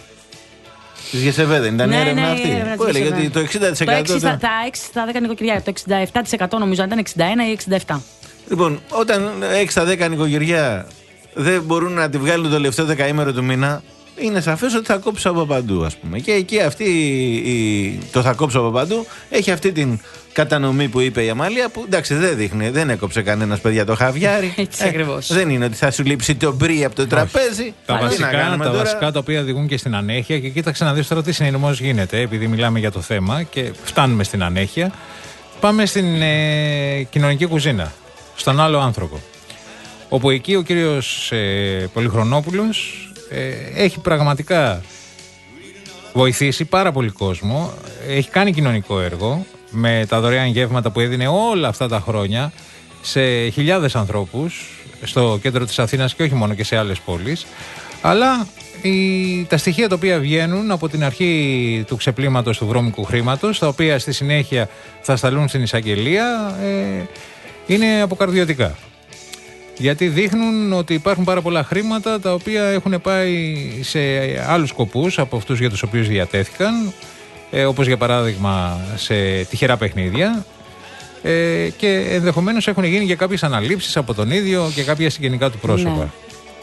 Τη ΓΕΣΕΒΕ δεν ήταν η ναι, έρευνα ναι, αυτή? Έρευνα που έλεγε ότι το εξήντα τοις εκατό. Το έξι, τα, τα έξι στα δέκα νοικοκυριά, το εξήντα επτά τοις εκατό νομίζω, αν ήταν εξήντα ένα ή εξήντα επτά. Λοιπόν, όταν έξι στα δέκα νοικοκυριά δεν μπορούν να τη βγάλουν το τελευταίο δεκαήμερο του μήνα, είναι σαφές ότι θα κόψω από παντού, ας πούμε. Και εκεί αυτή η, το θα κόψω από παντού έχει αυτή την κατανομή που είπε η Αμάλια, που εντάξει δεν δείχνει, δεν έκοψε κανένας, παιδιά, το χαβιάρι. Έτσι ακριβώς. Ε, δεν είναι ότι θα σου λείψει το μπρι από το τραπέζι. Τα, βασικά, τα βασικά τα οποία οδηγούν και στην ανέχεια. Και κοίταξε να δεις τώρα τι συνειδημός γίνεται, επειδή μιλάμε για το θέμα και φτάνουμε στην ανέχεια. Πάμε στην ε, κοινωνική κουζίνα, στον άλλο άνθρωπο. Όπου εκεί ο κύριος ε, Πολυχρονόπουλος ε, έχει πραγματικά βοηθήσει πάρα πολύ κόσμο. Έχει κάνει κοινωνικό έργο με τα δωρεάν γεύματα που έδινε όλα αυτά τα χρόνια σε χιλιάδες ανθρώπους στο κέντρο της Αθήνας και όχι μόνο, και σε άλλες πόλεις. Αλλά οι, τα στοιχεία τα οποία βγαίνουν από την αρχή του ξεπλήματος του βρώμικου χρήματος, τα οποία στη συνέχεια θα σταλούν στην εισαγγελία, ε, είναι αποκαρδιωτικά. Γιατί δείχνουν ότι υπάρχουν πάρα πολλά χρήματα τα οποία έχουν πάει σε άλλους σκοπούς από αυτούς για τους οποίους διατέθηκαν, ε, όπως για παράδειγμα σε τυχερά παιχνίδια, ε, και ενδεχομένως έχουν γίνει και κάποιες αναλήψεις από τον ίδιο και κάποια συγγενικά του πρόσωπα. Ναι.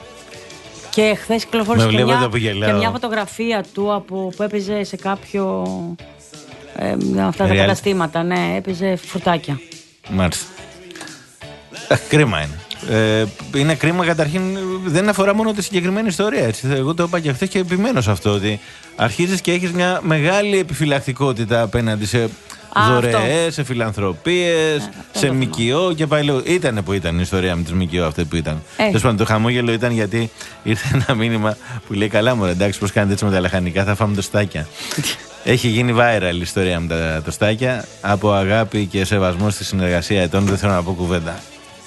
Και χθες κυκλοφόρησε και μια, και μια φωτογραφία του από, που έπαιζε σε κάποιο ε, αυτά τα καταστήματα. Ναι, έπαιζε φρουτάκια. Μάλιστα. Κρίμα είναι. Ε, είναι κρίμα, καταρχήν δεν αφορά μόνο τη συγκεκριμένη ιστορία, έτσι. Εγώ το είπα και χθες και επιμένω σε αυτό, ότι αρχίζεις και έχεις μια μεγάλη επιφυλακτικότητα απέναντι σε δωρεές, σε φιλανθρωπίες, ε, σε ΜΚΟ και πάλι. Ήτανε που ήταν η ιστορία με τις ΜΚΟ αυτή που ήταν. Τέλος πάντων, το χαμόγελο ήταν γιατί ήρθε ένα μήνυμα που λέει: καλά, μωρέ, εντάξει, πώς κάνετε έτσι με τα λαχανικά, θα φάμε τοστάκια. Έχει γίνει viral η ιστορία με τα τοστάκια. Από αγάπη και σεβασμό στη συνεργασία ετών, δεν θέλω να πω κουβέντα.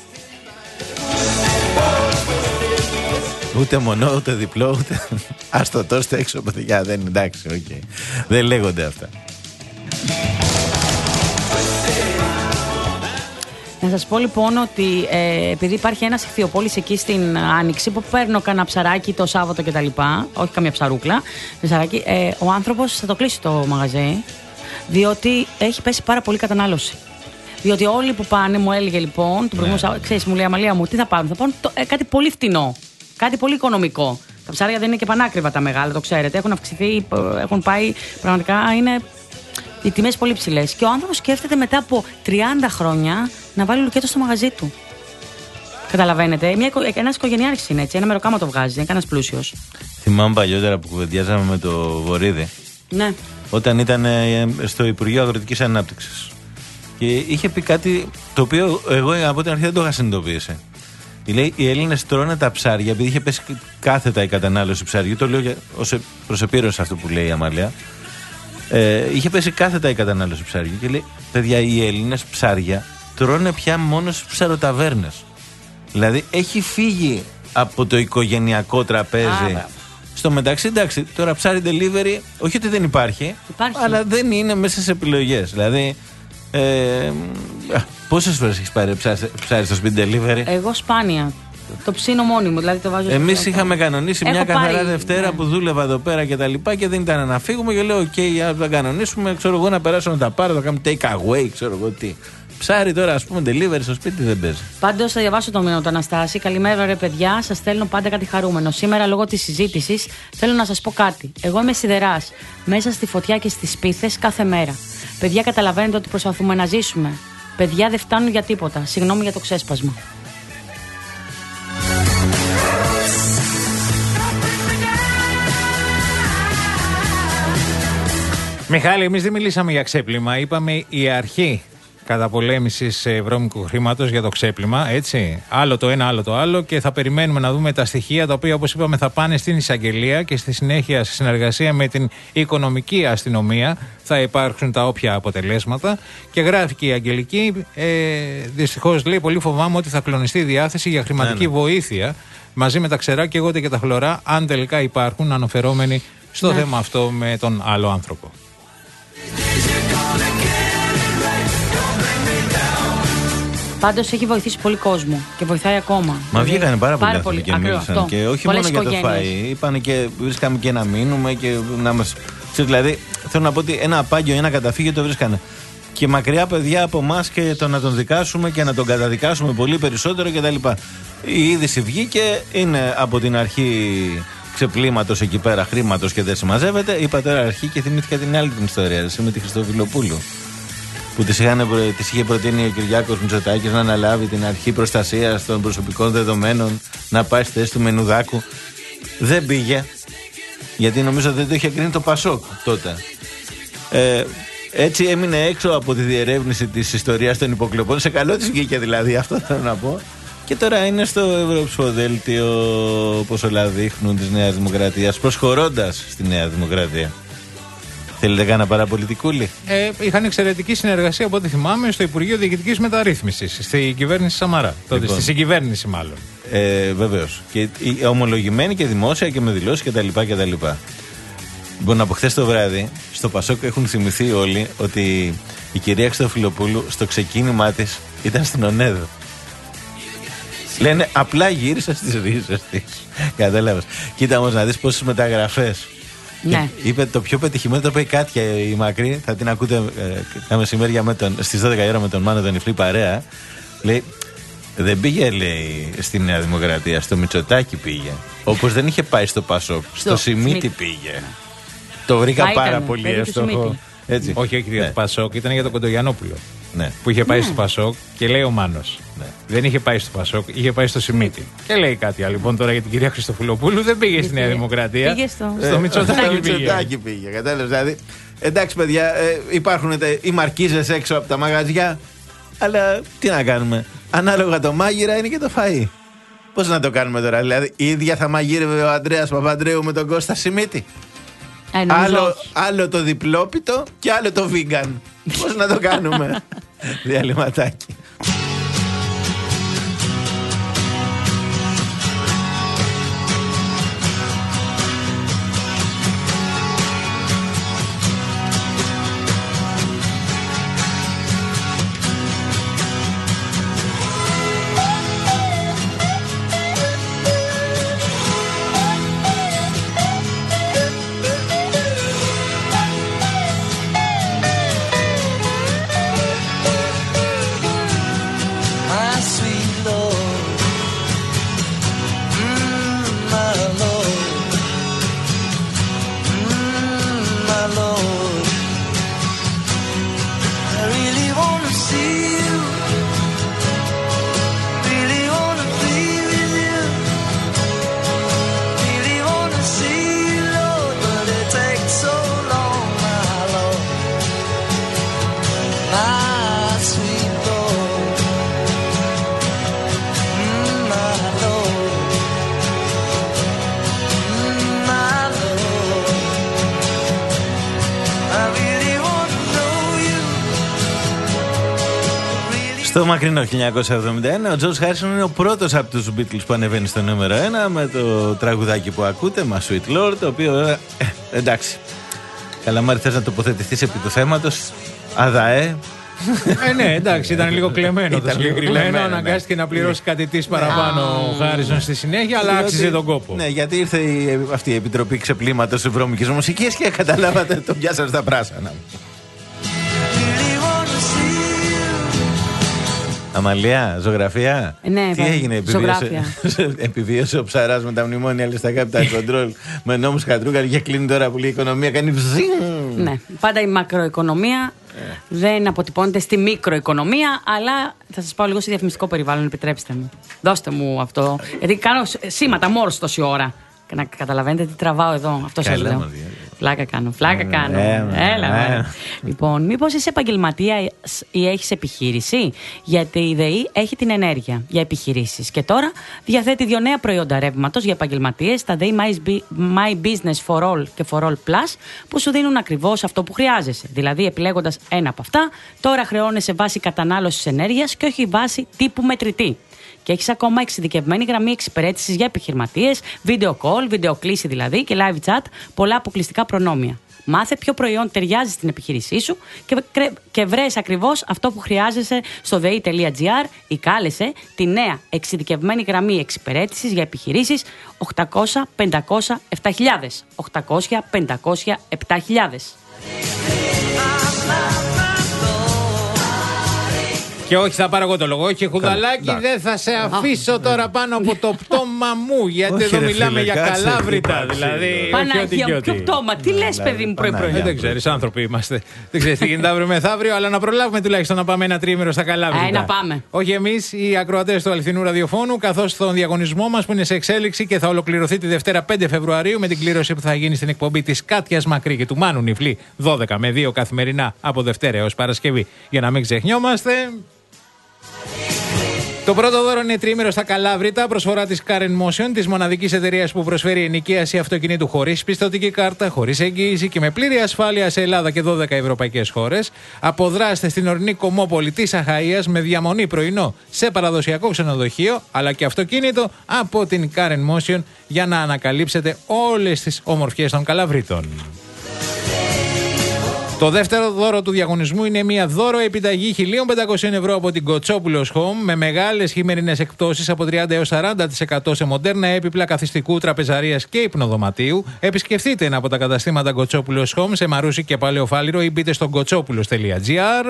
Ούτε μονό, ούτε διπλό, ούτε. Ας το τόστε έξω, παιδιά. Δεν είναι εντάξει, οκ. Okay. Δεν λέγονται αυτά. Να σας πω λοιπόν ότι ε, επειδή υπάρχει ένας ηχθειοπόλης εκεί στην Άνοιξη που παίρνω κανένα ψαράκι το Σάββατο κτλ. Όχι καμία ψαρούκλα, ψαράκι, ε, ο άνθρωπος θα το κλείσει το μαγαζί, διότι έχει πέσει πάρα πολύ κατανάλωση. Διότι όλοι που πάνε, μου έλεγε λοιπόν, την προηγούμενη Σάββατο, ξέρεις, μου λέει Αμαλία μου, τι θα πάρουν, θα πάρουν το, ε, κάτι πολύ φτηνό, κάτι πολύ οικονομικό. Τα ψάρια δεν είναι και πανάκριβα τα μεγάλα, το ξέρετε. Έχουν αυξηθεί, έχουν πάει, πραγματικά είναι οι τιμές πολύ ψηλές. Και ο άνθρωπος σκέφτεται μετά από τριάντα χρόνια να βάλει λουκέτο στο μαγαζί του. Καταλαβαίνετε. Μια, ένας οικογενειάρχης είναι έτσι. Ένα μεροκάμα το βγάζει, είναι κανένας πλούσιος. Θυμάμαι παλιότερα που κουβεντιάζαμε με το Βορίδη. Ναι. Όταν ήταν στο Υπουργείο Αγροτικής Ανάπτυξης. Και είχε πει κάτι το οποίο εγώ από την αρχή δεν το είχα συνειδητοποιήσει. Λέει, οι Έλληνες τρώνε τα ψάρια, επειδή είχε πέσει κάθετα η κατανάλωση ψαριού. Το λέω ως προς επίρρωση αυτό που λέει η Αμαλία. Ε, είχε πέσει κάθετα η κατανάλωση ψαριού και λέει: παιδιά, οι Έλληνες ψάρια τρώνε πια μόνο στις ψαροταβέρνες. Δηλαδή έχει φύγει από το οικογενειακό τραπέζι. Άρα. Στο μεταξύ, εντάξει, τώρα ψάρι delivery, όχι ότι δεν υπάρχει, υπάρχει. Αλλά δεν είναι μέσα στις επιλογές. Δηλαδή, ε, πόσες φορές έχεις πάρει ψάρι στο σπίτι delivery? Εγώ σπάνια. Το ψήνω μόνη μου, δηλαδή το βάζω. Εμείς είχαμε κανονίσει Έχω μια καθαρά πάρει, Δευτέρα ναι. που δούλευα εδώ πέρα και τα λοιπά και δεν ήταν να φύγουμε και λέω: οκ, okay, θα κανονίσουμε. Ξέρω εγώ να περάσω να τα πάρω, θα κάνουμε take away, ξέρω εγώ τι. Ψάρι τώρα, ας πούμε, delivery στο σπίτι δεν παίζει. Πάντως θα διαβάσω το μήνυμα του Αναστάση. Καλημέρα, ρε παιδιά. Σας στέλνω πάντα κάτι χαρούμενο. Σήμερα, λόγω της συζήτησης, θέλω να σας πω κάτι. Εγώ είμαι σιδεράς. Μέσα στη φωτιά και στις σπίθες κάθε μέρα. Παιδιά, καταλαβαίνετε ότι προσπαθούμε να ζήσουμε. Παιδιά δεν φτάνουν για τίποτα. Συγγνώμη για το ξέσπασμα. Μιχάλη, εμείς δεν μιλήσαμε για ξέπλυμα. Είπαμε η αρχή καταπολέμησης βρώμικου χρήματος για το ξέπλυμα. Έτσι. Άλλο το ένα, άλλο το άλλο. Και θα περιμένουμε να δούμε τα στοιχεία τα οποία, όπως είπαμε, θα πάνε στην εισαγγελία και στη συνέχεια, σε συνεργασία με την οικονομική αστυνομία, θα υπάρξουν τα όποια αποτελέσματα. Και γράφει και η Αγγελική, ε, δυστυχώς λέει: πολύ φοβάμαι ότι θα κλονιστεί η διάθεση για χρηματική ναι, ναι. βοήθεια μαζί με τα ξερά και εγώ και τα χλωρά, αν τελικά υπάρχουν αναφερόμενοι στο ναι. θέμα αυτό με τον άλλο άνθρωπο. Πάντως έχει βοηθήσει πολύ κόσμο και βοηθάει ακόμα. Μα βγήκανε πάρα, πάρα πολλοί πολύ και μίλησαν. Αυτό. Και όχι Πολλές μόνο για το φαΐ. Είπανε και βρίσκαμε και να μείνουμε και να μας. Δηλαδή θέλω να πω ότι ένα απάγιο, ένα καταφύγιο το βρίσκανε. Και μακριά παιδιά από εμάς και το να τον δικάσουμε και να τον καταδικάσουμε πολύ περισσότερο κτλ. Η είδηση βγήκε, είναι από την αρχή ξεπλήματος εκεί πέρα χρήματος και δεν συμμαζεύεται. Είπα τώρα αρχή και θυμήθηκα την άλλη την ιστορία, με τη Χριστοφιλοπούλου. Που της, είχαν, της είχε προτείνει ο Κυριάκος Μητσοτάκης να αναλάβει την αρχή προστασίας των προσωπικών δεδομένων, να πάει στη θέση του Μενουδάκου. Δεν πήγε, γιατί νομίζω δεν το είχε κρίνει το Πασόκ τότε. Ε, έτσι έμεινε έξω από τη διερεύνηση της ιστορίας των υποκλοπών. Σε καλό της βγήκε δηλαδή, αυτό θέλω να πω. Και τώρα είναι στο Ευρωψηφοδέλτιο, όπως όλα δείχνουν, της Νέας Δημοκρατίας, προσχωρώντας στη Νέα Δημοκρατία. Θέλετε κάνα παραπολιτικούλη? Ε, είχαν εξαιρετική συνεργασία από ό,τι θυμάμαι στο Υπουργείο Διοικητικής Μεταρρύθμισης, στη κυβέρνηση Σαμαρά. Τότε, λοιπόν, στη συγκυβέρνηση μάλλον. Ε, Βεβαίως. Και ομολογημένη και δημόσια και με δηλώσεις κτλ. κτλ. Λοιπόν, από χθες το βράδυ στο Πασόκ έχουν θυμηθεί όλοι ότι η κυρία Χριστοφιλοπούλου στο ξεκίνημά της ήταν στην ΟΝΕΔ. Λένε απλά γύρισα στις ρίζες της. Κατάλαβες. Κοίτα όμως να δεις πόσες μεταγραφές. Ναι. Είπε το πιο πετυχημένο, το είπε η Κάτια η Μακρύ. Θα την ακούτε ε, τα μεσημέρια με τον, στις δώδεκα η ώρα με τον Μάνο τον Ιφλή παρέα. Λέει, δεν πήγε, λέει, στη Νέα Δημοκρατία, στο Μητσοτάκη πήγε. Όπως δεν είχε πάει στο Πασόκ, στο, στο Σιμίτι πήγε. Ναι. Το βρήκα Μα πάρα ήταν, πολύ εύστοχο. Έτσι. Όχι, όχι για ναι. το Πασόκ, ήταν για τον Κοντογιαννόπουλο. Ναι. Που είχε πάει ναι. στο Πασόκ και λέει ο Μάνος. Ναι. Δεν είχε πάει στο Πασόκ, είχε πάει στο Σιμίτι. Και λέει κάτι άλλο. Λοιπόν, τώρα για την κυρία Χριστοφιλοπούλου δεν πήγε στη Νέα Δημοκρατία. Πήγε στο, στο Μητσοτάκη πήγε. πήγε. Κατάλαβες, δηλαδή. Εντάξει, παιδιά, ε, υπάρχουν οι μαρκίζες έξω από τα μαγαζιά. Αλλά τι να κάνουμε. Ανάλογα το μάγειρα είναι και το φαΐ. Πώς να το κάνουμε τώρα, δηλαδή. Η ίδια θα μαγείρευε ο Ανδρέας Παπανδρέου με τον Κώστα Σιμίτι. Ε, άλλο, άλλο το διπλόπιτο και άλλο το vegan. Πώς να το κάνουμε? Διαλυματάκι. Στο μακρινό χίλια εννιακόσια εβδομήντα ένα ο Τζορτζ Χάρισον είναι ο πρώτος από τους Beatles που ανεβαίνει στο νούμερο ένα με το τραγουδάκι που ακούτε, My Sweet Lord, το οποίο ε, ε, εντάξει. Καλαμάρη, θες να τοποθετηθείς επί του θέματος? Αδαέ. Ε, ναι, εντάξει, ήταν λίγο κλεμμένο το συγκεκριμένο. ναι. Αναγκάστηκε να πληρώσει κάτι της παραπάνω ο Χάρισον στη συνέχεια, αλλά άξιζε τον κόπο. Ναι, γιατί ήρθε η, αυτή η Επιτροπή Ξεπλήματος Ευρώμικης Μουσικής και καταλάβατε, το πιάσανε στα πράσανα. Αμαλία, ζωγραφία. Ναι, τι έγινε, επιβίωσε, επιβίωσε ο Ψαράς με τα μνημόνια αλλά στα capital control με νόμους Χατρούγκαλ και κλείνει τώρα που λέει η οικονομία κάνει βζίνγκ. Ναι, πάντα η μακροοικονομία ε. δεν αποτυπώνεται στη μικροοικονομία, αλλά θα σας πάω λίγο σε διαφημιστικό περιβάλλον, επιτρέψτε μου. Δώστε μου αυτό, γιατί κάνω σήματα μόρς τόση ώρα. Να καταλαβαίνετε τι τραβάω εδώ. Αυτό σας λέω. Φλάκα κάνω. Φλάκα κάνω. Έλα. Λοιπόν, μήπως είσαι επαγγελματίας ή έχεις επιχείρηση? Γιατί η ΔΕΗ έχει την ενέργεια για επιχειρήσεις. Και τώρα διαθέτει δύο νέα προϊόντα ρεύματος για επαγγελματίες, τα ΔΕΗ My Business for All και For All Plus, που σου δίνουν ακριβώς αυτό που χρειάζεσαι. Δηλαδή, επιλέγοντας ένα από αυτά, τώρα χρεώνεσαι βάση κατανάλωσης ενέργειας και όχι βάση τύπου μετρητή. Και έχεις ακόμα εξειδικευμένη γραμμή εξυπηρέτησης για επιχειρηματίες, video call, video κλήση δηλαδή και live chat, πολλά αποκλειστικά προνόμια. Μάθε ποιο προϊόν ταιριάζει στην επιχείρησή σου και, και βρες ακριβώς αυτό που χρειάζεσαι στο dei.gr ή κάλεσε τη νέα εξειδικευμένη γραμμή εξυπηρέτησης για επιχειρήσεις οκτακόσια πεντακόσια επτά χιλιάδες. οκτακόσια πεντακόσια επτά χιλιάδες. Και όχι, θα πάρω εγώ το λόγο. Όχι, Χουδαλάκι, δεν θα σε αφήσω τώρα πάνω από το πτώμα μου. Γιατί εδώ μιλάμε για Καλάβρητα. Δηλαδή. Παναγία, ποιο πτώμα, τι λες, παιδί μου, πρωί-πρωί? Δεν ξέρεις, άνθρωποι είμαστε. Δεν ξέρεις τι γίνεται αύριο μεθαύριο, αλλά να προλάβουμε τουλάχιστον να πάμε ένα τρίμηνο στα Καλάβρητα. Ε, να πάμε. Όχι εμείς, οι ακροατές του αληθινού ραδιοφώνου, καθώς στον διαγωνισμό μας που είναι σε εξέλιξη και θα ολοκληρωθεί τη Δευτέρα πέντε Φεβρουαρίου με την κλήρωση που θα γίνει στην εκπομπή της Κάτιας Μακρύ και του Μάνου Νιφλή δώδεκα με δύο καθημερινά από Δευτέρα έως Παρασκευή. Για να μην ξεχνιόμαστε. Το πρώτο δώρο είναι τριήμερο στα Καλάβρητα, προσφορά της Karen Motion, της μοναδικής εταιρείας που προσφέρει ενοικίαση αυτοκινήτου χωρίς πιστωτική κάρτα, χωρίς εγγύηση και με πλήρη ασφάλεια σε Ελλάδα και δώδεκα ευρωπαϊκές χώρες. Αποδράστε στην ορεινή Κομμόπολη της Αχαΐας με διαμονή πρωινό σε παραδοσιακό ξενοδοχείο, αλλά και αυτοκίνητο από την Karen Motion για να ανακαλύψετε όλες τις ομορφιές των Καλαβρίτων. Το δεύτερο δώρο του διαγωνισμού είναι μια δώρο επιταγή χίλια πεντακόσια ευρώ από την Κοτσόπουλος Home με μεγάλες χειμερινές εκπτώσεις από τριάντα έως σαράντα τοις εκατό σε μοντέρνα έπιπλα καθιστικού, τραπεζαρίας και υπνοδωματίου. Επισκεφτείτε ένα από τα καταστήματα Κοτσόπουλος Home σε Μαρούσι και Παλαιοφάλιρο ή μπείτε στο κοτσόπουλος τελεία τζι άρ.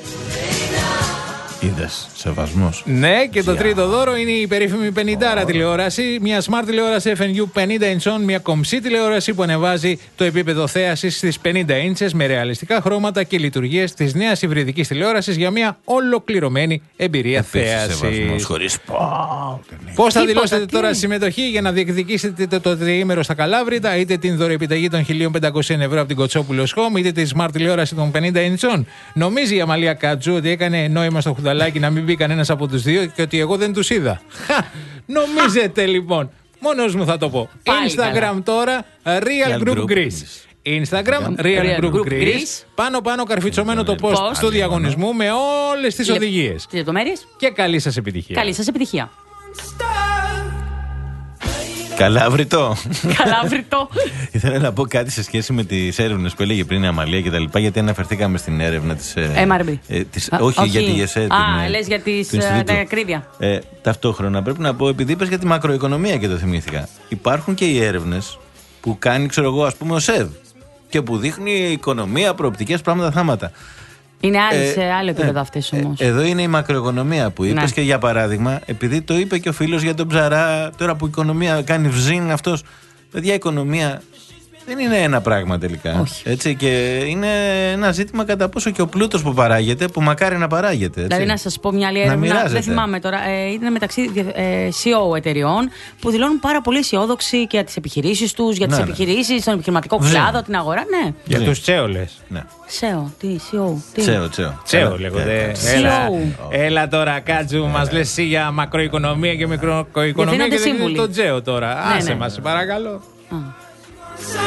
Είδες, σεβασμός. Ναι, και το τρίτο δώρο είναι η περίφημη πενηντάρα τηλεόραση. Μια smart τηλεόραση εφ εν γιου πενήντα inch, μια κομψή τηλεόραση που ανεβάζει το επίπεδο θέασης στις πενήντα ίντσες με ρεαλιστικά χρώματα και λειτουργίες της νέας υβριδικής τηλεόρασης για μια ολοκληρωμένη εμπειρία θέασης. Πώς θα δηλώσετε τώρα συμμετοχή για να διεκδικήσετε το τριήμερο στα Καλάβρητα, είτε την δωρεοεπιταγή των χίλια πεντακόσια ευρώ από την Κοτσόπουλος Home, είτε τη smart τηλεόραση των πενήντα inch? Νομίζει η Αμαλία Κατζού ότι έκανε νόημα στο Χουδαλάκι να μην μπει κανένας από τους δύο και ότι εγώ δεν τους είδα? Νομίζετε λοιπόν? Μόνος μου θα το πω. Πάλι Instagram καλά. Τώρα Real Group Greece. Instagram Real Group Greece. Πάνω πάνω καρφιτσωμένο το post του διαγωνισμού με όλες τις οδηγίες. Τις λεπτομέρειες. Και καλή σας επιτυχία. Καλή σας επιτυχία. Καλάβρητο. Καλάβρητο. Ήθελα να πω κάτι σε σχέση με τις έρευνες που έλεγε πριν η Αμαλία και τα λοιπά, γιατί αναφερθήκαμε στην έρευνα της. εμ αρ μπι. Ε, της Α, όχι, όχι για τη ΓΕΣΕ. Α, την, λες για τις, τα ακρίβεια. Ε, ταυτόχρονα πρέπει να πω, επειδή είπες για τη μακροοικονομία και το θυμήθηκα, υπάρχουν και οι έρευνες που κάνει, ξέρω εγώ, ας πούμε, ο ΣΕΒ και που δείχνει οικονομία, προοπτικές, πράγματα, θάματα. Είναι άλλη, Ε, σε άλλο επίπεδο ε, αυτές όμως. Ε, εδώ είναι η μακροοικονομία που είπες, Ναι. και για παράδειγμα, επειδή το είπε και ο φίλος για τον Ψαρά, τώρα που η οικονομία κάνει βζίν αυτός. Παιδιά, η οικονομία δεν είναι ένα πράγμα τελικά. Όχι. Έτσι, και είναι ένα ζήτημα κατά πόσο και ο πλούτος που παράγεται, που μακάρι να παράγεται. Έτσι. Δηλαδή, να σας πω μια άλλη Να έρευνα. μοιράζεται. Δεν θυμάμαι τώρα. Ε, ήταν μεταξύ ε, σι ι ο εταιριών που δηλώνουν πάρα πολύ αισιόδοξοι και για τις επιχειρήσεις τους, για τις Ναι, ναι. επιχειρήσεις, τον επιχειρηματικό Βζε. κλάδο, την αγορά. Ναι. Για τους τσέο λες. Ναι. ΣΕΟ, τι, σι ι ο. Τι. Τσέο, τσέο. Τσέο λέγονται. σι ι ο. Έλα, έλα τώρα, Κάτζου, μας λες εσύ για μακροοικονομία και μικροοικονομία Διευθύνονται και δεν είναι σύμβουλοι. το τσέο τώρα. Ναι, Άσε ναι. μας, σε παρακαλώ. Α.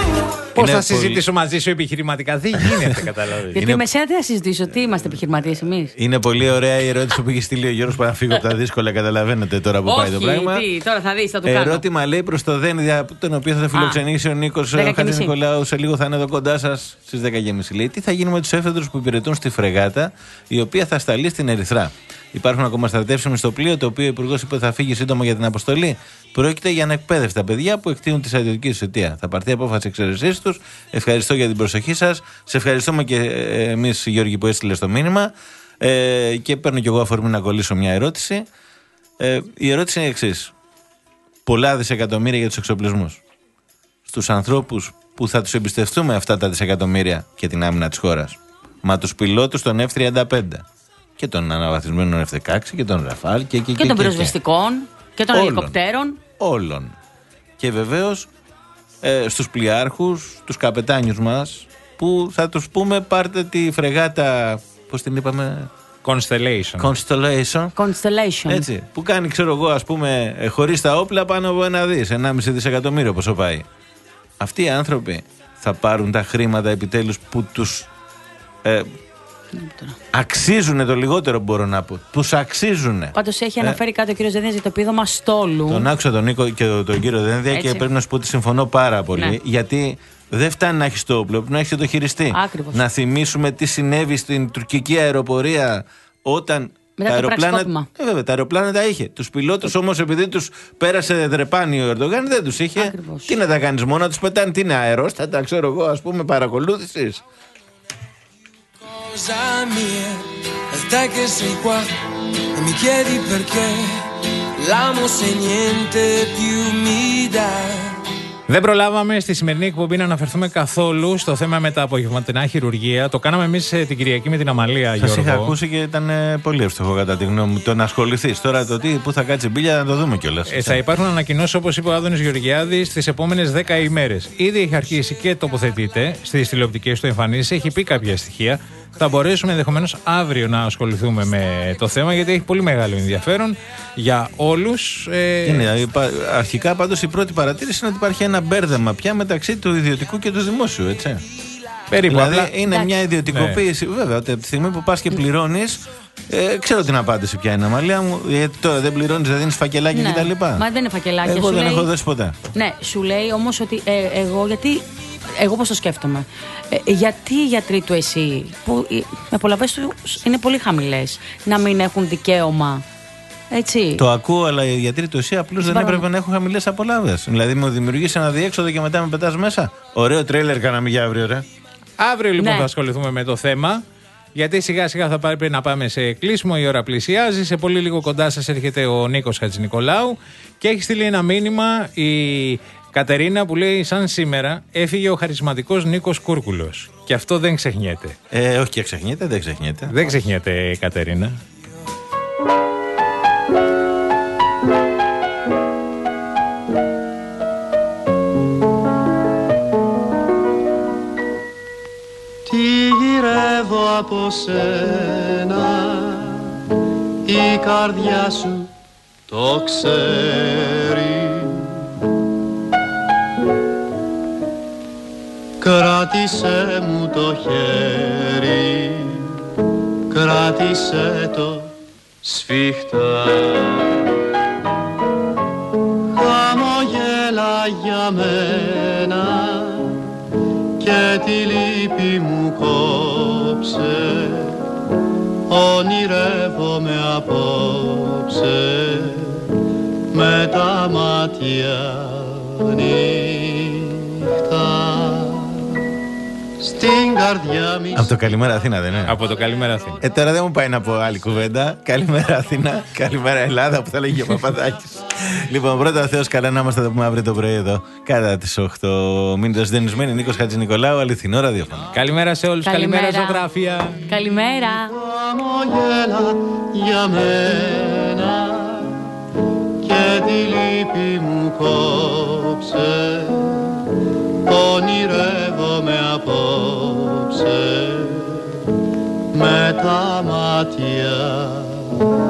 Πώς θα συζητήσω μαζί σου επιχειρηματικά, δεν γίνεται, καταλάβει. Γιατί με σένα τι θα συζητήσω, τι είμαστε επιχειρηματίες εμείς. Είναι πολύ ωραία η ερώτηση που έχει στείλει ο Γιώργος Παναφύγου από τα δύσκολα, καταλαβαίνετε τώρα που πάει το πράγμα. Τι, τώρα θα δεις, θα του κάνω. Ερώτημα λέει προς το Δένδια, τον οποίο θα φιλοξενήσει ο Νίκος Χατζηνικολάου σε λίγο, θα είναι εδώ κοντά σας στις δέκα και μισή. Λέει, τι θα γίνει με τους έφεδρους που υπηρετούν στη φρεγάτα, η οποία θα σταλεί στην Ερυθρά. Υπάρχουν ακόμα στρατεύσιμοι στο πλοίο, το οποίο ο Υπουργός είπε θα φύγει σύντομα για την αποστολή. Πρόκειται για ανεκπαίδευτα παιδιά που εκτείνουν τη στρατιωτική τους αιτία. Θα πάρθει απόφαση εξαιρεσής τους. Ευχαριστώ για την προσοχή σας. Σε ευχαριστούμε και εμείς, Γιώργη, που έστειλε το μήνυμα. Ε, και παίρνω κι εγώ αφορμή να κολλήσω μια ερώτηση. Ε, η ερώτηση είναι η εξής. Πολλά δισεκατομμύρια για τους εξοπλισμούς. Στους ανθρώπους που θα τους εμπιστευτούμε αυτά τα δισεκατομμύρια και την άμυνα της χώρας. Μα τους πιλότους των εφ τριάντα πέντε και των αναβαθμισμένων εφ δεκαέξι και των Ραφάλ και, και, και, και των πυροσβεστικών και των ελικοπτέρων. Όλων. Και βεβαίως ε, στους πλοιάρχους, τους καπετάνιους μας, που θα τους πούμε πάρτε τη φρεγάτα, πώς την είπαμε, Constellation. Constellation. Constellation. Έτσι, που κάνει, ξέρω εγώ, ας πούμε, ε, χωρίς τα όπλα πάνω από ένα δις, ενάμιση δισεκατομμύριο πόσο πάει. Αυτοί οι άνθρωποι θα πάρουν τα χρήματα επιτέλους που τους ε, αξίζουνε, το λιγότερο που μπορώ να πω. Τους αξίζουνε. Πάντως έχει αναφέρει ε, κάτι ο κύριος Δένδιας για το επίδομα στόλου. Τον άκουσα τον Νίκο και τον κύριο Δένδια και πρέπει να σου πω ότι συμφωνώ πάρα πολύ. Ναι. Γιατί δεν φτάνει να έχει το όπλο, πρέπει να έχει το χειριστή. Άκριβως. Να θυμίσουμε τι συνέβη στην τουρκική αεροπορία όταν. Μετά τα το αεροπλάνα, ε, βέβαια, τα αεροπλάνα τα είχε. Τους πιλότους όμως, επειδή τους πέρασε δρεπάνι ο Ερντογάν, δεν τους είχε. Άκριβως. Τι να τα κάνεις μόνο, να τους πετάνε, τι είναι αερόστατα, ξέρω εγώ, ας πούμε, παρακολούθησης. Cosa mia, è te che sei qua e mi chiedi perché l'amo se niente più mi dà. Δεν προλάβαμε στη σημερινή εκπομπή να αναφερθούμε καθόλου στο θέμα με τα απογευματινά χειρουργεία. Το κάναμε εμείς την Κυριακή με την Αμαλία, Γιώργο. Σας είχα ακούσει και ήταν πολύ εύστοχο κατά τη γνώμη μου το να ασχοληθείς. Τώρα το τι, πού θα κάτσει μπίλια να το δούμε κιόλας. Ε, θα υπάρχουν ανακοινώσεις, όπως είπε ο Άδωνης Γεωργιάδης, στις επόμενες δέκα ημέρες. Ήδη έχει αρχίσει και τοποθετείται στις τηλεοπτικές του εμφανίσεις, έχει πει κάποια στοιχεία. Θα μπορέσουμε ενδεχομένως αύριο να ασχοληθούμε με το θέμα, γιατί έχει πολύ μεγάλο ενδιαφέρον για όλους. Ε... Είναι, αρχικά πάντως η πρώτη παρατήρηση είναι ότι υπάρχει ένα μπέρδεμα πια μεταξύ του ιδιωτικού και του δημόσιου, έτσι. Περίπου. Δηλαδή απλά... είναι Εντάξει. μια ιδιωτικοποίηση. Ναι. Βέβαια, ότι από τη στιγμή που πας και πληρώνεις, ε, ξέρω την απάντηση ποια είναι, Αμαλία μου. Γιατί τώρα δεν πληρώνεις, δεν δίνεις φακελάκια Ναι. κτλ. Μα δεν είναι φακελάκια. Εγώ σου δεν λέει... έχω δώσει ποτέ. Ναι, σου λέει όμως ότι ε, εγώ γιατί. Εγώ πώς το σκέφτομαι. Ε, γιατί οι γιατροί του ΕΣΥ, που οι απολαβές του είναι πολύ χαμηλές, να μην έχουν δικαίωμα. Έτσι. Το ακούω, αλλά οι γιατροί του ΕΣΥ απλώς δεν έπρεπε να έχουν χαμηλές απολαύες. Δηλαδή, μου δημιουργήσει ένα διέξοδο και μετά με πετάς μέσα. Ωραίο τρέιλερ κάναμε για αύριο, ρε. Αύριο λοιπόν Ναι. θα ασχοληθούμε με το θέμα. Γιατί σιγά σιγά θα πρέπει να πάμε σε κλείσιμο, η ώρα πλησιάζει. Σε πολύ λίγο κοντά σας έρχεται ο Νίκος Χατζηνικολάου και έχει στείλει ένα μήνυμα η Κατερίνα που λέει: σαν σήμερα έφυγε ο χαρισματικός Νίκος Κούρκουλος. Και αυτό δεν ξεχνιέται. Ε, όχι και ξεχνιέται, δεν ξεχνιέται. Δεν ξεχνιέται, Κατερίνα. Τι γυρεύω από σένα, η καρδιά σου το ξέρει. Κράτησε μου το χέρι, κράτησε το σφιχτά. Χαμογέλα για μένα και τη λύπη μου κόψε. Ονειρεύομαι απόψε με τα μάτια νύχτα. Στην καρδιά μου. Από το Καλημέρα Αθήνα, δεν είναι? Από το Καλημέρα Αθήνα. Ε, τώρα δεν μου πάει να πω άλλη κουβέντα. Καλημέρα Αθήνα, καλημέρα Ελλάδα, που θα λέγει ο Παπαδάκης. Λοιπόν, πρώτα Θεός καλά να είμαστε, θα πούμε αύριο το πρωί εδώ, κατά τις οκτώ. Μείνετε συντονισμένοι, Νίκος Χατζηνικολάου, αληθινό ραδιόφωνο. Καλημέρα σε όλους, καλημέρα, καλημέρα ζωγράφια. Καλημέρα. Χαμογέλα για μένα και τη λύπη μου κόψε. Ονειρεύομαι απόψε με τα μάτια